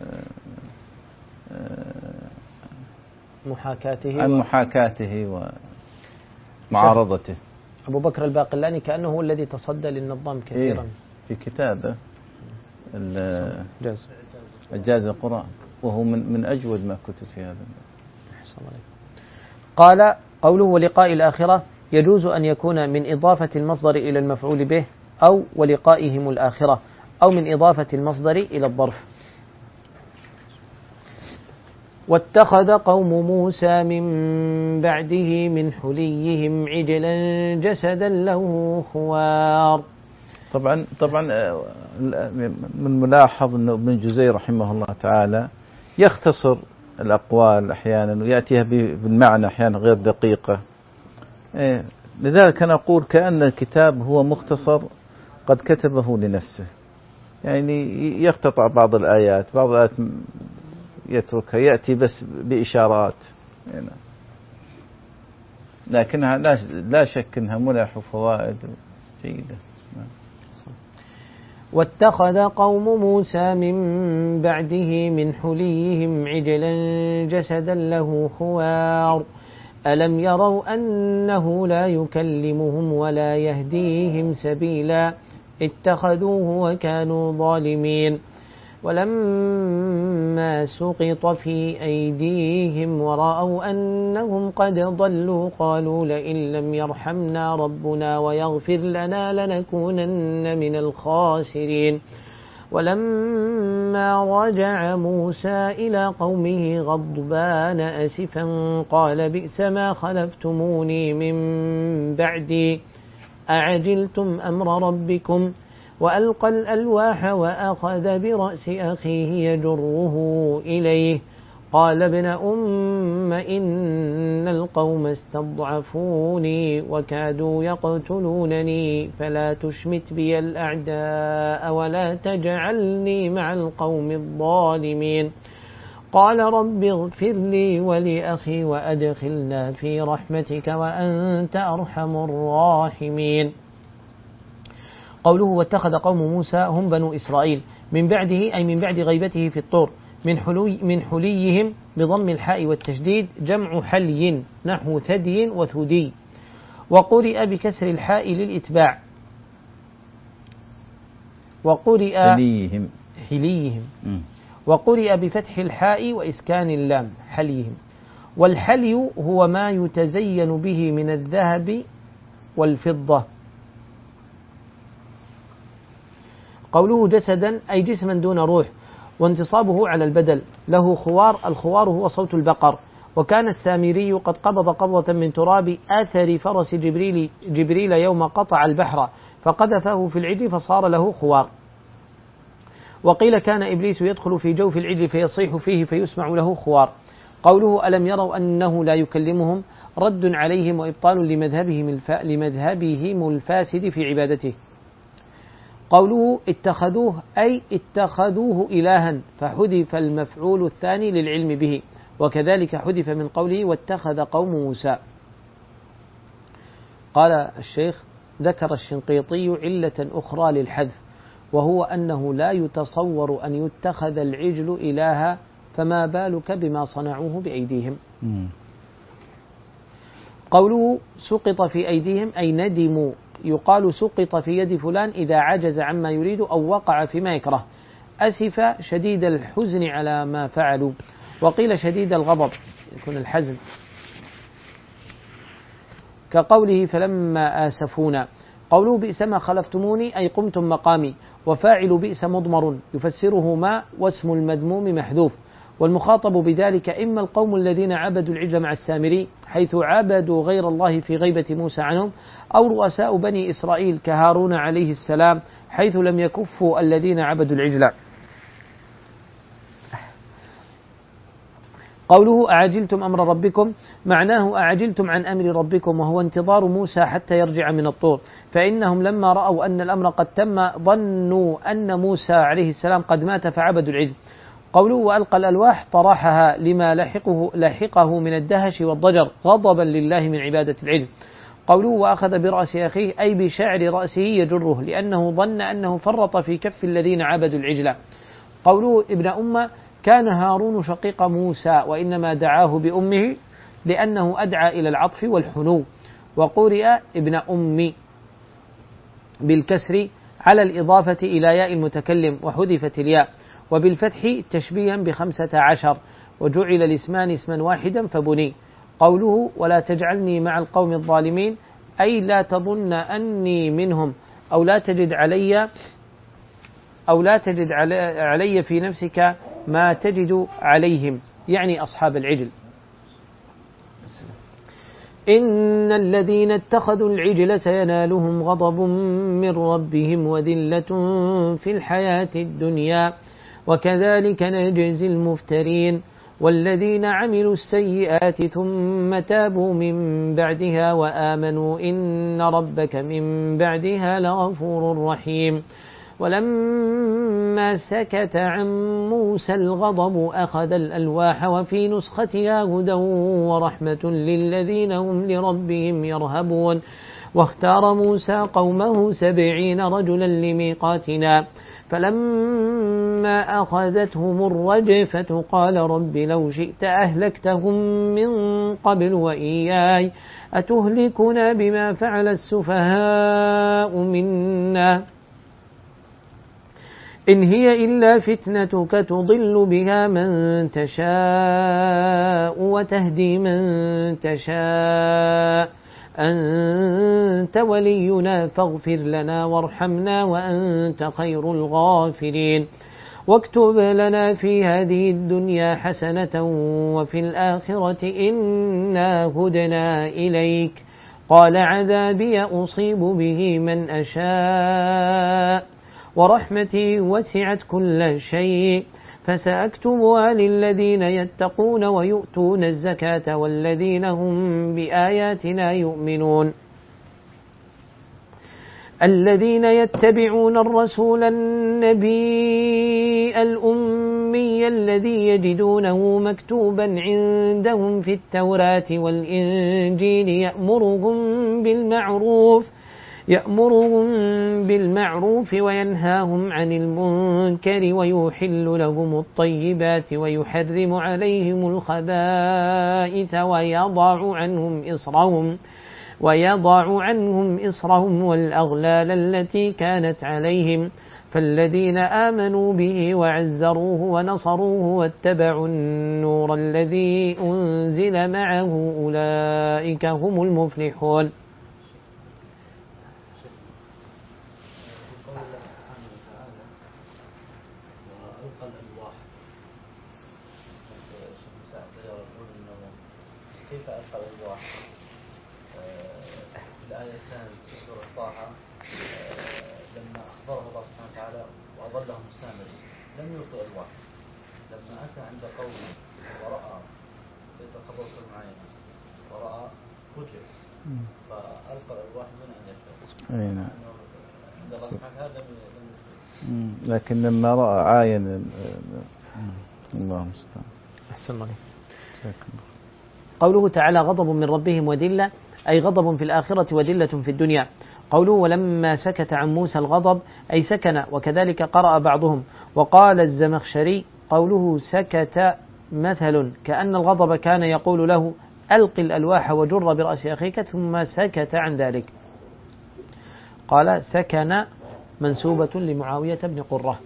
محاكاته عن محاكاته ومعارضته. أبو بكر الباقلاني كأنه هو الذي تصدى للنظام كثيرا في كتابه إعجاز القرآن، وهو من من أجود ما كتب في هذا. قال قوله ولقاء الآخرة يجوز أن يكون من إضافة المصدر إلى المفعول به، أو ولقائهم الآخرة، أو من إضافة المصدر إلى الظرف. واتخذ قوم موسى من بعده من حليهم عجلا جسدا له خوار. طبعا طبعا من ملاحظ أنه ابن جزي رحمه الله تعالى يختصر الأقوال أحيانا ويأتيها بالمعنى أحيانا غير دقيقة. لذلك أنا أقول كأن الكتاب هو مختصر قد كتبه لنفسه، يعني يقتطع بعض الآيات، بعض الآيات يتركها، يأتي بس بإشارات يعني. لكنها لا شك أنها ملح وفوائد جيدة. واتخذ قوم موسى من بعده من حليهم عجلا جسدا له خوار ألم يروا أنه لا يكلمهم ولا يهديهم سبيلا اتخذوه وكانوا ظالمين. ولما سقط في أيديهم ورأوا أنهم قد ضلوا قالوا لئن لم يرحمنا ربنا ويغفر لنا لنكونن من الخاسرين. ولما رجع موسى إلى قومه غضبان أسفا قال بئس ما خلفتموني من بعدي أعجلتم أمر ربكم وألقى الألواح وأخذ برأس أخيه يجره إليه قال ابن أم إن القوم استضعفوني وكادوا يقتلونني فلا تشمت بي الأعداء ولا تجعلني مع القوم الظالمين. قال رب اغفر لي ولأخي وأدخلنا في رحمتك وأنت أرحم الراحمين. قوله واتخذ قوم موسى هم بنو إسرائيل من بعده أي من بعد غيبته في الطور من, حلي من حليهم بضم الحاء والتشديد جمع حلي نحو ثدي وثدي، وقرئ بكسر الحاء للإتباع، وقرئ حليهم حليهم وقرئ بفتح الحاء وإسكان اللام حليهم. والحلي هو ما يتزين به من الذهب والفضة. قوله جسدا أي جسما دون روح، وانتصابه على البدل له خوار. الخوار هو صوت البقر. وكان السامري قد قبض قبضة من تراب آثر فرس جبريل, جبريل يوم قطع البحر فقذفه في العجل فصار له خوار. وقيل كان إبليس يدخل في جوف العجل فيصيح فيه فيسمع له خوار. قوله ألم يروا أنه لا يكلمهم رد عليهم وإبطال لمذهبهم, الف... لمذهبهم الفاسد في عبادته. قوله اتخذوه أي اتخذوه إلها فحذف المفعول الثاني للعلم به، وكذلك حذف من قوله واتخذ قوم موسى. قال الشيخ ذكر الشنقيطي علة أخرى للحذف، وهو أنه لا يتصور أن يتخذ العجل إلها فما بالك بما صنعوه بأيديهم. قوله سقط في أيديهم أي ندموا، يقال سقط في يد فلان إذا عجز عما يريد أو وقع فيما يكره. أسف شديد الحزن على ما فعلوا، وقيل شديد الغضب يكون الحزن، كقوله فلما آسفونا. قوله بئس ما خلفتموني أي قمتم مقامي، وفاعل بئس مضمر يفسره ما واسم المذموم محذوف. والمخاطب بذلك إما القوم الذين عبدوا العجل مع السامري حيث عبدوا غير الله في غيبة موسى عنهم، أو رؤساء بني إسرائيل كهارون عليه السلام حيث لم يكفوا الذين عبدوا العجل. قوله أعجلتم أمر ربكم معناه أعجلتم عن أمر ربكم، وهو انتظار موسى حتى يرجع من الطور، فإنهم لما رأوا أن الأمر قد تم ظنوا أن موسى عليه السلام قد مات فعبدوا العجل. قوله وألقى الألواح طرحها لما لحقه, لحقه من الدهش والضجر غضبا لله من عبادة العجل. قوله وأخذ برأس أخيه أي بشعر رأسه يجره لأنه ظن أنه فرط في كف الذين عبدوا العجل. قوله ابن أم كان هارون شقيق موسى وإنما دعاه بأمه لأنه أدعى إلى العطف والحنو. وقرئ ابن أم بالكسر على الإضافة إلى ياء المتكلم وحذفت الياء، وبالفتح تشبيها بخمسة عشر، وجعل الاسمان اسما واحدا فبني. قوله ولا تجعلني مع القوم الظالمين أي لا تظن أني منهم أو لا تجد علي أو لا تجد علي في نفسك ما تجد عليهم، يعني أصحاب العجل. إن الذين اتخذوا العجل سينالهم غضب من ربهم وذلة في الحياة الدنيا وكذلك نجزي المفترين. والذين عملوا السيئات ثم تابوا من بعدها وآمنوا إن ربك من بعدها لغفور رحيم. ولما سكت عن موسى الغضب أخذ الألواح وفي نسختها هدى ورحمة للذين هم لربهم يرهبون. واختار موسى قومه سبعين رجلا لميقاتنا فلما أخذتهم الرجفة قال رب لو شئت أهلكتهم من قبل وإياي أتهلكنا بما فعل السفهاء منا إن هي إلا فتنتك تضل بها من تشاء وتهدي من تشاء أنت ولينا فاغفر لنا وارحمنا وأنت خير الغافرين. واكتب لنا في هذه الدنيا حسنة وفي الآخرة إنا هدنا إليك. قال عذابي أصيب به من أشاء ورحمتي وسعت كل شيء فسأكتبها للذين يتقون ويؤتون الزكاة والذين هم بآياتنا يؤمنون. الذين يتبعون الرسول النبي الأمي الذي يجدونه مكتوبا عندهم في التوراة والإنجيل يأمرهم بالمعروف يأمرهم بالمعروف وينهاهم عن المنكر ويحل لهم الطيبات ويحرم عليهم الخبائث ويضع عنهم إصرهم ويضع عنهم إصرهم والأغلال التي كانت عليهم. فالذين آمنوا به وعزروه ونصروه واتبعوا النور الذي أنزل معه أولئك هم المفلحون. كيف ألقى الألواح؟ الآيتان في سورة طه لما أخبره الله سبحانه وتعالى وأظلهم السامري لم يلقي الألواح. لما أتى عند قومه ورأى ليس خبر معين ورأى فجر فألقى الألواح من أن يشاء. أي نعم. عند الله سبحانه وتعالى لم لكن لما رأى عاين الله المستعان. أحسن الله. قوله تعالى غضب من ربهم وذلة أي غضب في الآخرة وذلة في الدنيا. قوله ولما سكت عن موسى الغضب أي سكن، وكذلك قرأ بعضهم. وقال الزمخشري قوله سكت مثل كأن الغضب كان يقول له ألق الألواح وجر برأس أخيك ثم سكت عن ذلك. قال سكن منسوبة لمعاوية بن قرة.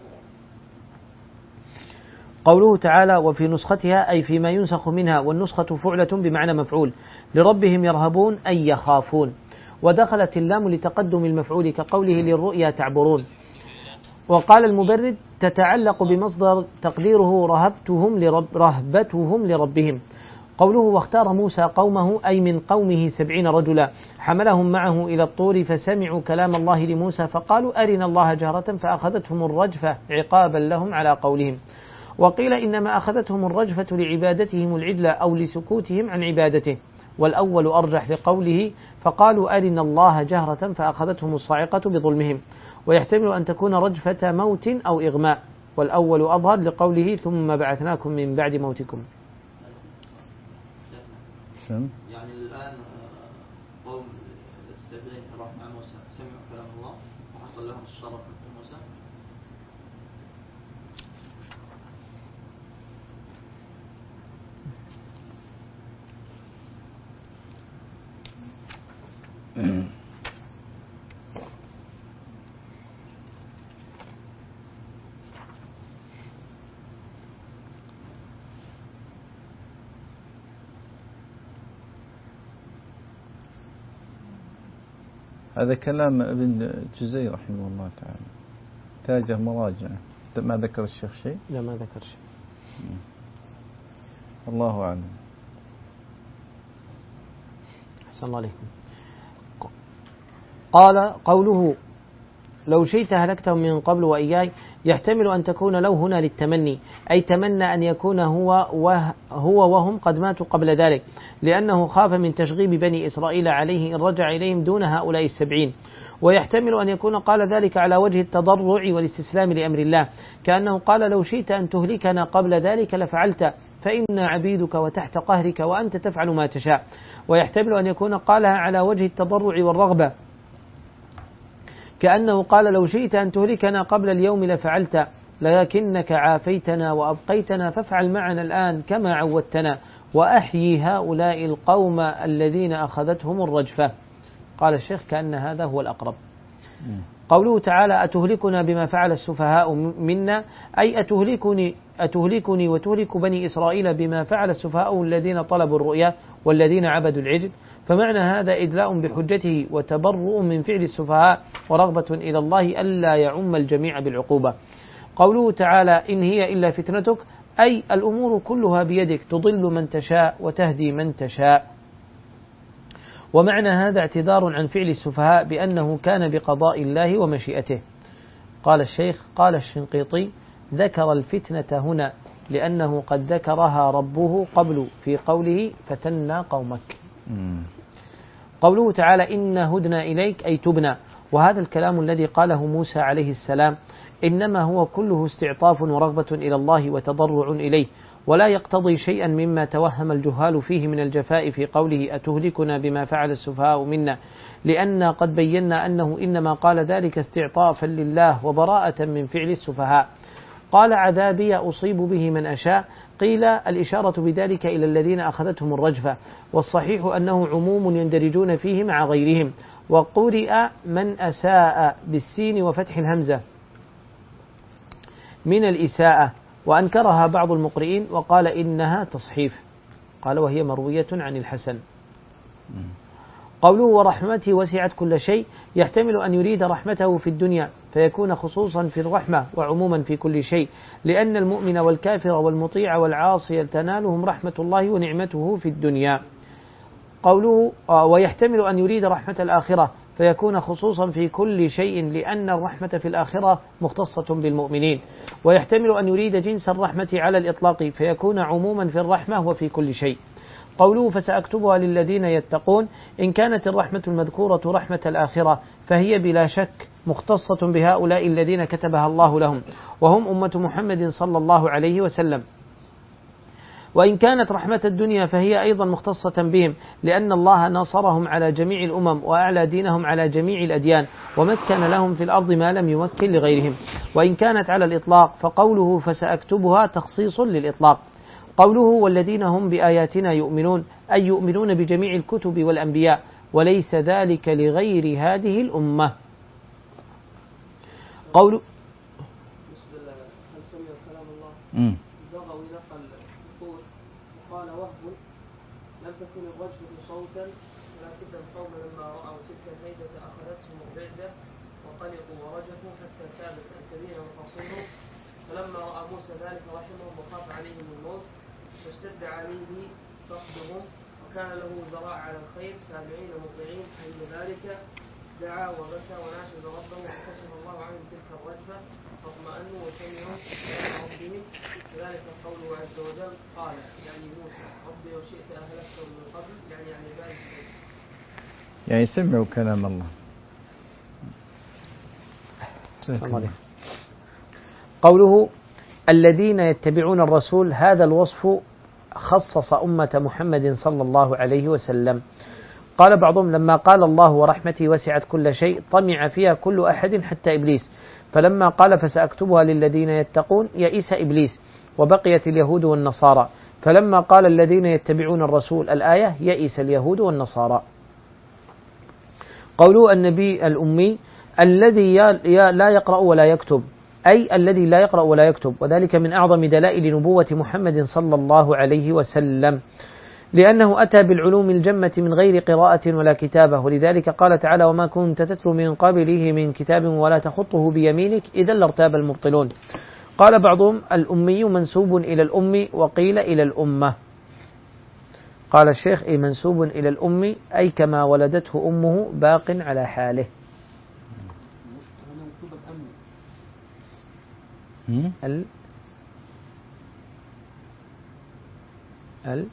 قوله تعالى وفي نسختها أي فيما ينسخ منها، والنسخة فعلة بمعنى مفعول. لربهم يرهبون أي يخافون، ودخلت اللام لتقدم المفعول كقوله للرؤيا تعبرون. وقال المبرد تتعلق بمصدر تقديره رهبتهم لرب رهبتهم لربهم. قوله واختار موسى قومه أي من قومه سبعين رجلا حملهم معه إلى الطور فسمعوا كلام الله لموسى فقالوا أرنا الله جهرة فأخذتهم الرجفة عقابا لهم على قولهم. وقيل إنما أخذتهم الرجفة لعبادتهم العدل أو لسكوتهم عن عبادته، والأول أرجح لقوله فقالوا أرنا الله جهرة فأخذتهم الصاعقة بظلمهم، ويحتمل أن تكون رجفة موت أو إغماء، والأول أظهر لقوله ثم بعثناكم من بعد موتكم. يعني الآن قوم السابقين راح مع موسى سمعوا كلام الله وحصل لهم الشرف من موسى. هذا كلام ابن جزي رحمه الله تعالى، تاجه مراجعة. ما ذكر الشيخ شيء؟ لا ما ذكر شيء. الله أعلم. أحسن الله عليكم. قال قوله لو شئت هلكتهم من قبل وإياي، يحتمل أن تكون لو هنا للتمني، أي تمنى أن يكون هو وهو وهم قد ماتوا قبل ذلك، لأنه خاف من تشغيب بني إسرائيل عليه إن رجع إليهم دون هؤلاء السبعين. ويحتمل أن يكون قال ذلك على وجه التضرع والاستسلام لأمر الله، كأنه قال لو شئت أن تهلكنا قبل ذلك لفعلت، فإنا عبيدك وتحت قهرك وأنت تفعل ما تشاء. ويحتمل أن يكون قالها على وجه التضرع والرغبة، كأنه قال لو شئت أن تهلكنا قبل اليوم لفعلت، لكنك عافيتنا وأبقيتنا فافعل معنا الآن كما عودتنا، وأحيي هؤلاء القوم الذين أخذتهم الرجفة. قال الشيخ كأن هذا هو الأقرب. قوله تعالى أتهلكنا بما فعل السفهاء منا، أي أتهلكني, أتهلكني وتهلك بني إسرائيل بما فعل السفهاء الذين طلبوا الرؤيا والذين عبدوا العجل. فمعنى هذا إدلاء بحجته وتبرؤ من فعل السفهاء ورغبة إلى الله ألا يعم الجميع بالعقوبة. قوله تعالى إن هي إلا فتنتك، أي الأمور كلها بيدك تضل من تشاء وتهدي من تشاء. ومعنى هذا اعتذار عن فعل السفهاء بأنه كان بقضاء الله ومشيئته. قال الشيخ قال الشنقيطي ذكر الفتنة هنا لأنه قد ذكرها ربه قبل في قوله فتنا قومك. قوله تعالى إن هدنا إليك أي تبنا، وهذا الكلام الذي قاله موسى عليه السلام إنما هو كله استعطاف ورغبة إلى الله وتضرع إليه، ولا يقتضي شيئا مما توهم الجهال فيه من الجفاء في قوله أتهلكنا بما فعل السفهاء منا، لأن قد بينا أنه إنما قال ذلك استعطافا لله وبراءة من فعل السفهاء. قال عذابي أصيب به من أشاء، قيل الإشارة بذلك إلى الذين أخذتهم الرجفة، والصحيح أنه عموم يندرجون فيه مع غيرهم. وقرئ من أساء بالسين وفتح الهمزة من الإساءة، وأنكرها بعض المقرئين وقال إنها تصحيف، قال وهي مروية عن الحسن. قوله ورحمته وسعت كل شيء، يحتمل أن يريد رحمته في الدنيا فيكون خصوصا في الرحمة وعموما في كل شيء، لأن المؤمن والكافر والمطيع والعاصي تنالهم رحمة الله ونعمته في الدنيا. قوله ويحتمل أن يريد رحمة الآخرة فيكون خصوصا في كل شيء، لأن الرحمة في الآخرة مختصة بالمؤمنين. ويحتمل أن يريد جنس الرحمة على الإطلاق فيكون عموما في الرحمة وفي كل شيء. قوله فسأكتبها للذين يتقون، إن كانت الرحمة المذكورة رحمة الآخرة فهي بلا شك مختصة بهؤلاء الذين كتبها الله لهم، وهم أمة محمد صلى الله عليه وسلم. وإن كانت رحمة الدنيا فهي أيضا مختصة بهم، لأن الله ناصرهم على جميع الأمم وأعلى دينهم على جميع الأديان، ومكن لهم في الأرض ما لم يمكن لغيرهم. وإن كانت على الإطلاق فقوله فسأكتبها تخصيص للإطلاق. قوله والذين هم بآياتنا يؤمنون، أي يؤمنون بجميع الكتب والأنبياء، وليس ذلك لغير هذه الأمة. قول بسم الله هل سمع كلام الله بغوا نقل القول وقال وهب لم تكن الرجفة صوتا، ولكن القوم لما رأوا تلك الهيبة أخذتهم الرعدة وقلقوا ورجفوا حتى كادت أن تبين مفاصلهم، فلما رأى موسى ذلك رحمهم وخاف عليهم الموت فاشتد عليه فقدهم، وكان له ذراع على الخير سابعين مطيعين عند ذلك دعا وبكى وناشد ربه فكشف الله عنهم تلك الرجفة فاطمأنوا وسمعوا كلام ربهم. كذلك قوله عز وجل قال يعني موسى ربي وشئت أهلكتهم من قبل يعني عن عبادك يعني سمعوا كلام الله. قوله الذين يتبعون الرسول، هذا الوصف خصص أمة محمد صلى الله عليه وسلم. قال بعضهم لما قال الله ورحمتي وسعت كل شيء طمع فيها كل أحد حتى إبليس، فلما قال فسأكتبها للذين يتقون يئس إبليس وبقيت اليهود والنصارى، فلما قال الذين يتبعون الرسول الآية يئس اليهود والنصارى. قوله النبي الأمي الذي لا يقرأ ولا يكتب، أي الذي لا يقرأ ولا يكتب، وذلك من أعظم دلائل نبوة محمد صلى الله عليه وسلم، لأنه أتى بالعلوم الجمة من غير قراءة ولا كتابة، ولذلك قال تعالى وما كنت تتلو من قبله من كتاب ولا تخطه بيمينك إذا لارتاب المبطلون. قال بعضهم الأمي منسوب إلى الأم وقيل إلى الأمة. قال الشيخ أي منسوب إلى الأم أي كما ولدته أمه باق على حاله. ال ال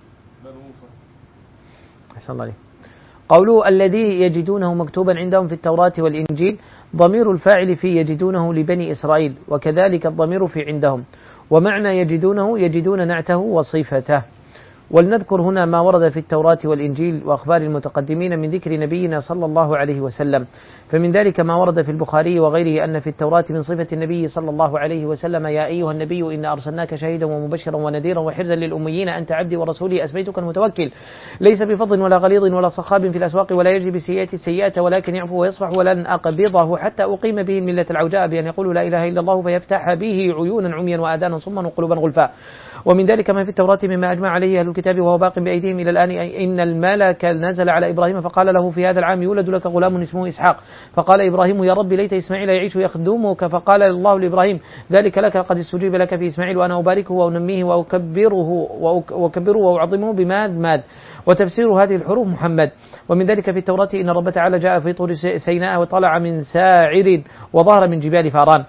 أحسن الله عليه. قوله الذي يجدونه مكتوبا عندهم في التوراة والإنجيل، ضمير الفاعل في يجدونه لبني إسرائيل، وكذلك الضمير في عندهم، ومعنى يجدونه يجدون نعته وصفته. ولنذكر هنا ما ورد في التوراة والإنجيل وأخبار المتقدمين من ذكر نبينا صلى الله عليه وسلم. فمن ذلك ما ورد في البخاري وغيره أن في التوراة من صفة النبي صلى الله عليه وسلم يا أيها النبي إنا أرسلناك شهيدا ومبشرا ونذيرا وحرزا للأميين أنت عبدي ورسولي أسميتك المتوكل ليس بفظ ولا غليظ ولا صخاب في الأسواق ولا يجري بالسيئات السيئة ولكن يعفو ويصفح ولن أقبضه حتى أقيم به الملة العوجاء بأن يقولوا لا إله إلا الله فيفتح به عيونا عميا وآذانا صما وقلوبا غلفاء. ومن ذلك ما في التوراة مما أجمع عليه أهل الكتاب وهو باق بأيديهم إلى الآن إن الملك نزل على إبراهيم فقال له في هذا العام يولد لك غلام اسمه إسحاق، فقال إبراهيم يا رب ليت إسماعيل يعيش يخدمك، فقال الله لإبراهيم ذلك لك قد استجيب لك في إسماعيل وأنا أباركه وأنميه وأكبره وأكبره وأعظمه بماد ماد. وتفسير هذه الحروف محمد. ومن ذلك في التوراة إن رب تعالى جاء في طور سيناء وطلع من ساعر وظهر من جبال فاران،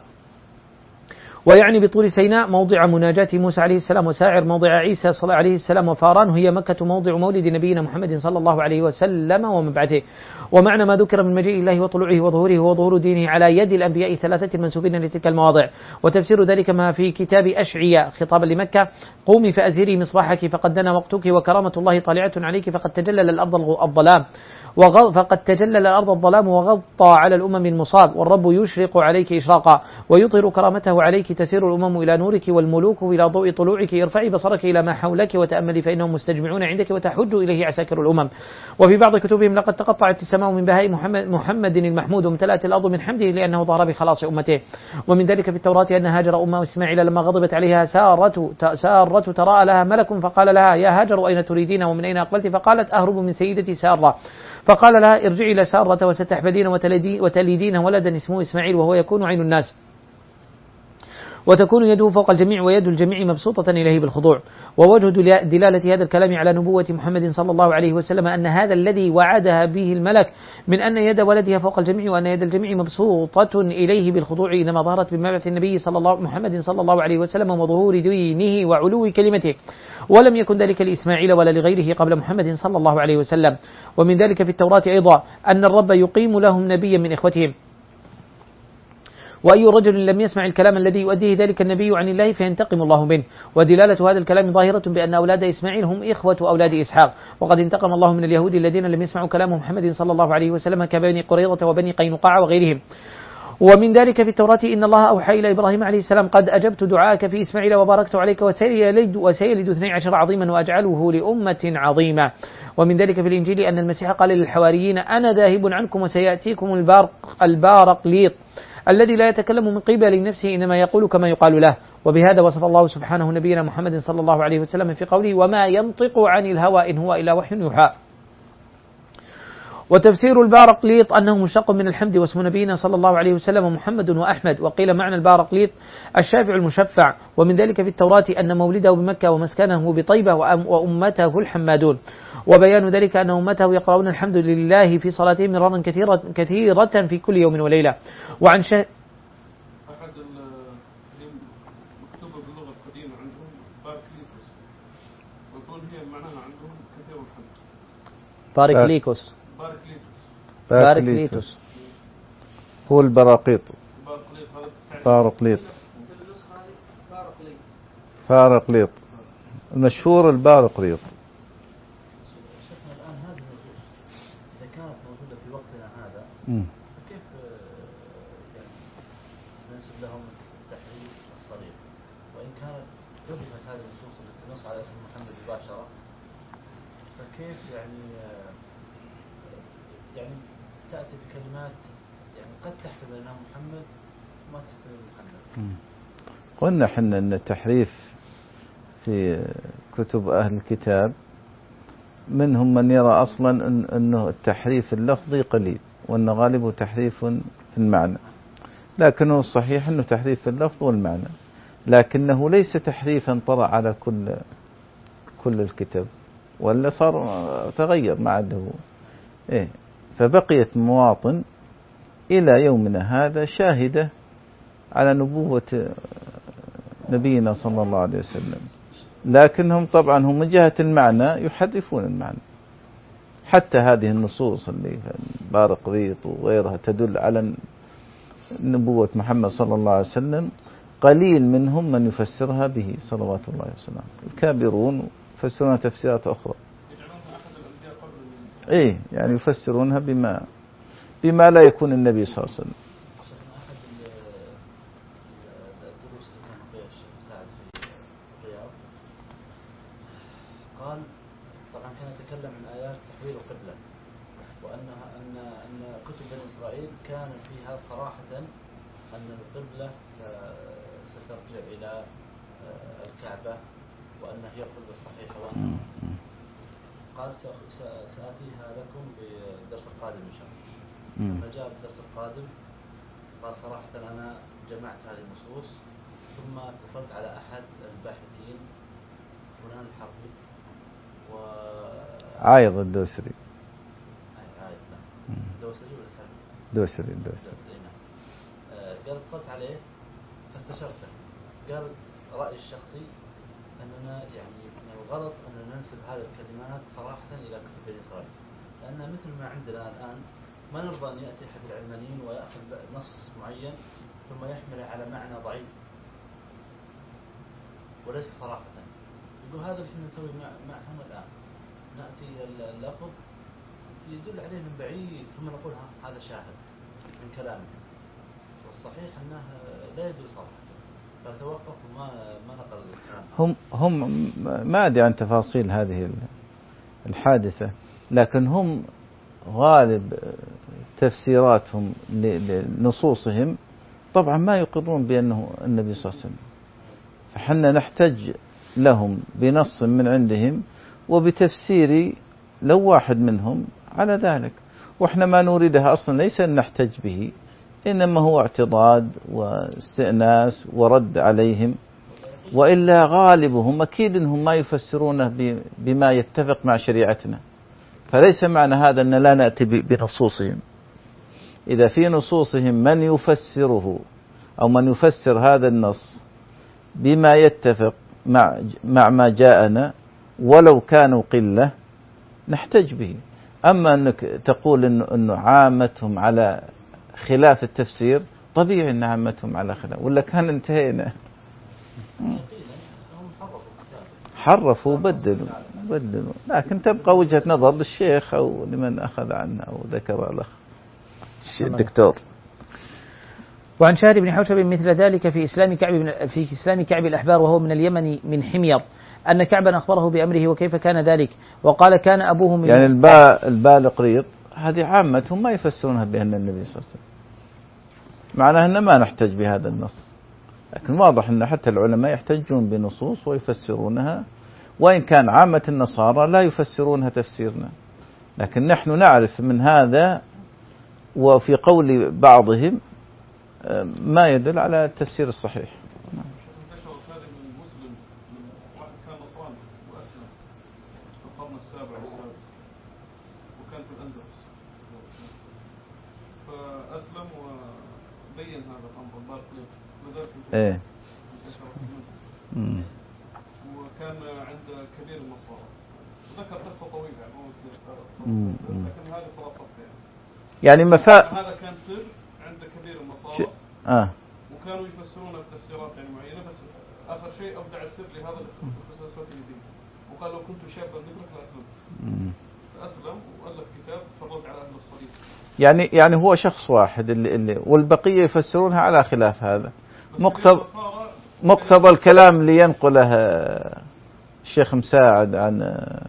ويعني بطور سيناء موضع مناجاة موسى عليه السلام، وساعر موضع عيسى صلى عليه السلام، وفاران هي مكة موضع مولد نبينا محمد صلى الله عليه وسلم ومبعثه. ومعنى ما ذكر من مجيء الله وطلوعه وظهوره وظهور دينه على يد الأنبياء ثلاثة المنسوبين لتلك المواضع. وتفسير ذلك ما في كتاب أشعياء خطابا لمكة قومي فأزهري مصباحك فقد دنا وقتك وكرامة الله طالعة عليك فقد تجلل الأرض الظلام فقد تجلل الأرض الظلام وغطى على الأمم المصاب، والرب يشرق عليك إشراقا ويطهر كرامته عليك تسير الأمم إلى نورك والملوك إلى ضوء طلوعك، ارفعي بصرك إلى ما حولك وتأملي فإنهم مستجمعون عندك وتحج إليه عساكر الأمم. وفي بعض كتبهم لقد تقطعت السماء من بهاء محمد, محمد المحمود وامتلأت الأرض من حمده لأنه ظهر بخلاص أمته. ومن ذلك في التوراة أن هاجر أم إسماعيل لما غضبت عليها سارة سارة تراءى لها ملك فقال لها يا هاجر أين تريدين ومن أين أقبلت؟ فقالت أهرب من سيدتي سارة، فقال لها ارجعي إلى سارة وستحبلين وتلدين ولدا اسمه إسماعيل وهو يكون عين الناس وتكون يده فوق الجميع ويد الجميع مبسوطة إليه بالخضوع. ووجه دلالة هذا الكلام على نبوة محمد صلى الله عليه وسلم أن هذا الذي وعدها به الملك من أن يد ولدها فوق الجميع وأن يد الجميع مبسوطة إليه بالخضوع إنما ظهرت بمبعث النبي صلى الله محمد صلى الله عليه وسلم وظهور دينه وعلو كلمته، ولم يكن ذلك لإسماعيل ولا لغيره قبل محمد صلى الله عليه وسلم. ومن ذلك في التوراة أيضا أن الرب يقيم لهم نبيا من إخوتهم، وأي رجل لم يسمع الكلام الذي يؤديه ذلك النبي عن الله فينتقم الله منه. ودلالة هذا الكلام ظاهرة بأن أولاد إسماعيل هم إخوة أولاد إسحاق، وقد انتقم الله من اليهود الذين لم يسمعوا كلام محمد صلى الله عليه وسلم كبني قريظة وبني قينقاع وغيرهم. ومن ذلك في التوراة إن الله أوحى إلى إبراهيم عليه السلام قد أجبت دعاءك في إسماعيل وباركت عليك وسيلد, وسيلد اثني عشر عظيما وأجعله لأمة عظيمة. ومن ذلك في الإنجيل أن المسيح قال للحواريين أنا ذاهب عنكم وسيأتيكم البارق البارقليط الذي لا يتكلم من قبل نفسه إنما يقول كما يقال له. وبهذا وصف الله سبحانه نبينا محمد صلى الله عليه وسلم في قوله وما ينطق عن الهوى إن هو إلا وحي يوحى. وتفسير البارقليط أنه مشتق من الحمد واسم نبينا صلى الله عليه وسلم محمد وأحمد. وقيل معنى البارقليط الشافع المشفع. ومن ذلك في التوراة أن مولده بمكة ومسكنه بطيبة وأمته الحمادون. وبيان ذلك أن أمته يقرؤون الحمد لله في صلاتهم مرارا كثيرة, كثيرة في كل يوم وليلة. وعن شه... أحد المكتوبة باللغة القديمة عندهم باركليتوس، ويقول هي معناها عندهم كثير الحمد. باركليكوس باركليتوس هو البراقيط. بارقليط بارقليط المشهور البارقليط. شيخنا الآن هذه النصوص إذا كانت موجودة في وقتنا هذا فكيف يعني ننسب لهم التحريف الصريح؟ وإن كانت حذفت هذه النصوص التي تنص على اسم محمد مباشرة فكيف يعني يعني تأتي بكلمات يعني قد تحتمل أنها محمد وما تحتمل محمد. قلنا حنا أن التحريف في كتب أهل الكتاب منهم من يرى أصلا أن أنه التحريف اللفظي قليل وأن غالبه تحريف في المعنى، لكنه الصحيح أنه تحريف في اللفظ والمعنى، لكنه ليس تحريفا طرأ على كل كل الكتاب، ولا صار تغير ما عده إيه. فبقيت مواطن إلى يومنا هذا شاهدة على نبوة نبينا صلى الله عليه وسلم، لكنهم طبعا هم من جهة المعنى يحرفون المعنى. حتى هذه النصوص اللي في بارقليط وغيرها تدل على نبوة محمد صلى الله عليه وسلم قليل منهم من يفسرها به صلوات الله عليه وسلم. الكابرون يفسرونها تفسيرات أخرى، إيه يعني يفسرونها بما بما لا يكون النبي صلى الله عليه وسلم. قال طبعا كان يتكلم عن آيات تحويل القبلة، وأنها أن أن كتب بني إسرائيل كان فيها صراحة أن القبلة سترجع إلى الكعبة وأن هي القبلة الصحيحة. وأن قال سآتيها لكم بالدرس القادم إن شاء الله. لما جاء بالدرس القادم قال صراحة أنا جمعت هذه النصوص ثم اتصلت على أحد الباحثين فلان الحربي و عايض الدوسري. عايض نعم. دوسري ولا الحربي؟ دوسري الدوسري. قال اتصلت عليه فاستشرته، قال رأيي الشخصي أننا يعني من الغلط أن ننسب هذه الكلمات صراحة إلى كتب بني إسرائيل، لأن مثل ما عندنا الآن ما نرضى أن يأتي أحد العلمانيين ويأخذ نص معين ثم يحمله على معنى ضعيف وليس صراحة. يقول هذا اللي احنا نسوي معهم الآن، نأتي اللفظ يدل عليه من بعيد ثم نقول هذا شاهد من كلامه، والصحيح أنه لا يدل صراحة، فتوقف وما ما نقل الكلام. هم هم ما أدري عن تفاصيل هذه الحادثة، لكن هم غالب تفسيراتهم لنصوصهم طبعا ما يقرون بأنه النبي صلى الله عليه وسلم، فحنا نحتج لهم بنص من عندهم وبتفسير لو واحد منهم على ذلك، وإحنا ما نريدها أصلا ليس أن نحتج به، إنما هو اعتضاد واستئناس ورد عليهم، وإلا غالبهم أكيد أنهم ما يفسرونه بما يتفق مع شريعتنا، فليس معنى هذا أن لا نأتي بنصوصهم. إذا في نصوصهم من يفسره أو من يفسر هذا النص بما يتفق مع مع ما جاءنا ولو كانوا قلة نحتج به. أما أنك تقول إنه, إنه عامتهم على خلاف التفسير، طبيعي أن عامتهم على خلاف، ولا كان انتهينا. حرفوا وبدلوا بدلوا، لكن تبقى وجهة نظر للشيخ أو لمن أخذ عنه أو ذكر الأخ الدكتور. وعن شهر بن حوشب مثل ذلك في إسلام كعب في إسلام كعب الأحبار وهو من اليمن من حمير أن كعبا أخبره بأمره وكيف كان ذلك، وقال كان أبوه من يعني الباء البالقريط هذه عامتهم ما يفسرونها بأن النبي صلى الله عليه وسلم، معناه أن ما نحتاج بهذا النص، لكن واضح أن حتى العلماء يحتجون بنصوص ويفسرونها، وإن كان عامة النصارى لا يفسرونها تفسيرنا، لكن نحن نعرف من هذا وفي قول بعضهم ما يدل على التفسير الصحيح. انتشرت هذه من مسلم، من واحد كان نصراني وأسلم في القرن السابع والسادس، وكان في الأندلس، فأسلم وبين هذا الأمر البارك لذلك ايه. وكان عند كبير النصارى، وذكر قصة طويلة يعني لكن هذه خلاصة يعني مفا هذا كان سر عند كبير النصارى اه وكانوا يفسرونه بتفسيرات يعني معينة، بس آخر شيء أبدع السر لهذا الفلسفة الدين، وقال لو كنت شابا مثلك لأسلم، فأسلم وألف كتاب فرج على أهل الصليب. يعني يعني هو شخص واحد اللي, اللي والبقية يفسرونها على خلاف هذا. مقتضى مقتضى الكلام اللي ينقله الشيخ مساعد عن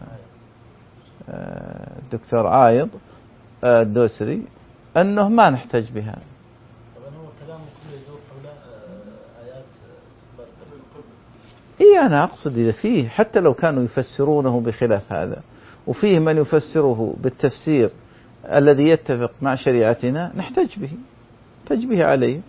الدكتور عايض الدوسري أنه ما نحتاج بها. طبعا هو كلامه كله يدور حول آيات إيه أنا أقصد إذا فيه حتى لو كانوا يفسرونه بخلاف هذا وفيه من يفسره بالتفسير الذي يتفق مع شريعتنا نحتاج به نحتاج به عليه.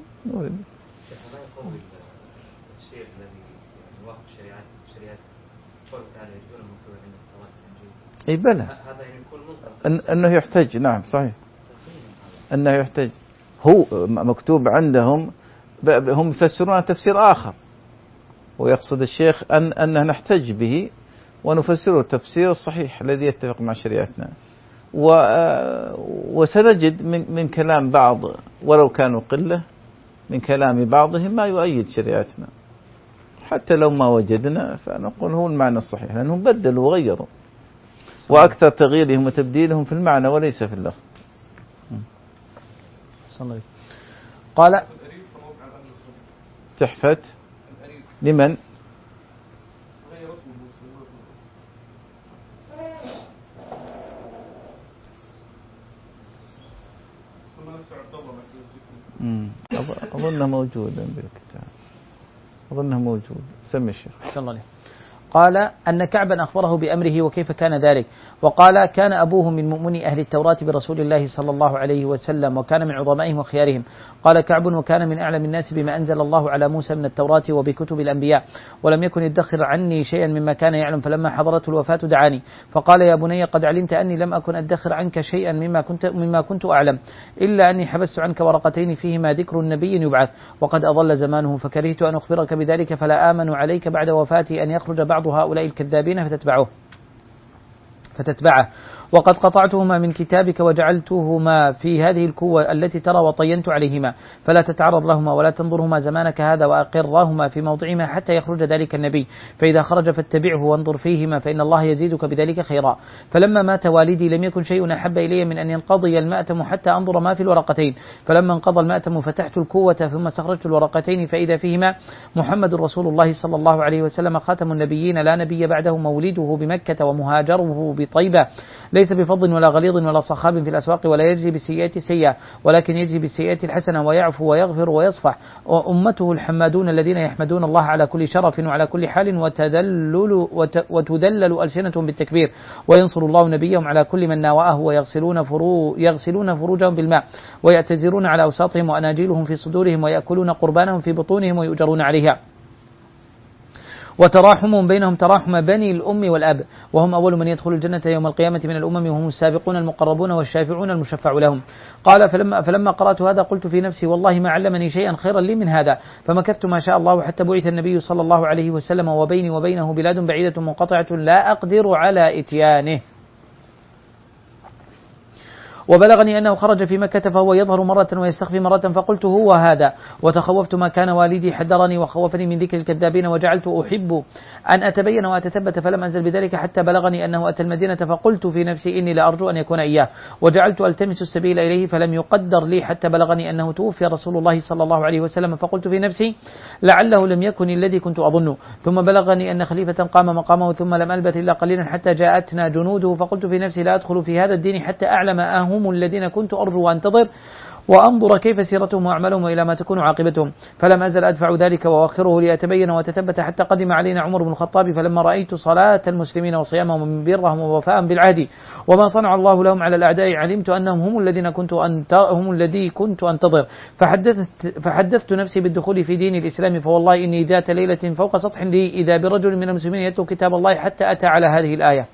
الشيء الذي يوافق شريعة شريعة قوله تعالى يجدون المكتوب عند التوراة والإنجيل. أي بلى هذا يكون أن أنه يحتاج. نعم صحيح أنه يحتاج. هو مكتوب عندهم هم يفسرون تفسير آخر، ويقصد الشيخ أن أنه نحتاج به ونفسره التفسير الصحيح الذي يتفق مع شريعتنا. و وسنجد من من كلام بعض ولو كانوا قلة من كلام بعضهم ما يؤيد شريعتنا، حتى لو ما وجدنا فنقول هو المعنى الصحيح، لأنهم بدلوا وغيروا، وأكثر تغييرهم وتبديلهم في المعنى وليس في اللفظ. قال تحفة لمن؟ أظنه موجودا بالكتاب، أظنه موجود. سمي الشيخ. أحسن الله عليه. قال أن كعبا أخبره بأمره وكيف كان ذلك، وقال كان أبوه من مؤمني أهل التوراة برسول الله صلى الله عليه وسلم وكان من عظمائهم وخيارهم. قال كعب وكان من أعلم الناس بما أنزل الله على موسى من التوراة وبكتب الأنبياء، ولم يكن يدخر عني شيئا مما كان يعلم، فلما حضرته الوفاة دعاني فقال يا بني قد علمت أني لم أكن أدخر عنك شيئا مما كنت, مما كنت أعلم، إلا أني حبست عنك ورقتين فيهما ذكر النبي يبعث وقد أضل زمانه، فكرهت أن أخبرك بذلك فلا آمن عليك بعد وفاتي أن يخرج بعض هؤلاء الكذابين فتتبعه فتتبعه وقد قطعتهما من كتابك وجعلتهما في هذه الكوة التي ترى وطينت عليهما، فلا تتعرض لهما ولا تنظرهما زمانك هذا وأقرهما في موضعهما حتى يخرج ذلك النبي، فإذا خرج فاتبعه وانظر فيهما فإن الله يزيدك بذلك خيرا. فلما مات والدي لم يكن شيء أحب إلي من أن ينقضي المأتم حتى أنظر ما في الورقتين، فلما انقضى المأتم فتحت الكوة ثم استخرجت الورقتين فإذا فيهما محمد رسول الله صلى الله عليه وسلم خاتم النبيين لا نبي بعده، مولده بمكة ومهاجره بطيبة، ليس بفض ولا غليظ ولا صخاب في الأسواق، ولا يجزي بالسيئات سيئة ولكن يجزي بالسيئات الحسنة ويعفو ويغفر ويصفح، وأمته الحمادون الذين يحمدون الله على كل شرف وعلى كل حال وتذلل وتذلل ألسنتهم بالتكبير، وينصر الله نبيهم على كل من ناوأه، ويغسلون فرو يغسلون فروجهم بالماء ويأتزرون على أوساطهم وأناجيلهم في صدورهم ويأكلون قربانهم في بطونهم ويؤجرون عليها، وتراحمهم بينهم تراحم بني الأم والأب، وهم أول من يدخل الجنة يوم القيامة من الأمم وهم السابقون المقربون والشافعون المشفع لهم. قال فلما, فلما قرأت هذا قلت في نفسي والله ما علمني شيئا خيرا لي من هذا، فمكثت ما شاء الله حتى بعث النبي صلى الله عليه وسلم وبيني وبينه بلاد بعيدة منقطعة لا أقدر على إتيانه. وبلغني أنه خرج في مكة فهو يظهر مرة ويستخفي مرة، فقلت هو هذا، وتخوفت ما كان والدي حذرني وخوفني من ذكر الكذابين، وجعلت أحب أن أتبين وأتثبت، فلم أنزل بذلك حتى بلغني أنه أتى المدينة، فقلت في نفسي إني لأرجو أن يكون إياه، وجعلت ألتمس السبيل إليه، فلم يقدر لي حتى بلغني أنه توفي رسول الله صلى الله عليه وسلم، فقلت في نفسي لعله لم يكن الذي كنت أظنه، ثم بلغني أن خليفة قام مقامه، ثم لم ألبث إلا قليلا حتى جاءتنا جنوده، فقلت في نفسي لا أدخل في هذا الدين حتى أعلم أهم الذين كنت أرجو وأنتظر، وأنظر كيف سيرتهم وأعمالهم وإلى ما تكون عاقبتهم. فلم أزل أدفع ذلك وأؤخره لأتبين وتثبت حتى قدم علينا عمر بن الخطاب، فلما رأيت صلاة المسلمين وصيامهم ومن برهم ووفاءهم بالعهد وما صنع الله لهم على الأعداء علمت أنهم هم الذين كنت أنت هم الذي كنت أنتظر، فحدثت, فحدثت نفسي بالدخول في دين الإسلام. فوالله إني ذات ليلة فوق سطح لي إذا برجل من المسلمين يتلو كتاب الله حتى أتى على هذه الآية: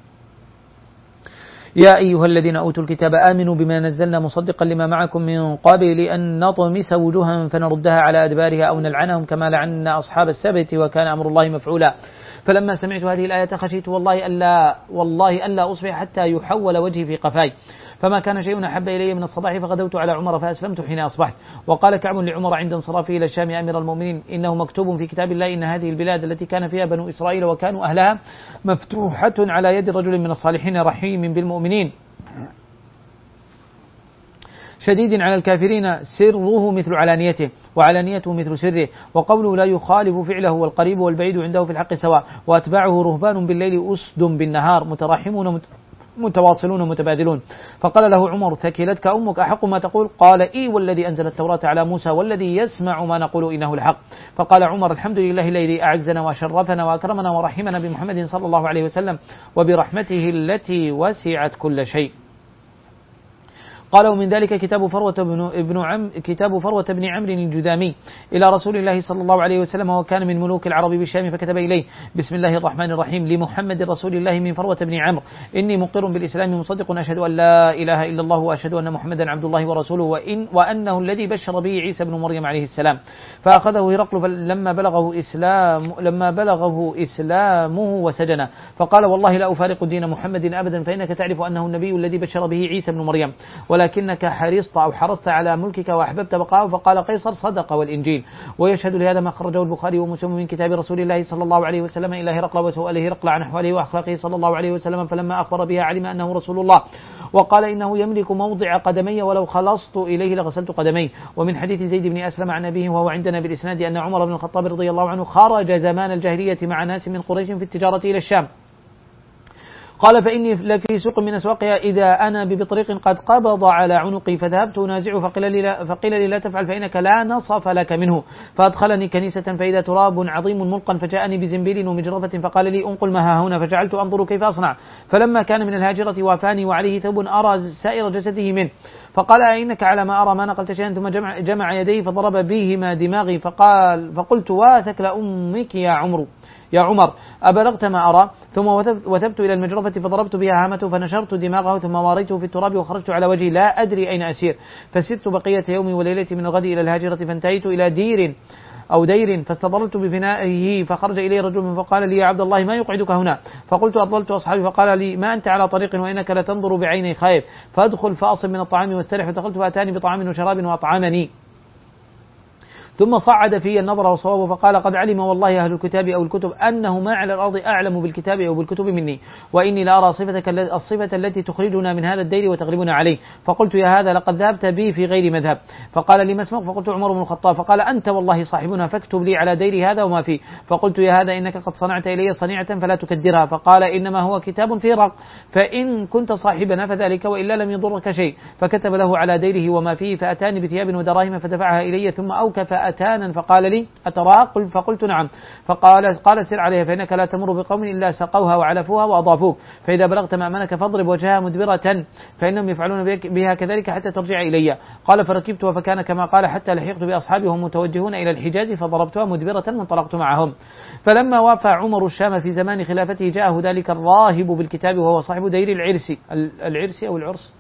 يا أيها الذين أوتوا الكتاب آمنوا بما نزلنا مصدقا لما معكم من قبل أن نطمس وجوها فنردها على أدبارها أو نلعنهم كما لعنا أصحاب السبت وكان أمر الله مفعولا. فلما سمعت هذه الآية خشيت والله ألا والله ألا أصبح حتى يحول وجهي في قفاي، فما كان شيء أحب إلي من الصباح فغدوت على عمر فأسلمت حين أصبحت. وقال كعب لعمر عند انصرافه إلى الشام: يا أمير المؤمنين، إنه مكتوب في كتاب الله إن هذه البلاد التي كان فيها بنو إسرائيل وكانوا أهلها مفتوحة على يد رجل من الصالحين رحيم بالمؤمنين شديد على الكافرين، سره مثل علانيته وعلانيته مثل سره، وقوله لا يخالف فعله والقريب والبعيد عنده في الحق سواء، وأتباعه رهبان بالليل أسد بالنهار متراحمون متواصلون متبادلون. فقال له عمر: ثكلتك أمك، أحق ما تقول؟ قال: إي والذي أنزل التوراة على موسى والذي يسمع ما نقول إنه الحق. فقال عمر: الحمد لله الذي أعزنا وشرفنا وأكرمنا ورحمنا بمحمد صلى الله عليه وسلم وبرحمته التي وسعت كل شيء. قال: ومن ذلك كتاب فروة بن ابن عم كتاب فروة بن عمرو الجذامي إلى رسول الله صلى الله عليه وسلم، وكان من ملوك العرب بالشام، فكتب إليه: بسم الله الرحمن الرحيم، لمحمد رسول الله من فروة بن عمرو، إني مقر بالإسلام مصدق، أشهد أن لا إله إلا الله وأشهد أن محمدا عبد الله ورسوله، وإن وأنه الذي بشر به عيسى بن مريم عليه السلام. فأخذه هرقل لما بلغه إسلام لما بلغه إسلامه وسجنه، فقال: والله لا أفارق دين محمد أبدا، فإنك تعرف أنه النبي الذي بشر به عيسى بن مريم، ولكنك حرصت أو حرصت على ملكك وأحببت بقاءه. فقال قيصر: صدق والإنجيل. ويشهد لهذا ما خرجه البخاري ومسلم من كتاب رسول الله صلى الله عليه وسلم إلى هرقل وسؤاله هرقل عن أحواله وأخلاقه صلى الله عليه وسلم، فلما أخبر بها علم أنه رسول الله، وقال: إنه يملك موضع قدمي ولو خلصت إليه لغسلت قدمي. ومن حديث زيد بن أسلم عن أبيه وهو عندنا بالإسناد أن عمر بن الخطاب رضي الله عنه خرج زمان الجاهلية مع ناس من قريش في التجارة إلى الشام. قال: فإني لفي سوق من أسواقها إذا أنا ببطريق قد قبض على عنقي، فذهبت أنازعه فقيل لي لا, فقيل لي لا تفعل فإنك لا نصف لك منه. فأدخلني كنيسة فإذا تراب عظيم ملقا، فجاءني بزنبيل ومجرفة فقال لي: أنقل ما ها هنا، فجعلت أنظر كيف أصنع. فلما كان من الهاجرة وافاني وعليه ثوب أرى سائر جسده منه، فقال: إنك على ما أرى ما نقلت شيئا، ثم جمع, جمع يديه فضرب بهما دماغي، فقال فقلت: واثك لأمك يا عمرو يا عمر أبلغت ما أرى؟ ثم وثبت إلى المجرفة فضربت بها هامته فنشرت دماغه، ثم واريته في التراب وخرجت على وجهي لا أدري أين أسير. فسرت بقية يومي وليلتي من الغد إلى الهاجرة، فانتهيت إلى دير أو دير فاستظلت بفنائه، فخرج إلي رجل فقال لي: يا عبد الله ما يقعدك هنا؟ فقلت: أضللت أصحابي. فقال لي: ما أنت على طريق وإنك لتنظر بعيني خائف، فادخل فأصب من الطعام واسترح. فدخلت فأتاني بطعام وشراب وأطعمني، ثم صعد في النظر وصوابه، فقال: قد علم والله أهل الكتاب أو الكتب أنه ما على الأرض أعلم بالكتاب أو بالكتب مني، وإني لأرى صفتك الصفة التي تخرجنا من هذا الدير وتغلبنا عليه. فقلت: يا هذا لقد ذهبت بي في غير مذهب. فقال لي: ما اسمك؟ فقلت: عمر بن الخطاب. فقال: أنت والله صاحبنا، فاكتب لي على دير هذا وما فيه. فقلت: يا هذا إنك قد صنعت إلي صنيعة فلا تكدرها. فقال: إنما هو كتاب في رق، فإن كنت صاحبنا فذلك، وإلا لم يضرك شيء. فكتب له على ديره وما فيه، فأتاني بثياب ودراهم فدفعها إلي، ثم أوكف أتانا فقال لي: أتراها؟ فقلت: نعم. فقال قال سر عليها، فإنك لا تمر بقوم إلا سقوها وعلفوها وأضافوك، فإذا بلغت مأمنك فاضرب وجهها مدبرة، فإنهم يفعلون بها كذلك حتى ترجع إلي. قال: فركبتها فكان كما قال، حتى لحقت بأصحابي وهم متوجهون إلى الحجاز، فضربتها مدبرة وانطلقت معهم. فلما وافى عمر الشام في زمان خلافته جاءه ذلك الراهب بالكتاب وهو صاحب دير العرس العرس أو العرس،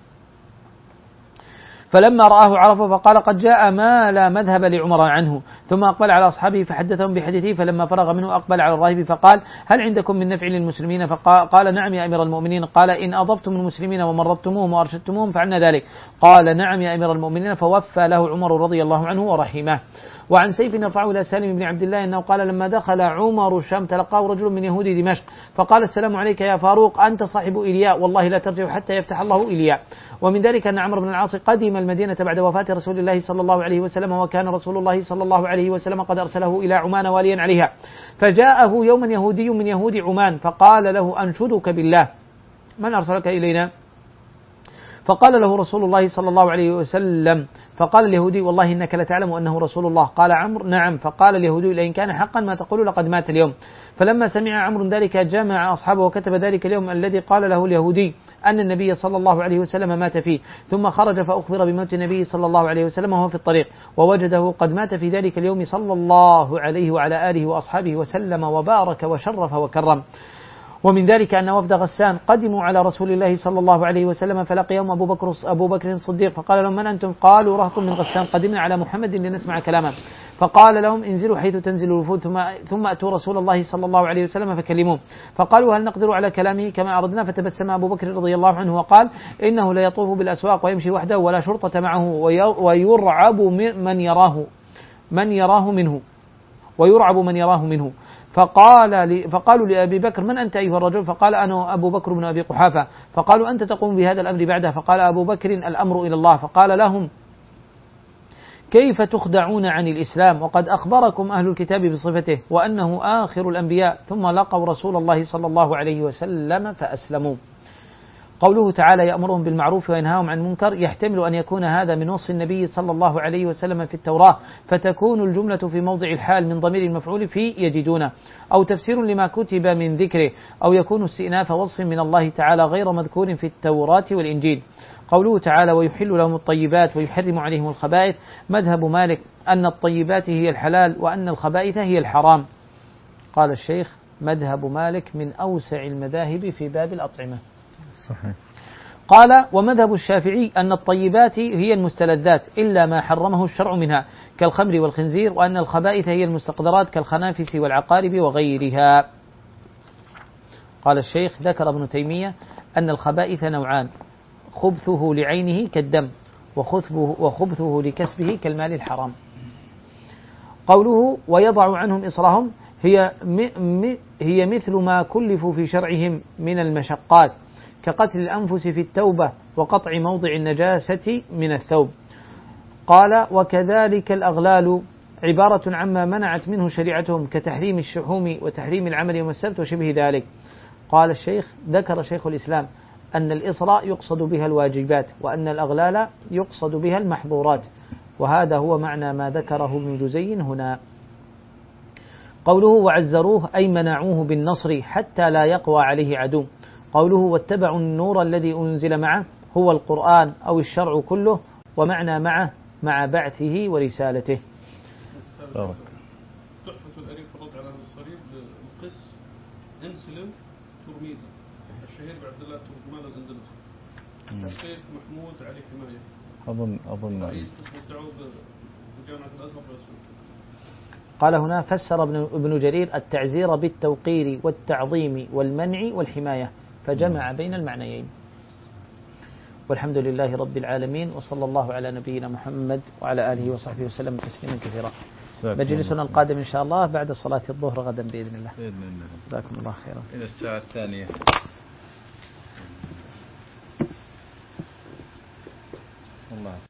فلما رآه عرفه فقال: قد جاء ما لا مذهب لعمر عنه. ثم أقبل على أصحابه فحدثهم بحديثه، فلما فرغ منه أقبل على الراهب فقال: هل عندكم من نفع للمسلمين؟ فقال: نعم يا أمير المؤمنين. قال: إن أضفتم المسلمين ومرضتموهم وأرشدتموهم فعلنا ذلك. قال: نعم يا أمير المؤمنين. فوفى له عمر رضي الله عنه ورحمه. وعن سيف يرفعه إلى سالم بن عبد الله أنه قال: لما دخل عمر الشام تلقاه رجل من يهود دمشق فقال: السلام عليك يا فاروق، أنت صاحب إلياء، والله لا ترجع حتى يفتح الله إلياء. ومن ذلك أن عمرو بن العاص قدم المدينة بعد وفاة رسول الله صلى الله عليه وسلم، وكان رسول الله صلى الله عليه وسلم قد أرسله إلى عمان واليا عليها، فجاءه يوما يهودي من يهود عمان فقال له: أنشدك بالله، من أرسلك إلينا؟ فقال له رسول الله صلى الله عليه وسلم فقال اليهودي والله إنك لتعلم أنه رسول الله. قال عمرو نعم. فقال اليهودي لئن كان حقا ما تقول لقد مات اليوم. فلما سمع عمرو ذلك جمع أصحابه وكتب ذلك اليوم الذي قال له اليهودي أن النبي صلى الله عليه وسلم مات فيه، ثم خرج فأخبر بموت النبي صلى الله عليه وسلم وهو في الطريق، ووجده قد مات في ذلك اليوم صلى الله عليه وعلى آله وأصحابه وسلم وبارك وشرف وكرم. ومن ذلك أن وفد غسان قدموا على رسول الله صلى الله عليه وسلم فلقيهم أبو بكر أبو بكر الصديق فقال لهم من أنتم؟ قالوا رهط من غسان قدمنا على محمد لنسمع كلامه. فقال لهم انزلوا حيث تنزل الوفود ثم ثم أتوا رسول الله صلى الله عليه وسلم فكلموه. فقالوا هل نقدر على كلامه كما أردنا؟ فتبسم أبو بكر رضي الله عنه وقال إنه لا يطوف بالأسواق ويمشي وحده ولا شرطة معه ويرعب من يراه من يراه منه ويرعب من يراه منه. فقال فقالوا لأبي بكر من أنت أيها الرجل؟ فقال أنا أبو بكر بن أبي قحافة. فقالوا أنت تقوم بهذا الأمر بعده؟ فقال أبو بكر الأمر إلى الله. فقال لهم كيف تخدعون عن الإسلام وقد أخبركم أهل الكتاب بصفته وأنه آخر الأنبياء؟ ثم لقوا رسول الله صلى الله عليه وسلم فأسلموا. قوله تعالى يأمرهم بالمعروف وينهاهم عن المنكر يحتمل أن يكون هذا من وصف النبي صلى الله عليه وسلم في التوراة، فتكون الجملة في موضع الحال من ضمير المفعول في يجدون، أو تفسير لما كتب من ذكره، أو يكون استئناف وصف من الله تعالى غير مذكور في التوراة والإنجيل. قوله تعالى ويحل لهم الطيبات ويحرم عليهم الخبائث، مذهب مالك أن الطيبات هي الحلال وأن الخبائث هي الحرام. قال الشيخ مذهب مالك من أوسع المذاهب في باب الأطعمة. صحيح. قال ومذهب الشافعي أن الطيبات هي المستلذات إلا ما حرمه الشرع منها كالخمر والخنزير، وأن الخبائث هي المستقدرات كالخنافس والعقارب وغيرها. قال الشيخ ذكر ابن تيمية أن الخبائث نوعان، خبثه لعينه كالدم وخبثه لكسبه كالمال الحرام. قوله ويضع عنهم إصرهم هي هي مثل ما كلفوا في شرعهم من المشقات كقتل الأنفس في التوبة وقطع موضع النجاسة من الثوب. قال وكذلك الأغلال عبارة عما منعت منه شريعتهم كتحريم الشحوم وتحريم العمل يوم السبت وشبه ذلك. قال الشيخ ذكر شيخ الإسلام أن الإصراء يقصد بها الواجبات وأن الأغلال يقصد بها المحظورات، وهذا هو معنى ما ذكره ابن جزي هنا. قوله وعزروه أي منعوه بالنصر حتى لا يقوى عليه عدو. قوله واتبعوا النور الذي أنزل معه هو القرآن أو الشرع كله، ومعنى معه مع بعثه ورسالته. تحفة الأريف الرد على أهل الصليب القس أنسلم ترميدي الشهير بعبد الله ترجمان الأندلسي الشيخ محمود علي حماية أظن أظن رئيس قسم الدعوة بجامعة الأزهر بأسيوط. قال هنا فسر ابن جرير التعزير بالتوقير والتعظيم والمنع والحماية، فجمع بين المعنيين. والحمد لله رب العالمين، وصلى الله على نبينا محمد وعلى آله وصحبه وسلم تسليما كثيرا. مجلسنا القادم إن شاء الله بعد صلاة الظهر غدا بإذن الله. بإذن الله. جزاكم الله خيرا. إلى الساعة الثانية. الله